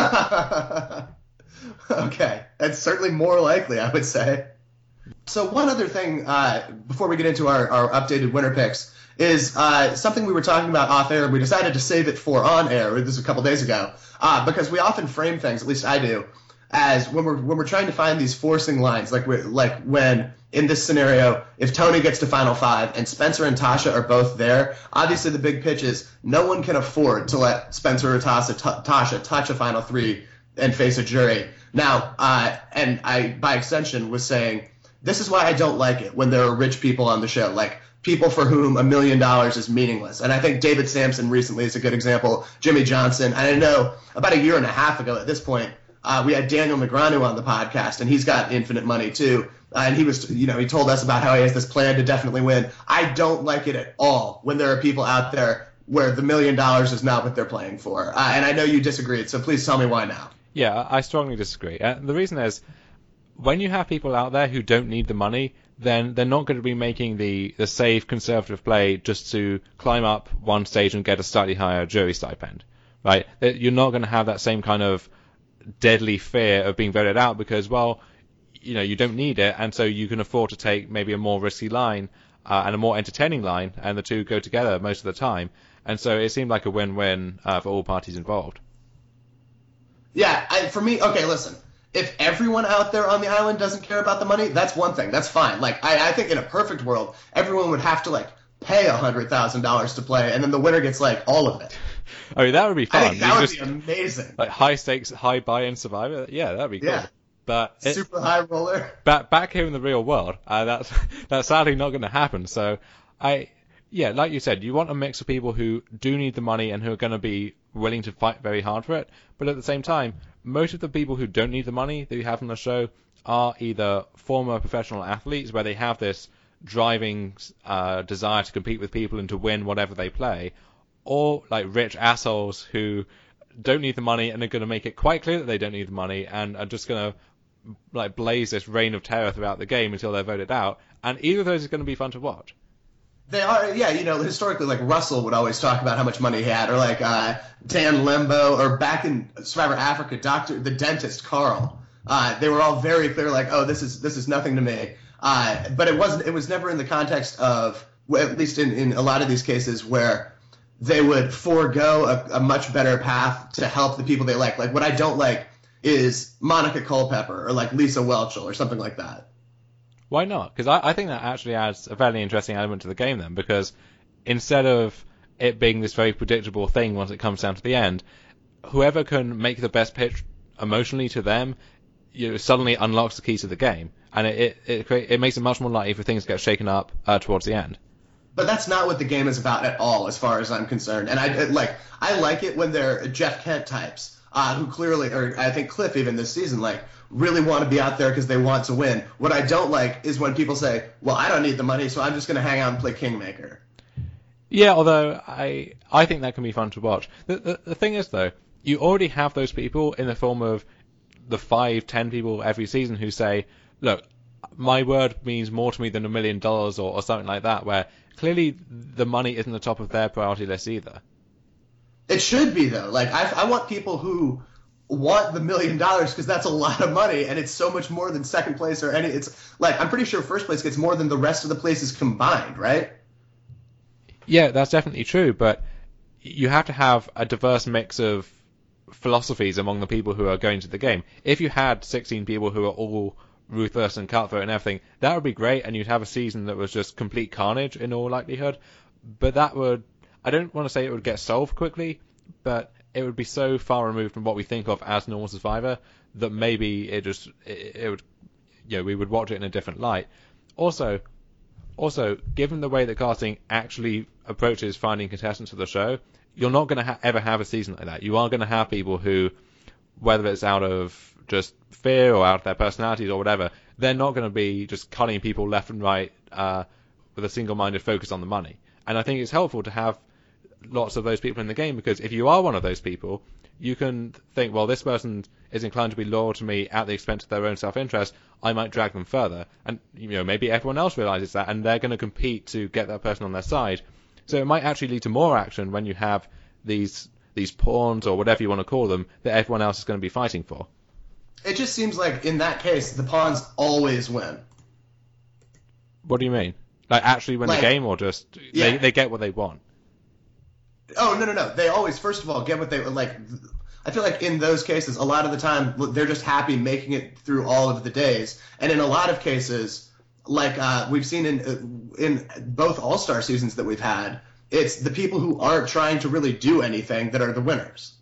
Okay, that's certainly more likely, I would say. So one other thing uh, before we get into our, our updated winner picks is uh, something we were talking about off air. We decided to save it for on air. This was a couple days ago uh, because we often frame things, at least I do, as when we're when we're trying to find these forcing lines, like we're, like when in this scenario, if Tony gets to Final Five and Spencer and Tasha are both there, obviously the big pitch is no one can afford to let Spencer or Tasha, t- Tasha touch a Final Three and face a jury. Now, uh, and I by extension was saying this is why I don't like it when there are rich people on the show, like people for whom a million dollars is meaningless. And I think David Sampson recently is a good example. Jimmy Johnson. And I know about a year and a half ago at this point, uh, we had Daniel Negreanu on the podcast, and he's got infinite money too. Uh, and he was, you know, he told us about how he has this plan to definitely win. I don't like it at all when there are people out there where the million dollars is not what they're playing for. Uh, and I know you disagreed, so please tell me why now.
Yeah, I strongly disagree. Uh, the reason is, when you have people out there who don't need the money, then they're not going to be making the, the safe conservative play just to climb up one stage and get a slightly higher jury stipend, right? You're not going to have that same kind of deadly fear of being voted out because, well, you know, you don't need it, and so you can afford to take maybe a more risky line uh, and a more entertaining line, and the two go together most of the time. And so it seemed like a win-win uh, for all parties involved.
Yeah, I, for me, okay, listen. If everyone out there on the island doesn't care about the money, that's one thing. That's fine. Like, I, I think in a perfect world, everyone would have to, like, pay one hundred thousand dollars to play, and then the winner gets, like, all of it.
I mean, that would be fun.
I think that
you
would
just,
be amazing.
Like, high stakes, high buy-in Survivor. Yeah, that'd be cool.
Yeah.
But it,
super high roller.
Back, back here in the real world, uh, that's, that's sadly not going to happen. So, I, yeah, like you said, you want a mix of people who do need the money and who are going to be willing to fight very hard for it, but at the same time, most of the people who don't need the money that you have on the show are either former professional athletes where they have this driving uh, desire to compete with people and to win whatever they play, or like rich assholes who don't need the money and are going to make it quite clear that they don't need the money and are just going to like blaze this reign of terror throughout the game until they're voted out. And either of those is going to be fun to watch.
They are, yeah, you know, historically, like, Russell would always talk about how much money he had, or, like, uh, Dan Lembo, or back in Survivor Africa, Doctor the dentist, Carl. Uh, they were all very clear, like, oh, this is this is nothing to me. Uh, but it wasn't, it was never in the context of, at least in, in a lot of these cases, where they would forego a, a much better path to help the people they like. Like, what I don't like is Monica Culpepper, or, like, Lisa Whelchel, or something like that.
Why not? Because I, I think that actually adds a fairly interesting element to the game then, because instead of it being this very predictable thing once it comes down to the end, whoever can make the best pitch emotionally to them, you know, suddenly unlocks the key to the game, and it it it, create, it makes it much more likely for things to get shaken up uh, towards the end.
But that's not what the game is about at all, as far as I'm concerned. And I like I like it when they're Jeff Kent types, uh, who clearly, or I think Cliff even this season, like, really want to be out there because they want to win. What I don't like is when people say, well, I don't need the money, so I'm just going to hang out and play Kingmaker.
Yeah, although I I think that can be fun to watch. The, the, the thing is, though, you already have those people in the form of the five, ten people every season who say, look, my word means more to me than a million dollars or, or something like that, where clearly the money isn't the top of their priority list either.
It should be, though. Like, I, I want people who want the million dollars because that's a lot of money, and it's so much more than second place or any. It's like, I'm pretty sure first place gets more than the rest of the places combined, right?
Yeah, that's definitely true, but you have to have a diverse mix of philosophies among the people who are going to the game. If you had sixteen people who are all ruthless and cutthroat and everything, that would be great, and you'd have a season that was just complete carnage in all likelihood. But that would, I don't want to say it would get solved quickly, but it would be so far removed from what we think of as normal Survivor that maybe it just it, it would, you know, we would watch it in a different light. Also, also given the way that casting actually approaches finding contestants for the show, you're not going to ha- ever have a season like that. You are going to have people who, whether it's out of just fear or out of their personalities or whatever, they're not going to be just cutting people left and right uh, with a single-minded focus on the money. And I think it's helpful to have lots of those people in the game, because if you are one of those people, you can think, well, this person is inclined to be loyal to me at the expense of their own self-interest, I might drag them further. And, you know, maybe everyone else realizes that, and they're going to compete to get that person on their side. So it might actually lead to more action when you have these these pawns, or whatever you want to call them, that everyone else is going to be fighting for.
It just seems like, in that case, the pawns always win.
What do you mean? Like, actually win
like,
the game, or just
yeah.
they, they get what they want?
Oh, no, no, no. They always, first of all, get what they, like, I feel like in those cases, a lot of the time, they're just happy making it through all of the days. And in a lot of cases, like uh, we've seen in in both All-Star seasons that we've had, it's the people who aren't trying to really do anything that are the winners.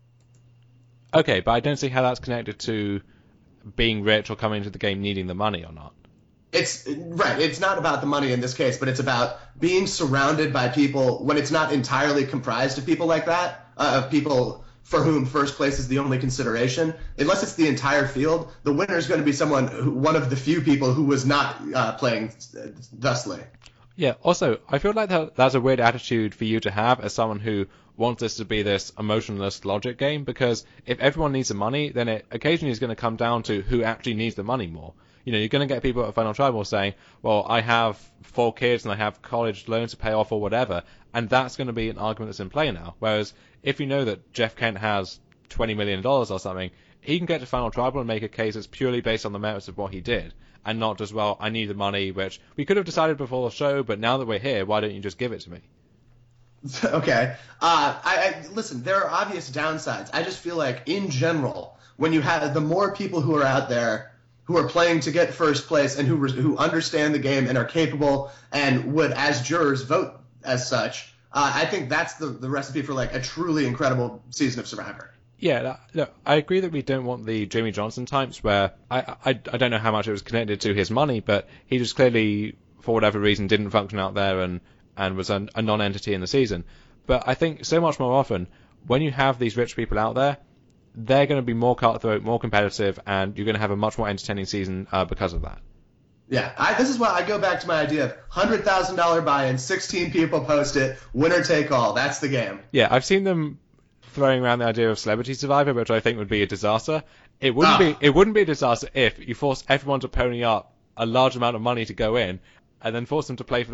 Okay, but I don't see how that's connected to being rich or coming into the game needing the money or not.
It's right. It's not about the money in this case, but it's about being surrounded by people when it's not entirely comprised of people like that, uh, of people for whom first place is the only consideration. Unless it's the entire field, the winner is going to be someone, who, one of the few people who was not uh, playing thusly.
Yeah, also, I feel like that, that's a weird attitude for you to have as someone who wants this to be this emotionless logic game, because if everyone needs the money, then it occasionally is going to come down to who actually needs the money more. You know, you're going to get people at Final Tribal saying, well, I have four kids and I have college loans to pay off or whatever, and that's going to be an argument that's in play now. Whereas if you know that Jeff Kent has twenty million dollars or something, he can get to Final Tribal and make a case that's purely based on the merits of what he did, and not just, well, I need the money, which we could have decided before the show, but now that we're here, why don't you just give it to me?
Okay. Uh, I, I listen, there are obvious downsides. I just feel like, in general, when you have the more people who are out there who are playing to get first place and who who understand the game and are capable and would, as jurors, vote as such, uh, I think that's the, the recipe for like a truly incredible season of Survivor.
Yeah, look, I agree that we don't want the Jamie Johnson types where I, I, I don't know how much it was connected to his money, but he just clearly, for whatever reason, didn't function out there and, and was a, a non-entity in the season. But I think so much more often, when you have these rich people out there, they're going to be more cutthroat, more competitive, and you're going to have a much more entertaining season uh, because of that.
Yeah, I, this is why I go back to my idea of one hundred thousand dollars buy-in, sixteen people post it, winner take all. That's the game.
Yeah, I've seen them throwing around the idea of Celebrity Survivor, which I think would be a disaster. It wouldn't
oh.
be it wouldn't be a disaster if you forced everyone to pony up a large amount of money to go in, and then force them to play for that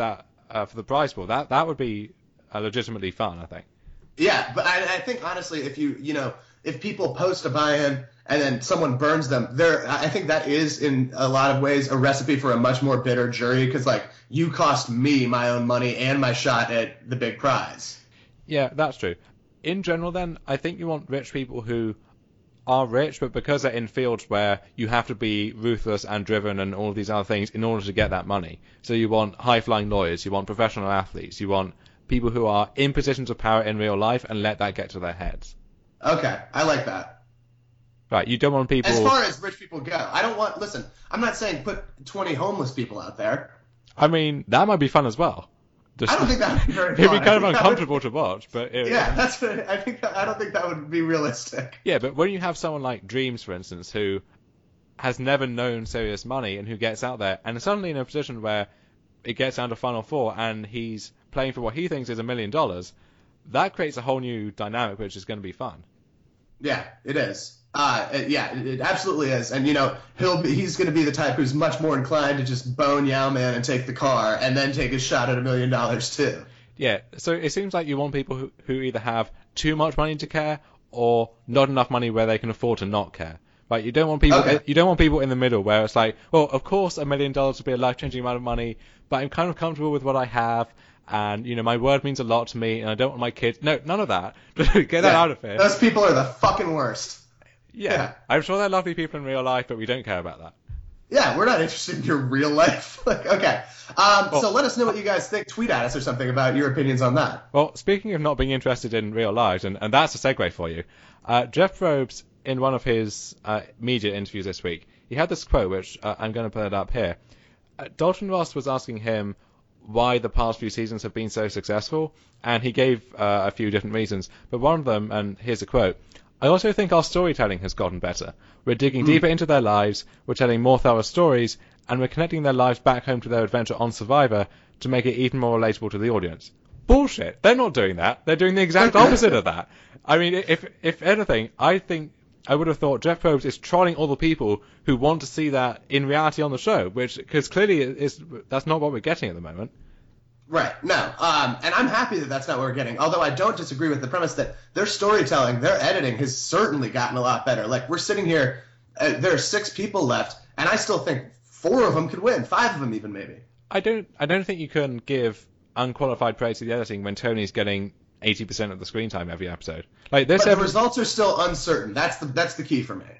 uh, for the prize pool. That that would be uh, legitimately fun, I think.
Yeah, but I, I think honestly, if you you know if people post a buy-in and then someone burns them, there I think that is in a lot of ways a recipe for a much more bitter jury because like you cost me my own money and my shot at the big prize.
Yeah, that's true. In general, then, I think you want rich people who are rich, but because they're in fields where you have to be ruthless and driven and all of these other things in order to get that money. So you want high-flying lawyers, you want professional athletes, you want people who are in positions of power in real life and let that get to their heads.
Okay, I like that.
Right, you don't want people...
As far as rich people go, I don't want... Listen, I'm not saying put twenty homeless people out there.
I mean, that might be fun as well.
Just, I don't think that would be very fun.
It'd be kind of uncomfortable would, to watch, but it,
yeah, that's what I think. That, I don't think that would be realistic.
Yeah, but when you have someone like Dreams, for instance, who has never known serious money and who gets out there and is suddenly in a position where it gets down to Final Four and he's playing for what he thinks is a million dollars, that creates a whole new dynamic, which is going to be fun.
Yeah, it is. Uh, it, yeah, it, it absolutely is. And, you know, he'll be, he's going to be the type who's much more inclined to just bone Yao Man and take the car and then take a shot at a million dollars, too.
Yeah, so it seems like you want people who, who either have too much money to care or not enough money where they can afford to not care. Right? You don't want people.
Okay.
You don't want people in the middle where it's like, well, of course, a million dollars would be a life-changing amount of money, but I'm kind of comfortable with what I have, and you know, my word means a lot to me, and I don't want my kids. No, none of that. Get that
yeah,
out of here.
Those people are the fucking worst.
Yeah.
yeah,
I'm sure they're lovely people in real life, but we don't care about that.
Yeah, we're not interested in your real life. Like, okay. Um, well, so let us know what you guys think. Tweet at us or something about your opinions on that.
Well, speaking of not being interested in real lives, and, and that's a segue for you, uh, Jeff Probst, in one of his uh, media interviews this week, he had this quote, which uh, I'm going to put it up here. Uh, Dalton Ross was asking him why the past few seasons have been so successful, and he gave uh, a few different reasons, but one of them, and here's a quote, I also think our storytelling has gotten better. We're digging mm. deeper into their lives, we're telling more thorough stories, and we're connecting their lives back home to their adventure on Survivor to make it even more relatable to the audience. Bullshit. They're not doing that. They're doing the exact opposite of that. I mean, if if anything, I think I would have thought Jeff Probst is trolling all the people who want to see that in reality on the show, which, because clearly is, that's not what we're getting at the moment.
Right. No. Um, and I'm happy that that's not what we're getting. Although I don't disagree with the premise that their storytelling, their editing has certainly gotten a lot better. Like, we're sitting here, uh, there are six people left, and I still think four of them could win. Five of them even, maybe.
I don't I don't think you can give unqualified praise to the editing when Tony's getting eighty percent of the screen time every episode. Like this
but the
every...
results are still uncertain. That's the that's the key for me.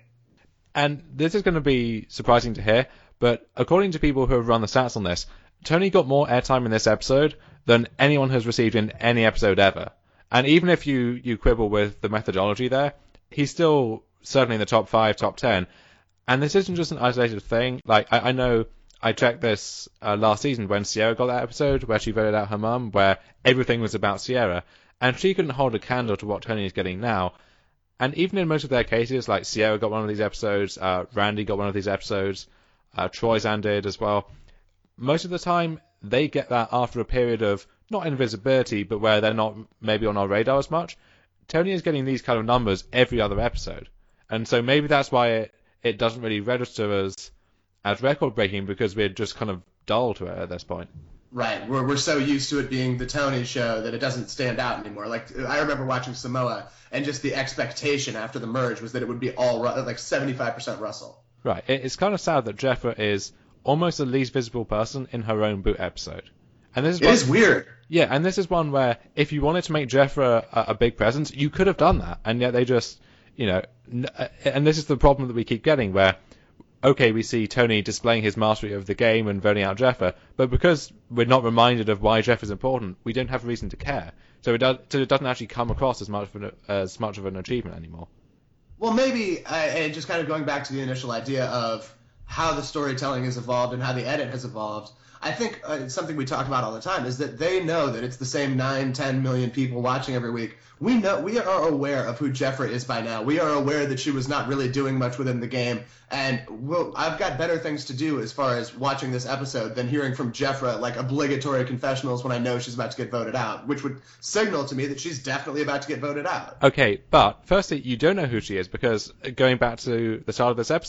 And this is going to be surprising to hear, but according to people who have run the stats on this, Tony got more airtime in this episode than anyone has received in any episode ever. And even if you, you quibble with the methodology there, he's still certainly in the top five, top ten. And this isn't just an isolated thing. Like, I, I know I checked this uh, last season when Sierra got that episode where she voted out her mum, where everything was about Sierra, and she couldn't hold a candle to what Tony is getting now. And even in most of their cases, like Sierra got one of these episodes, uh, Randy got one of these episodes, uh, Troyzan did as well. Most of the time, they get that after a period of, not invisibility, but where they're not maybe on our radar as much. Tony is getting these kind of numbers every other episode. And so maybe that's why it, it doesn't really register as, as record-breaking, because we're just kind of dull to it at this point.
Right. We're, we're so used to it being the Tony show that it doesn't stand out anymore. Like, I remember watching Samoa, and just the expectation after the merge was that it would be all, like, seventy-five percent Russell.
Right. It's kind of sad that Jeffra is almost the least visible person in her own boot episode. And this is one,
it is weird.
Yeah, and this is one where if you wanted to make Jeffra a, a big presence, you could have done that. And yet they just, you know, and this is the problem that we keep getting where, okay, we see Tony displaying his mastery of the game and voting out Jeffra, but because we're not reminded of why Jeffra's important, we don't have a reason to care. So it, does, so it doesn't actually come across as much of an, as much of an achievement anymore.
Well, maybe, uh, and just kind of going back to the initial idea of how the storytelling has evolved and how the edit has evolved, I think uh, it's something we talk about all the time, is that they know that it's the same nine, ten million people watching every week. We know, we are aware of who Jeffra is by now. We are aware that she was not really doing much within the game, and we'll, I've got better things to do as far as watching this episode than hearing from Jeffra like obligatory confessionals when I know she's about to get voted out, which would signal to me that she's definitely about to get voted out.
Okay, but firstly, you don't know who she is because, going back to the start of this episode,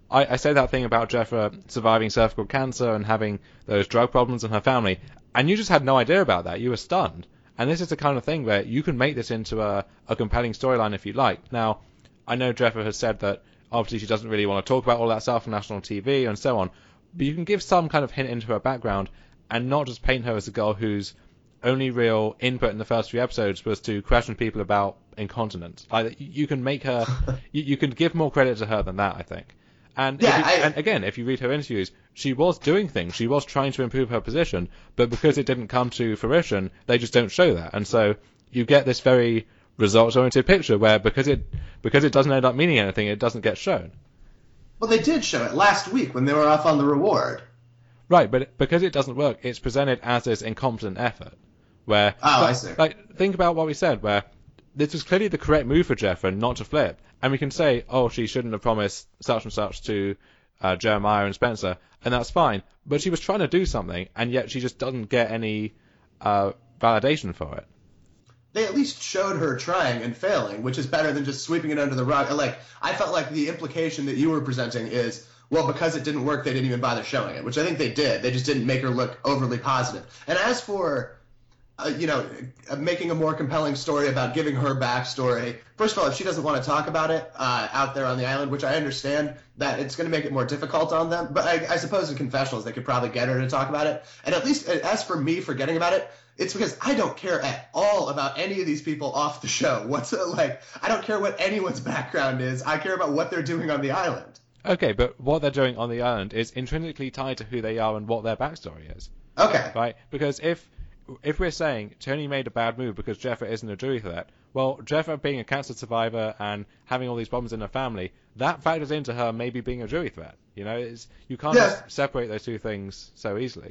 I, I say that thing about Jeffra surviving cervical cancer and having those drug problems in her family, and you just had no idea about that. You were stunned. And this is the kind of thing where you can make this into a, a compelling storyline if you like. Now, I know Jeffra has said that obviously she doesn't really want to talk about all that stuff on national T V and so on, but you can give some kind of hint into her background and not just paint her as a girl whose only real input in the first few episodes was to question people about incontinence. Like, you can make her, you, you can give more credit to her than that, I think. And,
yeah,
if you,
I,
and again, if you read her interviews, she was doing things. She was trying to improve her position, but because it didn't come to fruition, they just don't show that. And so you get this very results-oriented picture where because it because it doesn't end up meaning anything, it doesn't get shown.
Well, they did show it last week when they were off on the reward.
Right, but because it doesn't work, it's presented as this incompetent effort. Where,
oh,
like,
I see.
Like, think about what we said, where this was clearly the correct move for Jeffra not to flip. And we can say, oh, she shouldn't have promised such and such to uh, Jeremiah and Spencer, and that's fine. But she was trying to do something, and yet she just doesn't get any uh, validation for it.
They at least showed her trying and failing, which is better than just sweeping it under the rug. Like, I felt like the implication that you were presenting is, well, because it didn't work, they didn't even bother showing it, which I think they did. They just didn't make her look overly positive. And as for... Uh, you know, uh, making a more compelling story about giving her backstory. First of all, if she doesn't want to talk about it uh, out there on the island, which I understand that it's going to make it more difficult on them, but I, I suppose in confessionals they could probably get her to talk about it. And at least as for me forgetting about it, it's because I don't care at all about any of these people off the show. What's it like? I don't care what anyone's background is. I care about what they're doing on the island.
Okay, but what they're doing on the island is intrinsically tied to who they are and what their backstory is.
Okay.
Right? Because if if we're saying Tony made a bad move because Jeffra isn't a jury threat, well, Jeffra being a cancer survivor and having all these problems in her family, that factors into her maybe being a jury threat. You know, it's, you can't
yeah.
just separate those two things so easily.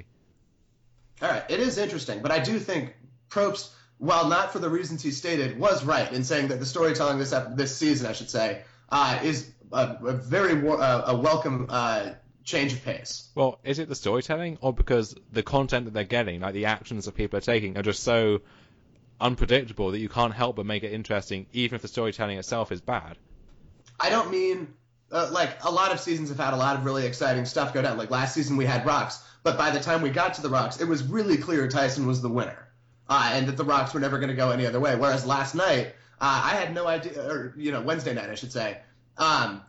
All right, it is interesting, but I do think Probst, while not for the reasons he stated, was right in saying that the storytelling this this season, I should say, uh, is a, a very uh, a welcome uh, change of pace.
Well, is it the storytelling, or because the content that they're getting, like the actions that people are taking, are just so unpredictable that you can't help but make it interesting, even if the storytelling itself is bad?
I don't mean, uh, like, a lot of seasons have had a lot of really exciting stuff go down. Like, last season we had Rocks, but by the time we got to the Rocks, it was really clear Tyson was the winner, uh, and that the Rocks were never going to go any other way. Whereas last night, uh, I had no idea, or, you know, Wednesday night, I should say, um,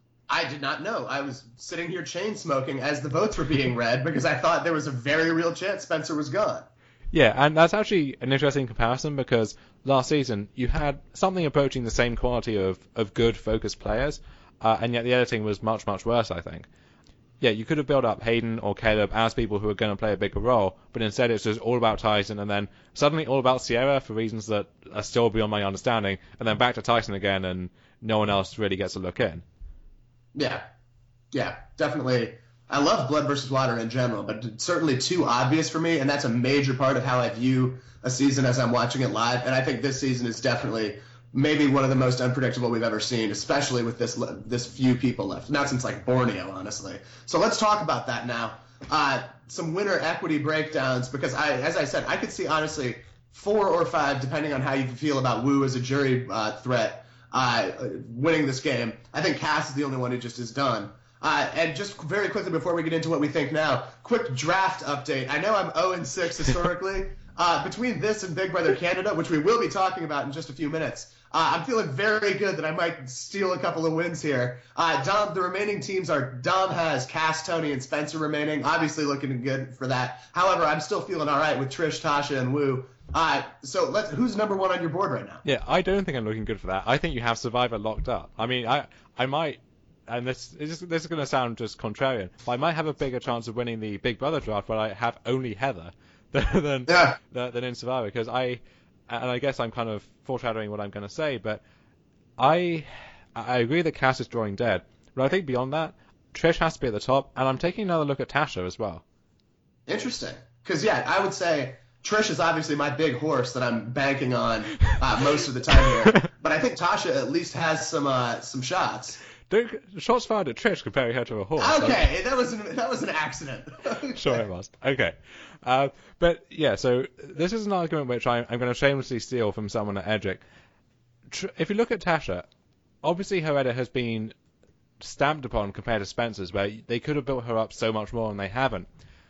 I did not know. I was sitting here chain smoking as the votes were being read because I thought there was a very real chance Spencer was gone.
Yeah, and that's actually an interesting comparison because last season you had something approaching the same quality of, of good focused players, uh, and yet the editing was much, much worse, I think. Yeah, you could have built up Hayden or Caleb as people who are going to play a bigger role, but instead it's just all about Tyson and then suddenly all about Sierra for reasons that are still beyond my understanding, and then back to Tyson again and no one else really gets a look in.
Yeah, yeah, definitely. I love Blood versus Water in general, but it's certainly too obvious for me, and that's a major part of how I view a season as I'm watching it live. And I think this season is definitely maybe one of the most unpredictable we've ever seen, especially with this this few people left. Not since like Borneo, honestly. So let's talk about that now. Uh, some winner equity breakdowns, because I, as I said, I could see honestly four or five, depending on how you feel about Wu as a jury uh, threat. Uh, winning this game. I think Cass is the only one who just is done. Uh, and just very quickly before we get into what we think now, quick draft update. I know I'm oh and six historically. uh, between this and Big Brother Canada, which we will be talking about in just a few minutes, uh, I'm feeling very good that I might steal a couple of wins here. Uh, Dom, the remaining teams are Dom has Cass, Tony, and Spencer remaining. Obviously looking good for that. However, I'm still feeling all right with Trish, Tasha, and Wu. Uh, so let's, who's number one on your board right now?
Yeah, I don't think I'm looking good for that. I think you have Survivor locked up. I mean, I I might, and this is this is going to sound just contrarian, but I might have a bigger chance of winning the Big Brother draft where I have only Heather than
yeah.
than, than in Survivor, because I, and I guess I'm kind of foreshadowing what I'm going to say, but I I agree that Cass is drawing dead, but I think beyond that, Trish has to be at the top, and I'm taking another look at Tasha as well.
Interesting, because yeah, I would say Trish is obviously my big horse that I'm banking on uh, most of the time here, but I think Tasha at least has some uh, some shots.
Don't, shots fired at Trish comparing her to a horse.
Okay, that was an, that was an accident. Okay.
Sure it was. Okay. Uh, but yeah, so this is an argument which I, I'm going to shamelessly steal from someone at Edgic. Tr- if you look at Tasha, obviously her edit has been stamped upon compared to Spencer's, where they could have built her up so much more and they haven't.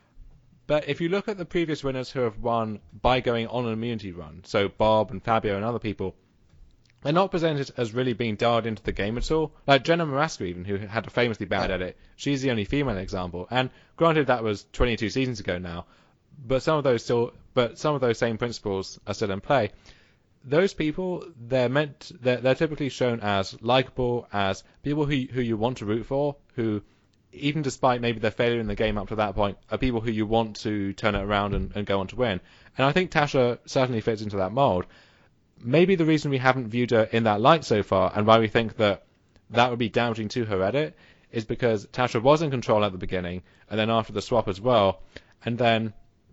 But if you look at the previous winners who have won by going on an immunity run, so Bob and Fabio and other people, they're not presented as really being dialed into the game at all. Like Jenna Marasco even, who had a famously bad edit, she's the only female example. And granted, that was twenty-two seasons ago now, but some of those still, but some of those same principles are still in play. Those people, they're meant, they're, they're typically shown as likable, as people who who you want to root for, who, even despite maybe their failure in the game up to that point, are people who you want to turn it around and, and go on to win. And I think Tasha certainly fits into that mold. Maybe the reason we haven't viewed her in that light so far, and why we think that that would be damaging to her edit, is because Tasha was in control at the beginning, and then after the swap as well, and then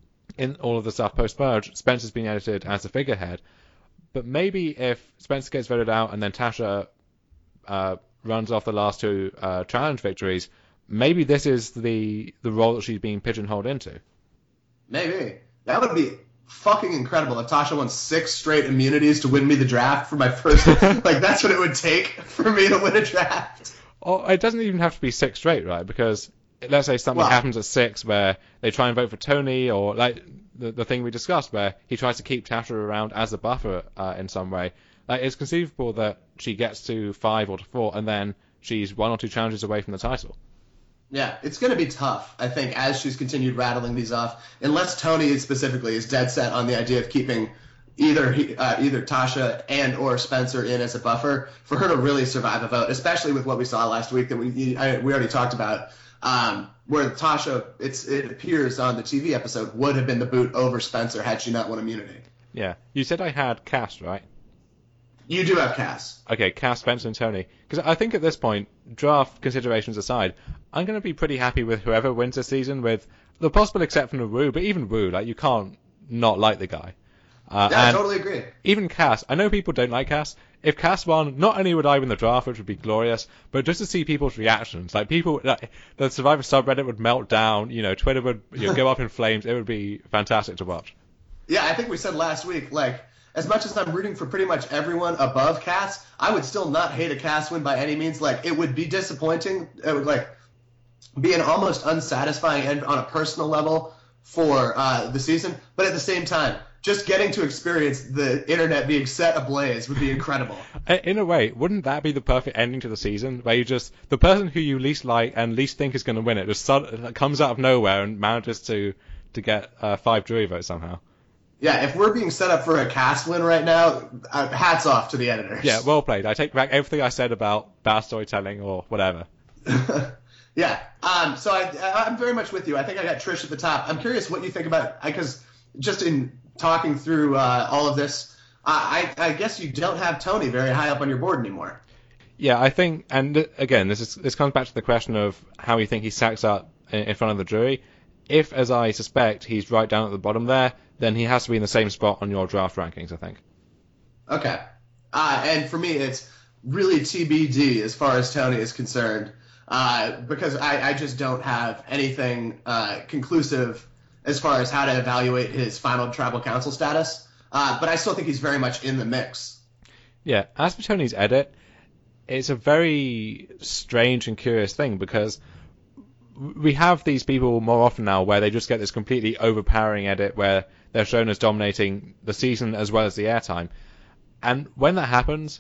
in all of the stuff post-merge, Spencer's been edited as a figurehead. But maybe if Spencer gets voted out and then Tasha uh, runs off the last two uh, challenge victories, maybe this is the the role that she's being pigeonholed into.
Maybe. That would be fucking incredible if Tasha won six straight immunities to win me the draft for my first... like, that's what it would take for me to win a draft.
Oh, it doesn't even have to be six straight, right? Because let's say something
well,
happens at six where they try and vote for Tony, or like the, the thing we discussed where he tries to keep Tasha around as a buffer uh, in some way. Like, it's conceivable that she gets to five or to four and then she's one or two challenges away from the title.
Yeah, it's going to be tough, I think, as she's continued rattling these off, unless Tony specifically is dead set on the idea of keeping either uh, either Tasha and or Spencer in as a buffer for her to really survive a vote, especially with what we saw last week that we I, we already talked about, um, where Tasha, it's, it appears on the T V episode, would have been the boot over Spencer had she not won immunity.
Yeah. You said I had Cass, right?
You do have Cass.
Okay, Cass, Spencer, and Tony. Because I think at this point, draft considerations aside, I'm going to be pretty happy with whoever wins this season, with the possible exception of Wu, but even Wu, like, you can't not like the guy. Uh,
yeah, I totally agree.
Even Cass. I know people don't like Cass. If Cass won, not only would I win the draft, which would be glorious, but just to see people's reactions. Like, people, like, the Survivor subreddit would melt down, you know, Twitter would you know, go up in flames. It would be fantastic to watch.
Yeah, I think we said last week, like, as much as I'm rooting for pretty much everyone above Cass, I would still not hate a Cass win by any means. Like, it would be disappointing. It would, like, be an almost unsatisfying end on a personal level for uh, the season. But at the same time, just getting to experience the internet being set ablaze would be incredible.
In a way, wouldn't that be the perfect ending to the season, where you just, the person who you least like and least think is going to win it just sud- comes out of nowhere and manages to, to get uh, five jury votes somehow?
Yeah, if we're being set up for a Cass win right now, uh, hats off to the editors.
Yeah, well played. I take back everything I said about bad storytelling or whatever.
yeah, um, so I, I'm very much with you. I think I got Trish at the top. I'm curious what you think about, because just in talking through uh, all of this, I, I guess you don't have Tony very high up on your board anymore.
Yeah, I think, and th- again, this is this comes back to the question of how you think he stacks up in, in front of the jury. If, as I suspect, he's right down at the bottom there, then he has to be in the same spot on your draft rankings, I think.
Okay. Uh, and for me, it's really T B D as far as Tony is concerned, uh, because I, I just don't have anything uh, conclusive as far as how to evaluate his final tribal council status. Uh, but I still think he's very much in the mix.
Yeah, as for Tony's edit, it's a very strange and curious thing, because we have these people more often now where they just get this completely overpowering edit where they're shown as dominating the season as well as the airtime. And when that happens,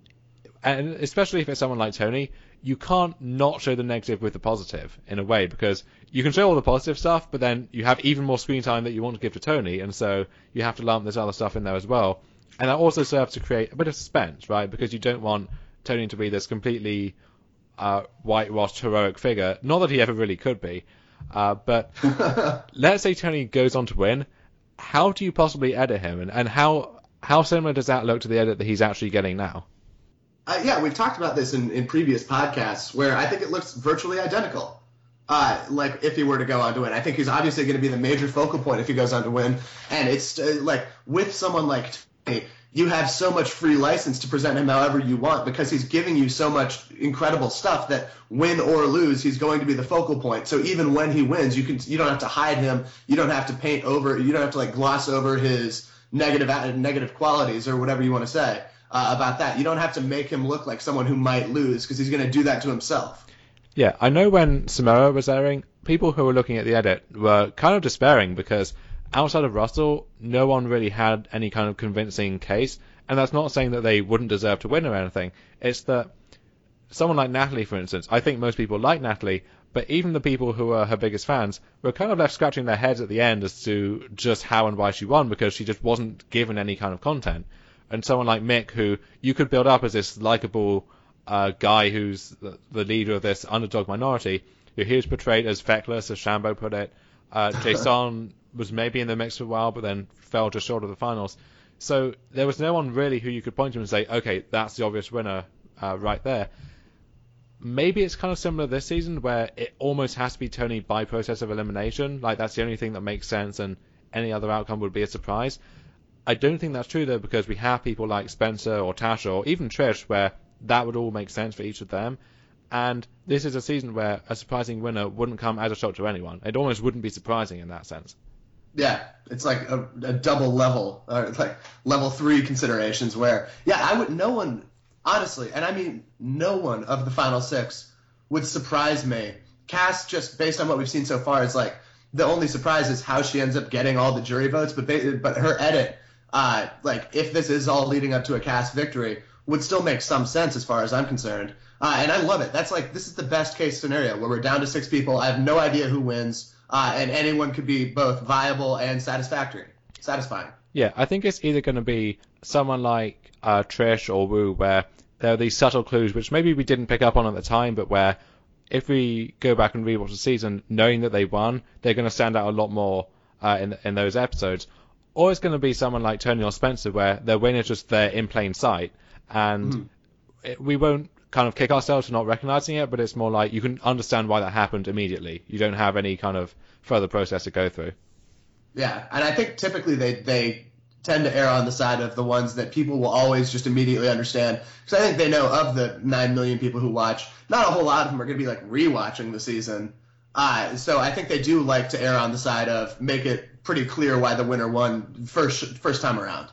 and especially if it's someone like Tony, you can't not show the negative with the positive in a way, because you can show all the positive stuff, but then you have even more screen time that you want to give to Tony, and so you have to lump this other stuff in there as well. And that also serves to create a bit of suspense, right? Because you don't want Tony to be this completely uh, whitewashed heroic figure. Not that he ever really could be. Uh, but let's say Tony goes on to win. How do you possibly edit him? And, and how how similar does that look to the edit that he's actually getting now?
Uh, yeah, we've talked about this in, in previous podcasts where I think it looks virtually identical. Uh, like if he were to go on to win, I think he's obviously going to be the major focal point if he goes on to win. And it's uh, like with someone like Tony, you have so much free license to present him however you want, because he's giving you so much incredible stuff that win or lose, he's going to be the focal point. So even when he wins, you can you don't have to hide him. You don't have to paint over. You don't have to like gloss over his negative negative qualities or whatever you want to say uh, about that. You don't have to make him look like someone who might lose, because he's going to do that to himself.
Yeah, I know when Samoa was airing, people who were looking at the edit were kind of despairing because outside of Russell, no one really had any kind of convincing case. And that's not saying that they wouldn't deserve to win or anything. It's that someone like Natalie, for instance, I think most people like Natalie, but even the people who are her biggest fans were kind of left scratching their heads at the end as to just how and why she won because she just wasn't given any kind of content. And someone like Mick, who you could build up as this likable uh, guy who's the, the leader of this underdog minority, who he was portrayed as feckless, as Shambo put it. Uh, Jason was maybe in the mix for a while, but then fell just short of the finals. So there was no one really who you could point to and say, okay, that's the obvious winner uh, right there. Maybe it's kind of similar this season where it almost has to be Tony by process of elimination. Like, that's the only thing that makes sense and any other outcome would be a surprise. I don't think that's true, though, because we have people like Spencer or Tasha or even Trish where that would all make sense for each of them. And this is a season where a surprising winner wouldn't come as a shock to anyone. It almost wouldn't be surprising in that sense.
Yeah, it's like a, a double level, or like level three considerations where, yeah, I would, no one, honestly, and I mean no one of the final six would surprise me. Cass, just based on what we've seen so far, is like, the only surprise is how she ends up getting all the jury votes, but ba- but her edit, uh, like, if this is all leading up to a Cass victory, would still make some sense as far as I'm concerned. Uh, and I love it. That's like, this is the best case scenario where we're down to six people. I have no idea who wins. Uh, and anyone could be both viable and satisfactory, satisfying.
Yeah, I think it's either going to be someone like uh, Trish or Wu, where there are these subtle clues which maybe we didn't pick up on at the time, but where if we go back and rewatch the season, knowing that they won, they're going to stand out a lot more uh, in in those episodes. Or it's going to be someone like Tony or Spencer, where their win is just there in plain sight, and mm. it, we won't kind of kick ourselves for not recognizing it, but it's more like you can understand why that happened immediately. You don't have any kind of further process to go through.
Yeah, and I think typically they they tend to err on the side of the ones that people will always just immediately understand. Because I think they know of the nine million people who watch, not a whole lot of them are going to be like rewatching the season. Uh, so I think they do like to err on the side of make it pretty clear why the winner won first first time around.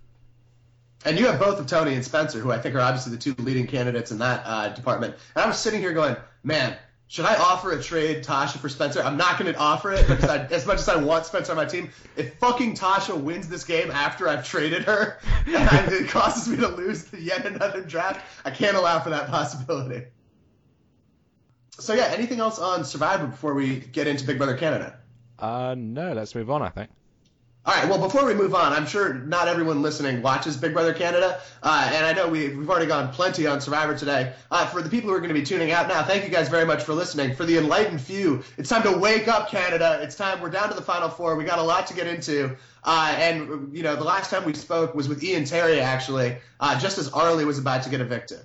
And you have both of Tony and Spencer, who I think are obviously the two leading candidates in that uh, department. And I was sitting here going, man, should I offer a trade Tasha for Spencer? I'm not going to offer it because I, as much as I want Spencer on my team, if fucking Tasha wins this game after I've traded her and I, it causes me to lose yet another draft, I can't allow for that possibility. So yeah, anything else on Survivor before we get into Big Brother Canada?
Uh, no, let's move on, I think.
All right, well, before we move on, I'm sure not everyone listening watches Big Brother Canada, uh, and I know we, we've already gone plenty on Survivor today. Uh, for the people who are going to be tuning out now, thank you guys very much for listening. For the enlightened few, it's time to wake up, Canada. It's time. We're down to the final four. We got a lot to get into. Uh, and, you know, the last time we spoke was with Ian Terry, actually, uh, just as Arlie was about to get evicted.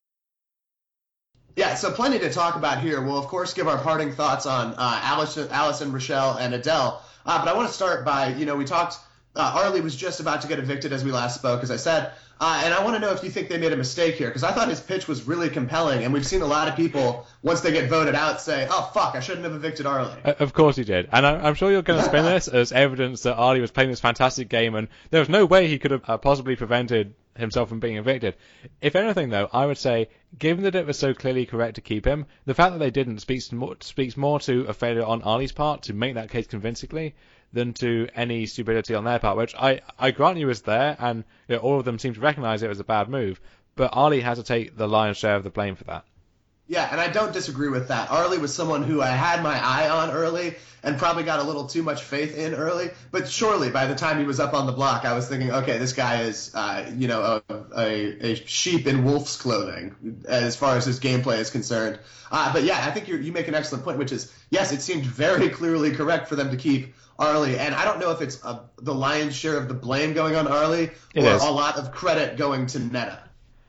Yeah, so plenty to talk about here. We'll, of course, give our parting thoughts on uh, Allison, Allison, Rochelle, and Adele. Uh, but I want to start by, you know, we talked, uh, Arlie was just about to get evicted as we last spoke, as I said, uh, and I want to know if you think they made a mistake here, because I thought his pitch was really compelling, and we've seen a lot of people, once they get voted out, say, oh, fuck, I shouldn't have evicted Arlie.
Uh, of course he did, and I'm, I'm sure you're going to spin this as evidence that Arlie was playing this fantastic game, and there was no way he could have uh, possibly prevented himself from being evicted. If anything, though, I would say, given that it was so clearly correct to keep him, the fact that they didn't speaks more, speaks more to a failure on Arlie's part to make that case convincingly than to any stupidity on their part, which I, I grant you is there, and you know, all of them seem to recognize it as a bad move, but Arlie had to take the lion's share of the blame for that.
Yeah, and I don't disagree with that. Arlie was someone who I had my eye on early and probably got a little too much faith in early. But surely, by the time he was up on the block, I was thinking, okay, this guy is, uh, you know, a, a, a sheep in wolf's clothing as far as his gameplay is concerned. Uh, but yeah, I think you're, you make an excellent point, which is, yes, it seemed very clearly correct for them to keep Arlie. And I don't know if it's a, the lion's share of the blame going on Arlie or a lot of credit going to Neda.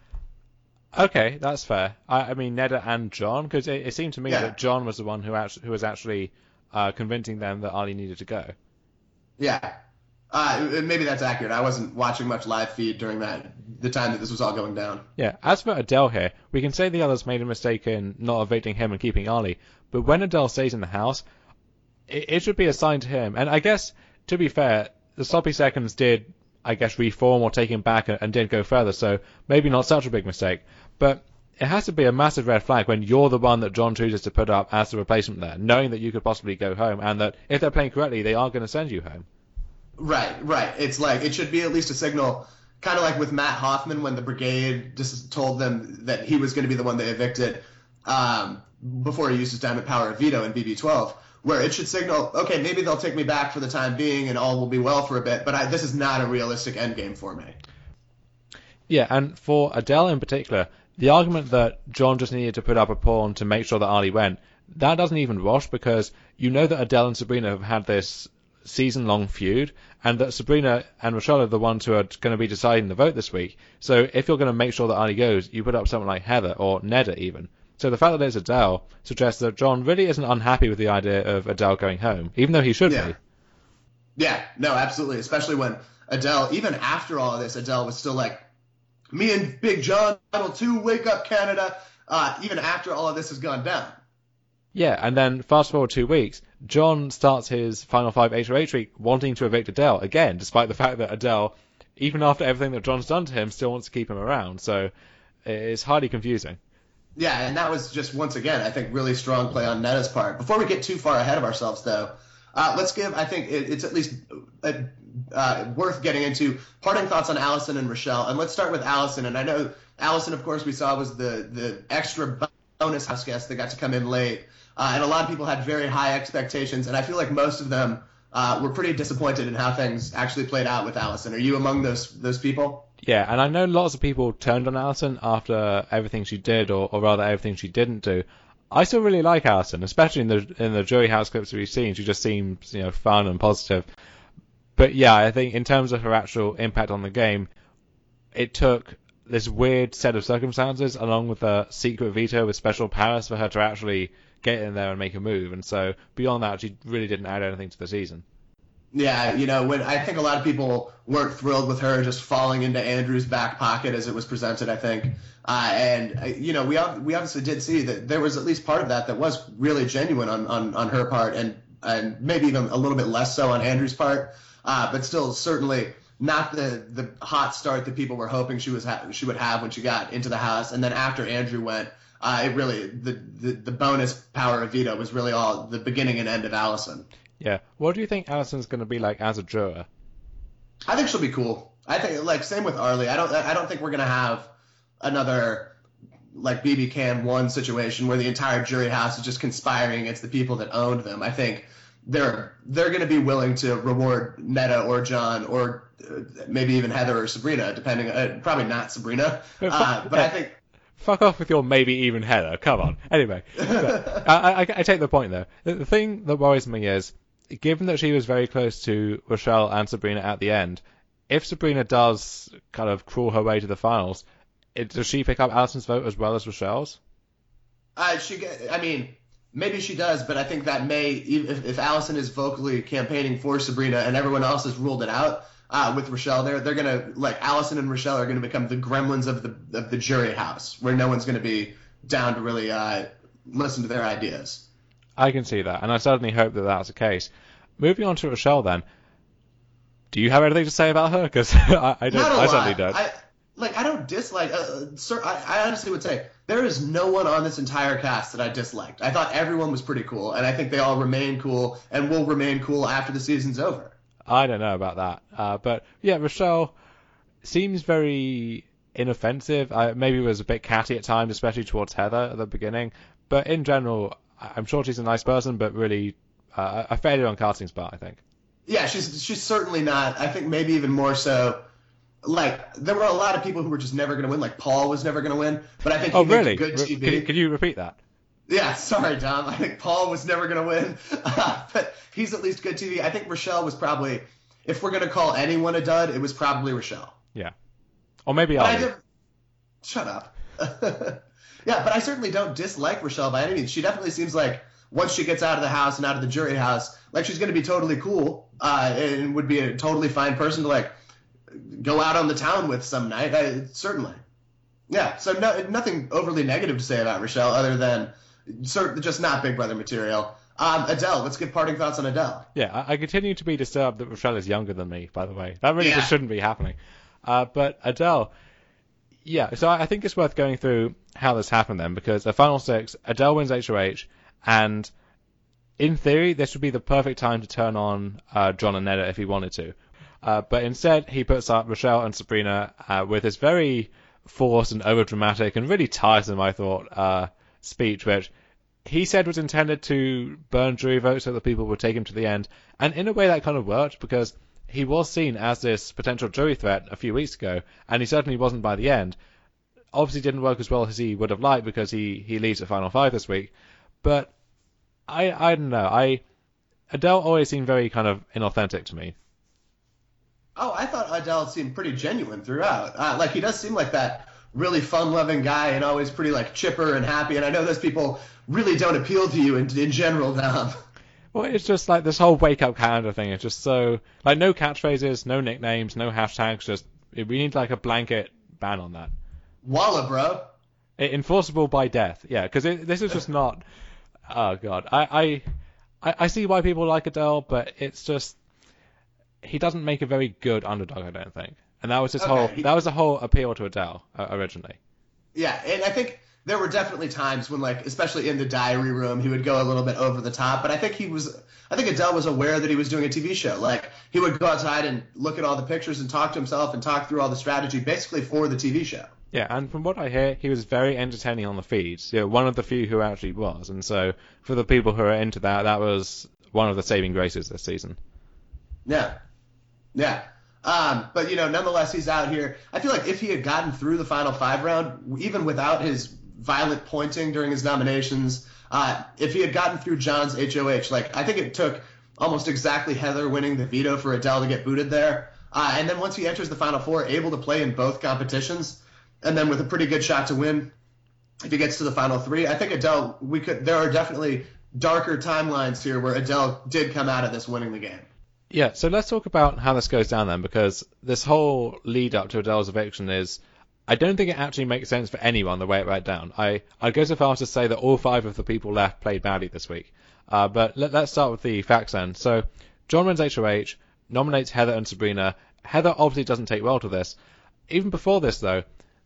Okay, that's fair. I, I mean, Neda and John, because it, it seemed to me yeah. that John was the one who actually, who was actually uh, convincing them that Arlie needed to go.
Yeah, uh, maybe that's accurate. I wasn't watching much live feed during that the time that this was all going down.
Yeah, as for Adele here, we can say the others made a mistake in not evicting him and keeping Arlie, but when Adele stays in the house, it, it should be assigned to him. And I guess, to be fair, the sloppy seconds did, I guess, reform or take him back and, and did go further, so maybe not such a big mistake. But it has to be a massive red flag when you're the one that John chooses to put up as the replacement there, knowing that you could possibly go home and that if they're playing correctly, they are going to send you home.
Right, right. It's like, it should be at least a signal, kind of like with Matt Hoffman when the Brigade just told them that he was going to be the one they evicted um, before he used his Diamond Power of Veto in B B twelve, where it should signal, okay, maybe they'll take me back for the time being and all will be well for a bit, but I, this is not a realistic endgame for me.
Yeah, and for Adele in particular, the argument that John just needed to put up a pawn to make sure that Ali went, that doesn't even wash because you know that Adele and Sabrina have had this season-long feud, and that Sabrina and Rochelle are the ones who are going to be deciding the vote this week. So if you're going to make sure that Ali goes, you put up someone like Heather or Neda even. So the fact that it's Adele suggests that John really isn't unhappy with the idea of Adele going home, even though he should
yeah.
be.
Yeah, no, absolutely. Especially when Adele, even after all of this, Adele was still like, me and Big John will too, wake up Canada, uh, even after all of this has gone down.
Yeah, and then fast forward two weeks, John starts his Final Five H O H week wanting to evict Adele, again, despite the fact that Adele, even after everything that John's done to him, still wants to keep him around. So it's highly confusing.
Yeah, and that was just, once again, I think, really strong play on Neda's part. Before we get too far ahead of ourselves, though, uh, let's give, I think it, it's at least uh, uh, worth getting into parting thoughts on Allison and Rochelle. And let's start with Allison. And I know Allison, of course, we saw was the, the extra bonus house guest that got to come in late. Uh, and a lot of people had very high expectations, and I feel like most of them uh, were pretty disappointed in how things actually played out with Allison. Are you among those those people?
Yeah, and I know lots of people turned on Allison after everything she did, or, or rather everything she didn't do. I still really like Allison, especially in the in the jury house clips we've seen. She just seems, you know, fun and positive. But yeah, I think in terms of her actual impact on the game, it took this weird set of circumstances along with a secret veto with special powers for her to actually get in there and make a move, and so beyond that, she really didn't add anything to the season.
Yeah, you know, when I think a lot of people weren't thrilled with her just falling into Andrew's back pocket as it was presented, I think, uh, and uh, you know, we we obviously did see that there was at least part of that that was really genuine on, on, on her part, and and maybe even a little bit less so on Andrew's part, uh, but still certainly not the the hot start that people were hoping she was ha- she would have when she got into the house, and then after Andrew went. Uh, it really, the, the, the bonus power of veto was really all the beginning and end of Allison.
Yeah. What do you think Allison's going to be like as a juror?
I think she'll be cool. I think, like, same with Arlie. I don't, I don't think we're going to have another, like, B B Can one situation where the entire jury house is just conspiring against the people that owned them. I think they're, they're going to be willing to reward Neda or John or uh, maybe even Heather or Sabrina, depending, uh, probably not Sabrina. Uh, but I think,
fuck off with your maybe even Heather. Come on. Anyway, but, I, I, I take the point though. The, the thing that worries me is, given that she was very close to Rochelle and Sabrina at the end, if Sabrina does kind of crawl her way to the finals, it, does she pick up Allison's vote as well as Rochelle's?
Uh, she, I mean, maybe she does, but I think that may, if, if Allison is vocally campaigning for Sabrina and everyone else has ruled it out, Uh, with Rochelle, they're they're gonna like Allison and Rochelle are gonna become the gremlins of the of the jury house, where no one's gonna be down to really uh, listen to their ideas.
I can see that, and I certainly hope that that's the case. Moving on to Rochelle, then, do you have anything to say about her? Because I, I don't,
Not a
I
lot.
certainly don't.
I, like I don't dislike. Uh, sir, I, I honestly would say there is no one on this entire cast that I disliked. I thought everyone was pretty cool, and I think they all remain cool and will remain cool after the season's over.
I don't know about that. Uh, but yeah, Rochelle seems very inoffensive. Uh, maybe was a bit catty at times, especially towards Heather at the beginning. But in general, I'm sure she's a nice person, but really uh, a failure on casting's part, I think.
Yeah, she's she's certainly not. I think maybe even more so. Like, there were a lot of people who were just never going to win. Like, Paul was never going to win. But I think he
oh,
makes
really?
good T V.
Could you, could you repeat that?
Yeah, sorry, Dom. I think Paul was never going to win, uh, but he's at least good T V. I think Rochelle was probably, if we're going to call anyone a dud, it was probably Rochelle.
Yeah. Or maybe
but
I
did, Shut up. Yeah, but I certainly don't dislike Rochelle by any means. She definitely seems like, once she gets out of the house and out of the jury house, like she's going to be totally cool uh, and would be a totally fine person to, like, go out on the town with some night. I, certainly. Yeah, so no, nothing overly negative to say about Rochelle other than sort of just not Big Brother material. Um, Adele, let's give parting thoughts on Adele.
Yeah, I, I continue to be disturbed that Rochelle is younger than me, by the way. That really
yeah.
just shouldn't be happening. Uh, but Adele, Yeah, so I think it's worth going through how this happened then, because the final six, Adele wins H O H, and in theory, this would be the perfect time to turn on uh, John and Neda if he wanted to. Uh, but instead, he puts up Rochelle and Sabrina uh, with his very forced and overdramatic and really tiresome, I thought, uh, speech, which he said was intended to burn jury votes so that people would take him to the end. And in a way, that kind of worked, because he was seen as this potential jury threat a few weeks ago, and he certainly wasn't by the end. Obviously didn't work as well as he would have liked, because he, he leads at Final Five this week. But I I don't know. I Adele always seemed very kind of inauthentic to me.
Oh, I thought Adele seemed pretty genuine throughout. Uh, like, he does seem like that really fun-loving guy and always pretty, like, chipper and happy. And I know those people really don't appeal to you in, in general, Dom.
Well, it's just like this whole wake-up calendar thing. It's just so... Like, no catchphrases, no nicknames, no hashtags. Just we need, like, a blanket ban on that.
Walla, bro.
It, enforceable by death. Yeah, because this is just not... Oh, God. I, I, I see why people like Adele, but it's just... He doesn't make a very good underdog, I don't think. And that was his
okay,
whole...
he...
That was the whole appeal to Adele, uh, originally.
Yeah, and I think... There were definitely times when, like, especially in the diary room, he would go a little bit over the top. But I think he was, I think Adele was aware that he was doing a T V show. Like, he would go outside and look at all the pictures and talk to himself and talk through all the strategy, basically for the T V show.
Yeah, and from what I hear, he was very entertaining on the feeds. You know, one of the few who actually was. And so, for the people who are into that, that was one of the saving graces this season.
Yeah, yeah. Um, but, you know, nonetheless, he's out here. I feel like if he had gotten through the final five round, even without his violent pointing during his nominations, uh, if he had gotten through John's H O H, like, I think it took almost exactly Heather winning the veto for Adele to get booted there. Uh, and then once he enters the Final Four, able to play in both competitions, and then with a pretty good shot to win, if he gets to the Final Three, I think Adele, we could, there are definitely darker timelines here where Adele did come out of this winning the game.
Yeah, so let's talk about how this goes down then, because this whole lead up to Adele's eviction is, I don't think it actually makes sense for anyone the way it went down. I, I'd go so far as to say that all five of the people left played badly this week. Uh, but let, let's start with the facts then. So, John wins H O H, nominates Heather and Sabrina. Heather obviously doesn't take well to this. Even before this, though,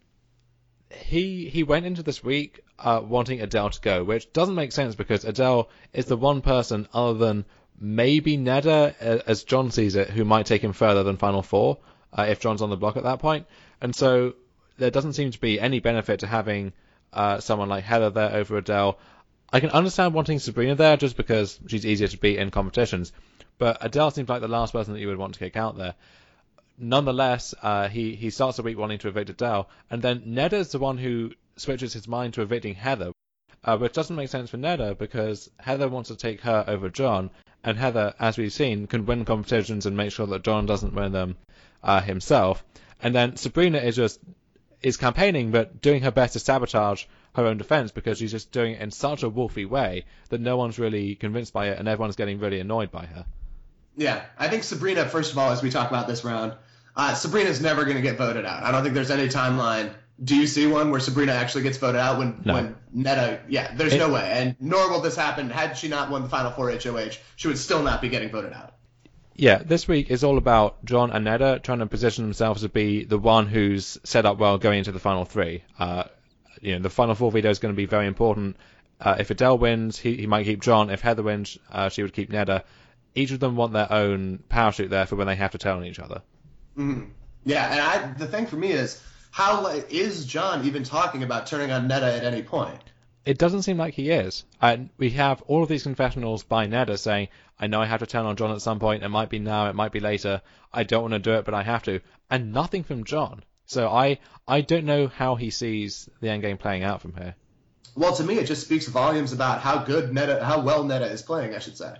he he went into this week uh, wanting Adele to go, which doesn't make sense because Adele is the one person other than maybe Neda, as John sees it, who might take him further than Final Four uh, if John's on the block at that point. And so there doesn't seem to be any benefit to having uh, someone like Heather there over Adele. I can understand wanting Sabrina there just because she's easier to beat in competitions, but Adele seems like the last person that you would want to kick out there. Nonetheless, uh, he, he starts the week wanting to evict Adele, and then Neda's the one who switches his mind to evicting Heather, uh, which doesn't make sense for Neda because Heather wants to take her over John, and Heather, as we've seen, can win competitions and make sure that John doesn't win them uh, himself. And then Sabrina is just is campaigning, but doing her best to sabotage her own defense because she's just doing it in such a wolfy way that no one's really convinced by it and everyone's getting really annoyed by her.
Yeah, I think Sabrina, first of all, as we talk about this round, uh, Sabrina's never going to get voted out. I don't think there's any timeline. Do you see one where Sabrina actually gets voted out when,
no.
when Neda, yeah, there's it, no way. And nor will this happen. Had she not won the Final Four H O H, she would still not be getting voted out.
Yeah, this week is all about John and Neda trying to position themselves to be the one who's set up well going into the Final Three. Uh, you know, the Final Four video is going to be very important. Uh, if Adele wins, he, he might keep John. If Heather wins, uh, she would keep Neda. Each of them want their own parachute there for when they have to tell on each other.
Mm-hmm. Yeah, and I, the thing for me is, how is John even talking about turning on Neda at any point?
It doesn't seem like he is. And we have all of these confessionals by Neda saying, I know I have to turn on John at some point. It might be now, it might be later. I don't want to do it, but I have to. And nothing from John. So I, I don't know how he sees the endgame playing out from here.
Well, to me, it just speaks volumes about how good Neda, how well Neda is playing, I should say.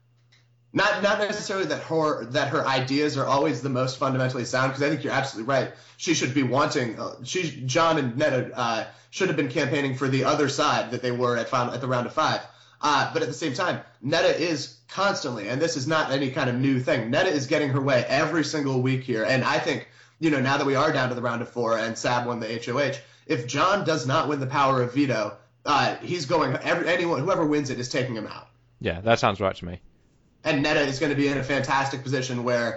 Not not necessarily that her that her ideas are always the most fundamentally sound, because I think you're absolutely right. She should be wanting. Uh, she John and Neda uh, should have been campaigning for the other side that they were at final, at the round of five. Uh, but at the same time, Neda is constantly, and this is not any kind of new thing. Neda is getting her way every single week here, and I think you know now that we are down to the round of four and Sab won the H O H, if John does not win the power of veto, uh, he's going. Every, anyone whoever wins it is taking him out.
Yeah, that sounds right to me.
And Neda is going to be in a fantastic position where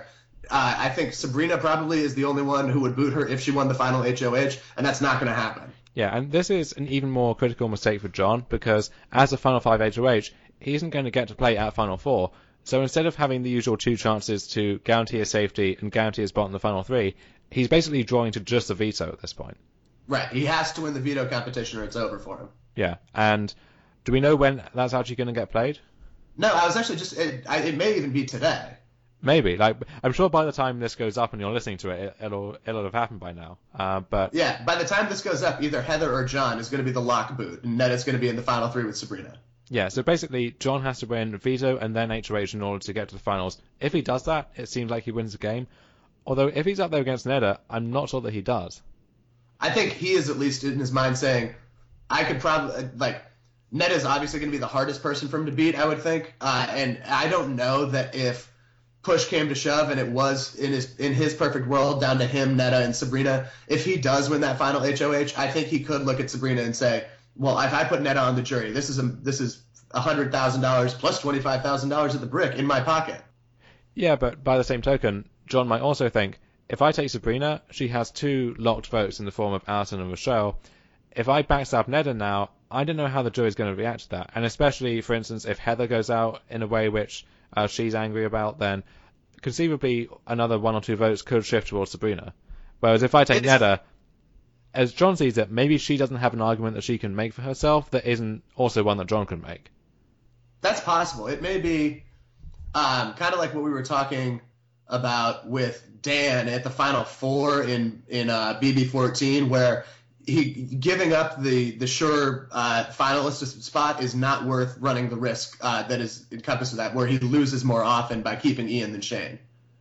uh, I think Sabrina probably is the only one who would boot her if she won the final H O H, and that's not going to happen.
Yeah, and this is an even more critical mistake for John, because as a Final Five H O H, he isn't going to get to play at Final Four. So instead of having the usual two chances to guarantee his safety and guarantee his spot in the Final Three, he's basically drawing to just the veto at this point.
Right, he has to win the veto competition or it's over for him.
Yeah, and do we know when that's actually going to get played?
No, I was actually just, it, I, it may even be today.
Maybe, like, I'm sure by the time this goes up and you're listening to it, it'll it'll have happened by now. Uh, but
yeah, by the time this goes up, either Heather or John is going to be the lock boot, and Netta's going to be in the Final Three with Sabrina.
Yeah, so basically, John has to win veto and then H O H in order to get to the finals. If he does that, it seems like he wins the game. Although, if he's up there against Neda, I'm not sure that he does.
I think he is at least in his mind saying, I could probably, like, Netta's obviously going to be the hardest person for him to beat, I would think. Uh, and I don't know that if push came to shove and it was in his in his perfect world down to him, Netta, and Sabrina, if he does win that final H O H, I think he could look at Sabrina and say, well, if I put Netta on the jury, this is a, this is one hundred thousand dollars plus twenty-five thousand dollars at the brick in my pocket.
Yeah, but by the same token, John might also think, if I take Sabrina, she has two locked votes in the form of Alison and Rochelle. If I backstab Neda now, I don't know how the jury's going to react to that. And especially, for instance, if Heather goes out in a way which uh, she's angry about, then conceivably another one or two votes could shift towards Sabrina. Whereas if I take
It's...
Neda, as John sees it, maybe she doesn't have an argument that she can make for herself that isn't also one that John can make.
That's possible. It may be um, kind of like what we were talking about with Dan at the Final Four in in uh, B B fourteen, where he giving up the the sure uh, finalist spot is not worth running the risk uh, that is encompassed with that, where he loses more often by keeping Ian than Shane.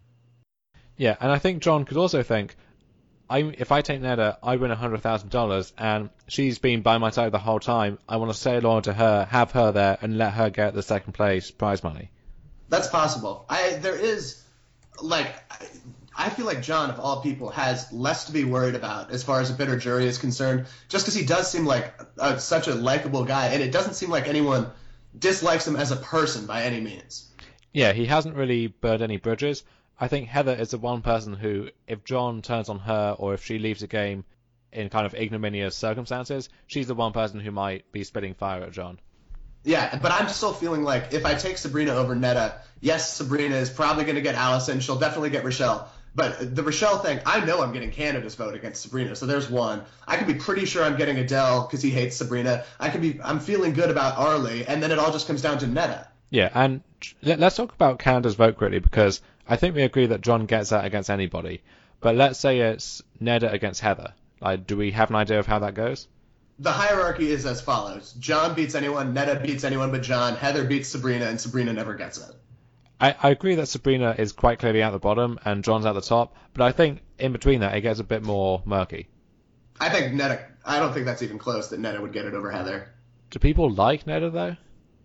Yeah, and I think John could also think, I, if I take Neda, I win one hundred thousand dollars, and she's been by my side the whole time. I want to sail on to her, have her there, and let her get the second place prize money.
That's possible. I there is, like, I feel like John, of all people, has less to be worried about as far as a bitter jury is concerned, just because he does seem like a, such a likable guy, and it doesn't seem like anyone dislikes him as a person by any means.
Yeah, he hasn't really burned any bridges. I think Heather is the one person who, if John turns on her or if she leaves the game in kind of ignominious circumstances, she's the one person who might be spitting fire at John.
Yeah, but I'm still feeling like if I take Sabrina over Neda, yes, Sabrina is probably going to get Alison. She'll definitely get Rochelle. But the Rochelle thing, I know I'm getting Canada's vote against Sabrina, so there's one. I can be pretty sure I'm getting Adele because he hates Sabrina. I can be, I'm feeling good about Arlie, and then it all just comes down to Neda.
Yeah, and let's talk about Canada's vote quickly, because I think we agree that John gets that against anybody. But let's say it's Neda against Heather. Like, do we have an idea of how that goes?
The hierarchy is as follows. John beats anyone, Neda beats anyone but John, Heather beats Sabrina, and Sabrina never gets it.
I, I agree that Sabrina is quite clearly at the bottom and John's at the top, but I think in between that it gets a bit more murky.
I think Neda, I don't think that's even close that Neda would get it over Heather.
Do people like Neda, though?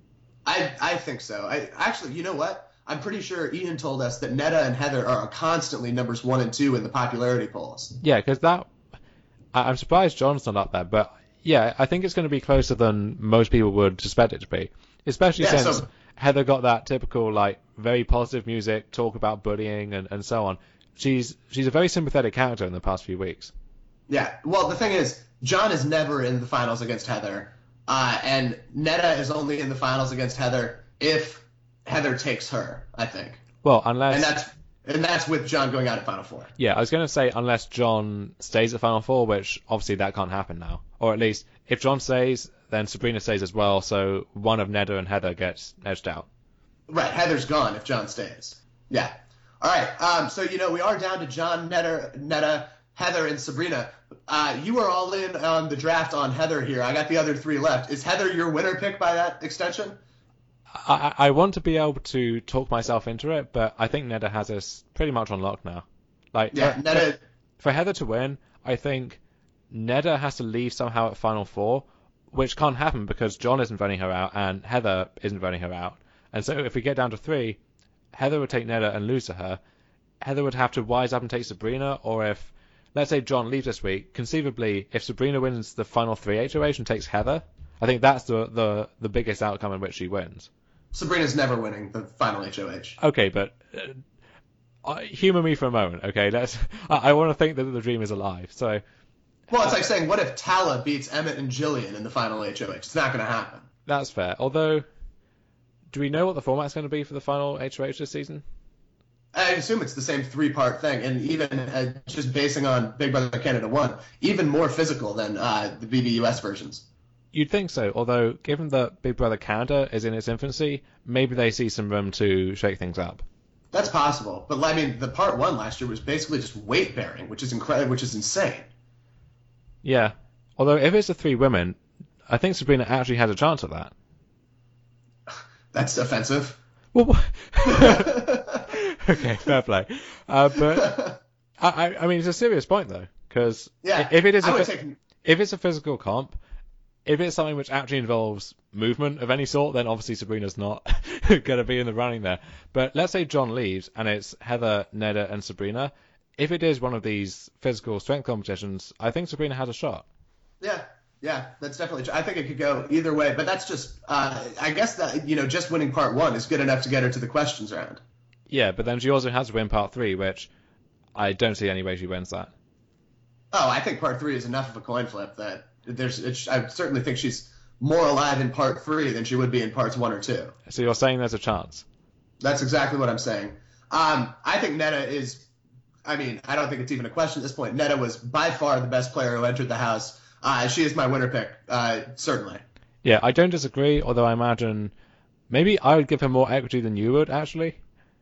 I I think so. I Actually, you know what? I'm pretty sure Ian told us that Neda and Heather are constantly numbers one and two in the popularity polls.
Yeah, because that... I, I'm surprised John's not up there, but yeah, I think it's going to be closer than most people would suspect it to be. Especially
yeah,
since
so,
Heather got that typical, like, very positive music, talk about bullying and, and so on. She's she's a very sympathetic character in the past few weeks.
Yeah, well, the thing is, John is never in the finals against Heather, uh, and Neda is only in the finals against Heather if Heather takes her, I think.
Well, unless...
And that's and that's with John going out at Final Four.
Yeah, I was going to say unless John stays at Final Four, which obviously that can't happen now. Or at least, if John stays, then Sabrina stays as well, so one of Neda and Heather gets edged out.
Right, Heather's gone if John stays. Yeah. All right, um, so, you know, we are down to John, Neda, Neda Heather, and Sabrina. Uh, you are all in on the draft on Heather here. I got the other three left. Is Heather your winner pick by that extension?
I, I want to be able to talk myself into it, but I think Neda has us pretty much on lock now. Like,
yeah,
for,
Neda...
for, for Heather to win, I think Neda has to leave somehow at Final Four, which can't happen because John isn't voting her out and Heather isn't voting her out. And so if we get down to three, Heather would take Neda and lose to her. Heather would have to wise up and take Sabrina, or if, let's say John leaves this week, conceivably, if Sabrina wins the final three H O H and takes Heather, I think that's the, the, the biggest outcome in which she wins.
Sabrina's never winning the final H O H.
Okay, but uh, uh, humor me for a moment, okay? Let's. I, I want to think that the dream is alive. So.
Well, it's like saying, what if Tala beats Emmett and Jillian in the final H O H? It's not going to happen.
That's fair. Although, do we know what the format's going to be for the final H O H this season?
I assume it's the same three-part thing, and even uh, just basing on Big Brother Canada one, even more physical than uh, the B B U S versions.
You'd think so, although given that Big Brother Canada is in its infancy, maybe they see some room to shake things up.
That's possible, but I mean, the part one last year was basically just weight bearing, which is incredible, which is insane.
Yeah, although if it's the three women, I think Sabrina actually has a chance at that.
That's offensive.
Well, okay, fair play. Uh, but I, I mean, it's a serious point though, because
yeah,
if it is,
a,
take... if it's a physical comp, if it's something which actually involves movement of any sort, then obviously Sabrina's not going to be in the running there. But let's say John leaves and it's Heather, Neda, and Sabrina. If it is one of these physical strength competitions, I think Sabrina has a shot.
Yeah, yeah, that's definitely true. I think it could go either way, but that's just, uh, I guess that, you know, just winning part one is good enough to get her to the questions round.
Yeah, but then she also has to win part three, which I don't see any way she wins that.
Oh, I think part three is enough of a coin flip that there's. It's, I certainly think she's more alive in part three than she would be in parts one or two.
So you're saying there's a chance?
That's exactly what I'm saying. Um, I think Neda is. I mean, I don't think it's even a question at this point. Neda was by far the best player who entered the house. Uh, she is my winner pick, uh, certainly.
Yeah, I don't disagree. Although I imagine maybe I would give her more equity than you would actually.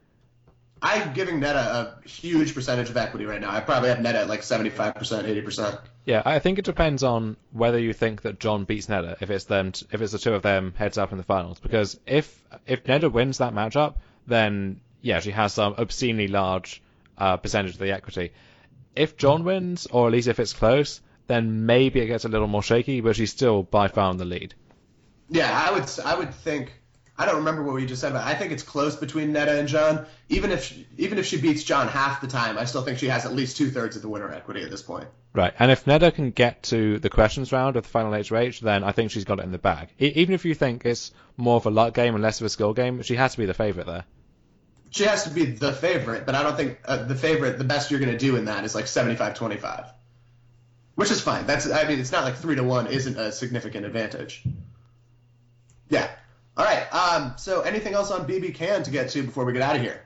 I'm giving Neda a huge percentage of equity right now. I probably have Neda at like seventy-five percent, eighty percent.
Yeah, I think it depends on whether you think that John beats Neda, if it's them, if it's the two of them heads up in the finals. Because if if Neda wins that matchup, then yeah, she has some obscenely large uh, percentage of the equity. If John wins, or at least if it's close, then maybe it gets a little more shaky, but she's still by far in the lead.
Yeah, I would I would think. I don't remember what we just said, but I think it's close between Neda and John. Even if she, even if she beats John half the time, I still think she has at least two thirds of the winner equity at this point.
Right, and if Neda can get to the questions round of the final H O H, then I think she's got it in the bag. E- even if you think it's more of a luck game and less of a skill game, she has to be the favourite there.
She has to be the favorite, but I don't think uh, the favorite, the best you're going to do in that is like seventy-five twenty-five, which is fine. That's I mean, it's not like three to one isn't a significant advantage. Yeah. All right. Um, so anything else on B B Can to get to before we get out of here?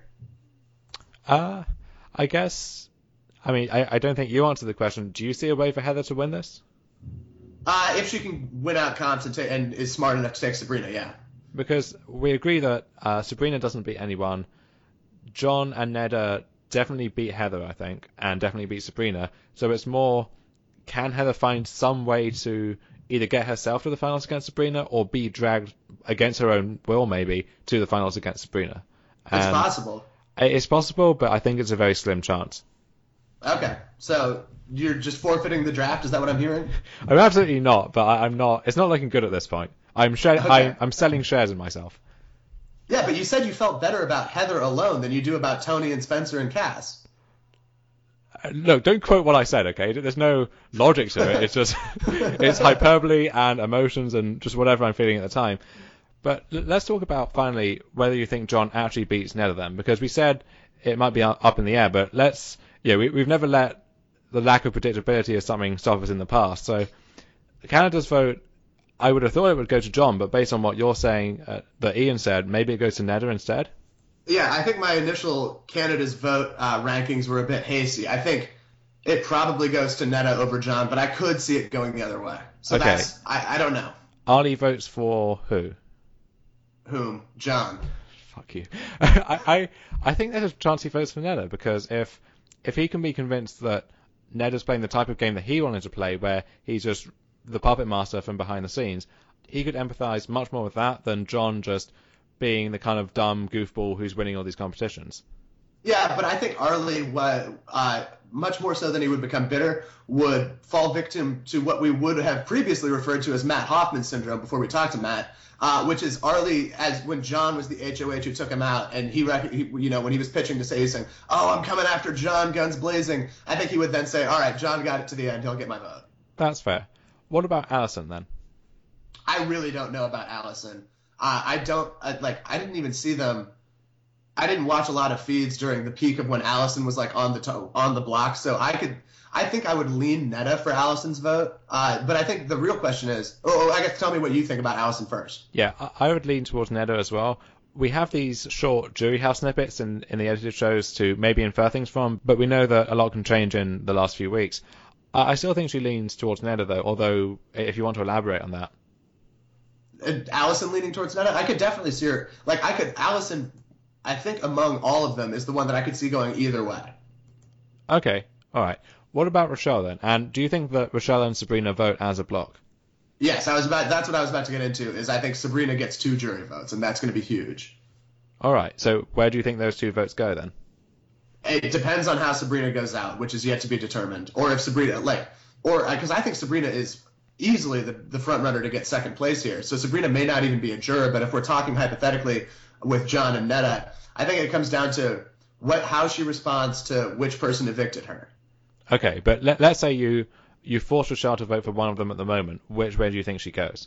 Uh, I guess, I mean, I, I don't think you answered the question. Do you see a way for Heather to win this?
Uh, if she can win out comps and, ta- and is smart enough to take Sabrina, yeah.
Because we agree that uh, Sabrina doesn't beat anyone. John and Neda definitely beat Heather, I think, and definitely beat Sabrina. So it's more, can Heather find some way to either get herself to the finals against Sabrina or be dragged against her own will, maybe, to the finals against Sabrina?
It's
and
possible.
It's possible, but I think it's a very slim chance.
Okay, so you're just forfeiting the draft? Is that what I'm hearing?
I'm absolutely not, but I, I'm not. It's not looking good at this point. I'm sh-
okay.
I, I'm selling shares in myself.
Yeah, but you said you felt better about Heather alone than you do about Tony and Spencer and Cass.
Look, don't quote what I said, okay? There's no logic to it. It's just it's hyperbole and emotions and just whatever I'm feeling at the time. But l- let's talk about finally whether you think John actually beats Neda then, because we said it might be up in the air, but let's yeah we, we've never let the lack of predictability of something stop us in the past. So Canada's vote, I would have thought it would go to John, but based on what you're saying uh, that Ian said, maybe it goes to Neda instead.
Yeah, I think my initial Canada's vote uh, rankings were a bit hasty. I think it probably goes to Neda over John, but I could see it going the other way. So
okay.
that's, I, I don't know.
Ali votes for who?
Whom? John.
Fuck you. I, I I think there's a chance he votes for Neda, because if if he can be convinced that Neda's playing the type of game that he wanted to play, where he's just the puppet master from behind the scenes, he could empathise much more with that than John just being the kind of dumb goofball who's winning all these competitions.
Yeah, but I think Arlie, uh, much more so than he would become bitter, would fall victim to what we would have previously referred to as Matt Hoffman syndrome before we talked to Matt, uh, which is Arlie, as when John was the H O H who took him out, and he, rec- he, you know, when he was pitching to say, he's saying, "Oh, I'm coming after John, guns blazing." I think he would then say, "All right, John got it to the end. He'll get my vote."
That's fair. What about Allison then?
I really don't know about Allison. Uh, I don't I, like. I didn't even see them I didn't watch a lot of feeds during the peak of when Allison was like on the to- on the block, so I could I think I would lean Neda for Allison's vote. Uh, but I think the real question is, oh, I guess tell me what you think about Allison first.
Yeah, I would lean towards Neda as well. We have these short jury house snippets in, in the edited shows to maybe infer things from, but we know that a lot can change in the last few weeks. Uh, I still think she leans towards Neda, though, although if you want to elaborate on that.
Uh, Allison leaning towards Neda? I could definitely see her. Like, I could, Allison, I think among all of them, is the one that I could see going either way.
Okay, all right. What about Rochelle, then? And do you think that Rochelle and Sabrina vote as a block?
Yes, I was about. That's what I was about to get into. Is I think Sabrina gets two jury votes, and that's going to be huge.
All right. So where do you think those two votes go then?
It depends on how Sabrina goes out, which is yet to be determined, or if Sabrina like, or because I think Sabrina is easily the the front runner to get second place here. So Sabrina may not even be a juror, but if we're talking hypothetically with John and Neda, I think it comes down to what how she responds to which person evicted her.
Okay, but let, let's say you you force Rochelle to vote for one of them at the moment. Which way do you think she goes?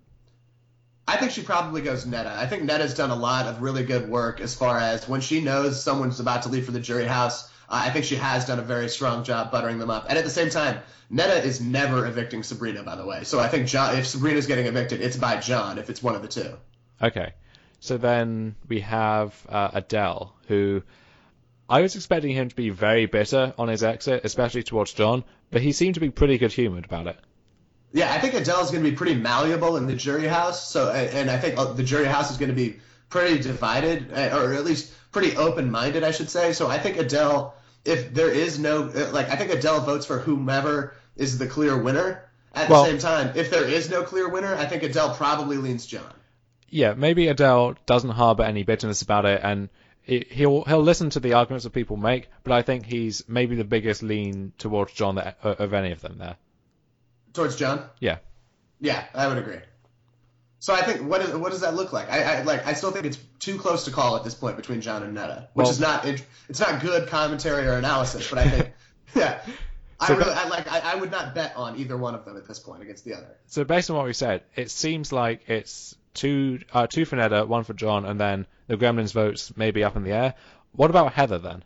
I think she probably goes Neda. I think Neda's done a lot of really good work as far as when she knows someone's about to leave for the jury house. Uh, I think she has done a very strong job buttering them up. And at the same time, Neda is never evicting Sabrina, by the way. So I think John, if Sabrina's getting evicted, it's by John if it's one of the two.
Okay. So then we have uh, Adele, who I was expecting him to be very bitter on his exit, especially towards John, but he seemed to be pretty good-humored about it.
Yeah, I think Adele's going to be pretty malleable in the jury house. So, and I think the jury house is going to be pretty divided, or at least pretty open-minded, I should say. So I think Adele, if there is no, like, I think Adele votes for whomever is the clear winner. At
well,
the same time, if there is no clear winner, I think Adele probably leans John.
Yeah, maybe Adele doesn't harbor any bitterness about it, and he'll he'll listen to the arguments that people make, but I think he's maybe the biggest lean towards John that, of any of them there.
Towards John?
Yeah.
Yeah, I would agree. So I think what is what does that look like? I, I like I still think it's too close to call at this point between John and Neda, which
well,
is not it's not good commentary or analysis, but I think yeah. So I, really, I like I, I would not bet on either one of them at this point against the other.
So based on what we said, it seems like it's two uh, two for Neda, one for John, and then the Gremlins votes maybe up in the air. What about Heather then?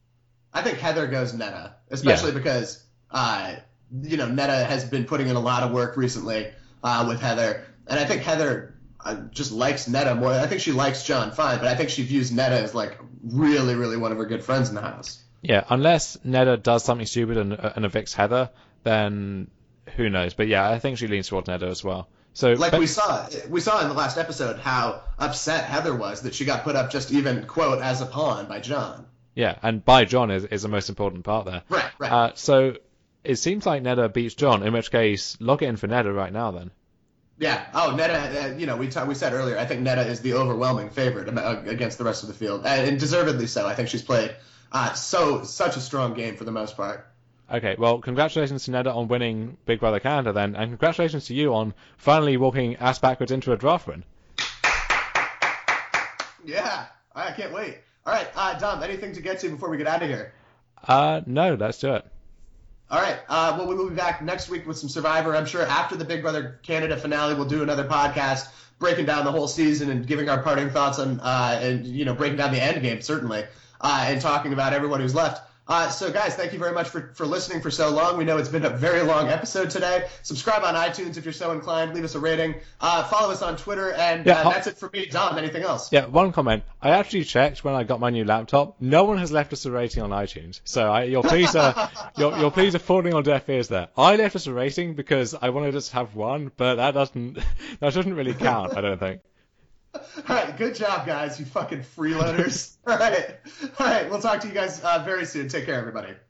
I think Heather goes Neda, especially
yeah.
because uh, you know Neda has been putting in a lot of work recently uh, with Heather, and I think Heather uh, just likes Neda more. I think she likes John fine, but I think she views Neda as like really, really one of her good friends in the house.
Yeah, unless Neda does something stupid and, uh, and evicts Heather, then who knows? But yeah, I think she leans towards Neda as well. So,
like
but,
we saw, we saw in the last episode how upset Heather was that she got put up just even quote as a pawn by John.
Yeah, and by John is, is the most important part there.
Right, right.
Uh, so it seems like Neda beats John, in which case lock it in for Neda right now then.
Yeah. Oh, Neda. Uh, you know, we ta- we said earlier. I think Neda is the overwhelming favorite against the rest of the field, and deservedly so. I think she's played uh, so such a strong game for the most part.
Okay, well, congratulations to Neda on winning Big Brother Canada then, and congratulations to you on finally walking ass backwards into a draft win.
Yeah, I can't wait. All right, uh, Dom, anything to get to before we get out of here?
Uh, no, let's do it.
All right, uh, well, we will be back next week with some Survivor. I'm sure after the Big Brother Canada finale, we'll do another podcast breaking down the whole season and giving our parting thoughts on, uh, and, you know, breaking down the end game, certainly, uh, and talking about everyone who's left. Uh, so, guys, thank you very much for, for listening for so long. We know it's been a very long episode today. Subscribe on iTunes if you're so inclined. Leave us a rating. Uh, follow us on Twitter. And
yeah,
uh, that's it for me. Dom, anything else?
Yeah, one comment. I actually checked when I got my new laptop. No one has left us a rating on iTunes. So I, you're please uh, you're, you're please are falling on deaf ears there. I left us a rating because I wanted us to have one, but that doesn't that doesn't really count, I don't think.
All right, good job, guys, you fucking freeloaders. All right, all right, we'll talk to you guys uh, very soon. Take care, everybody.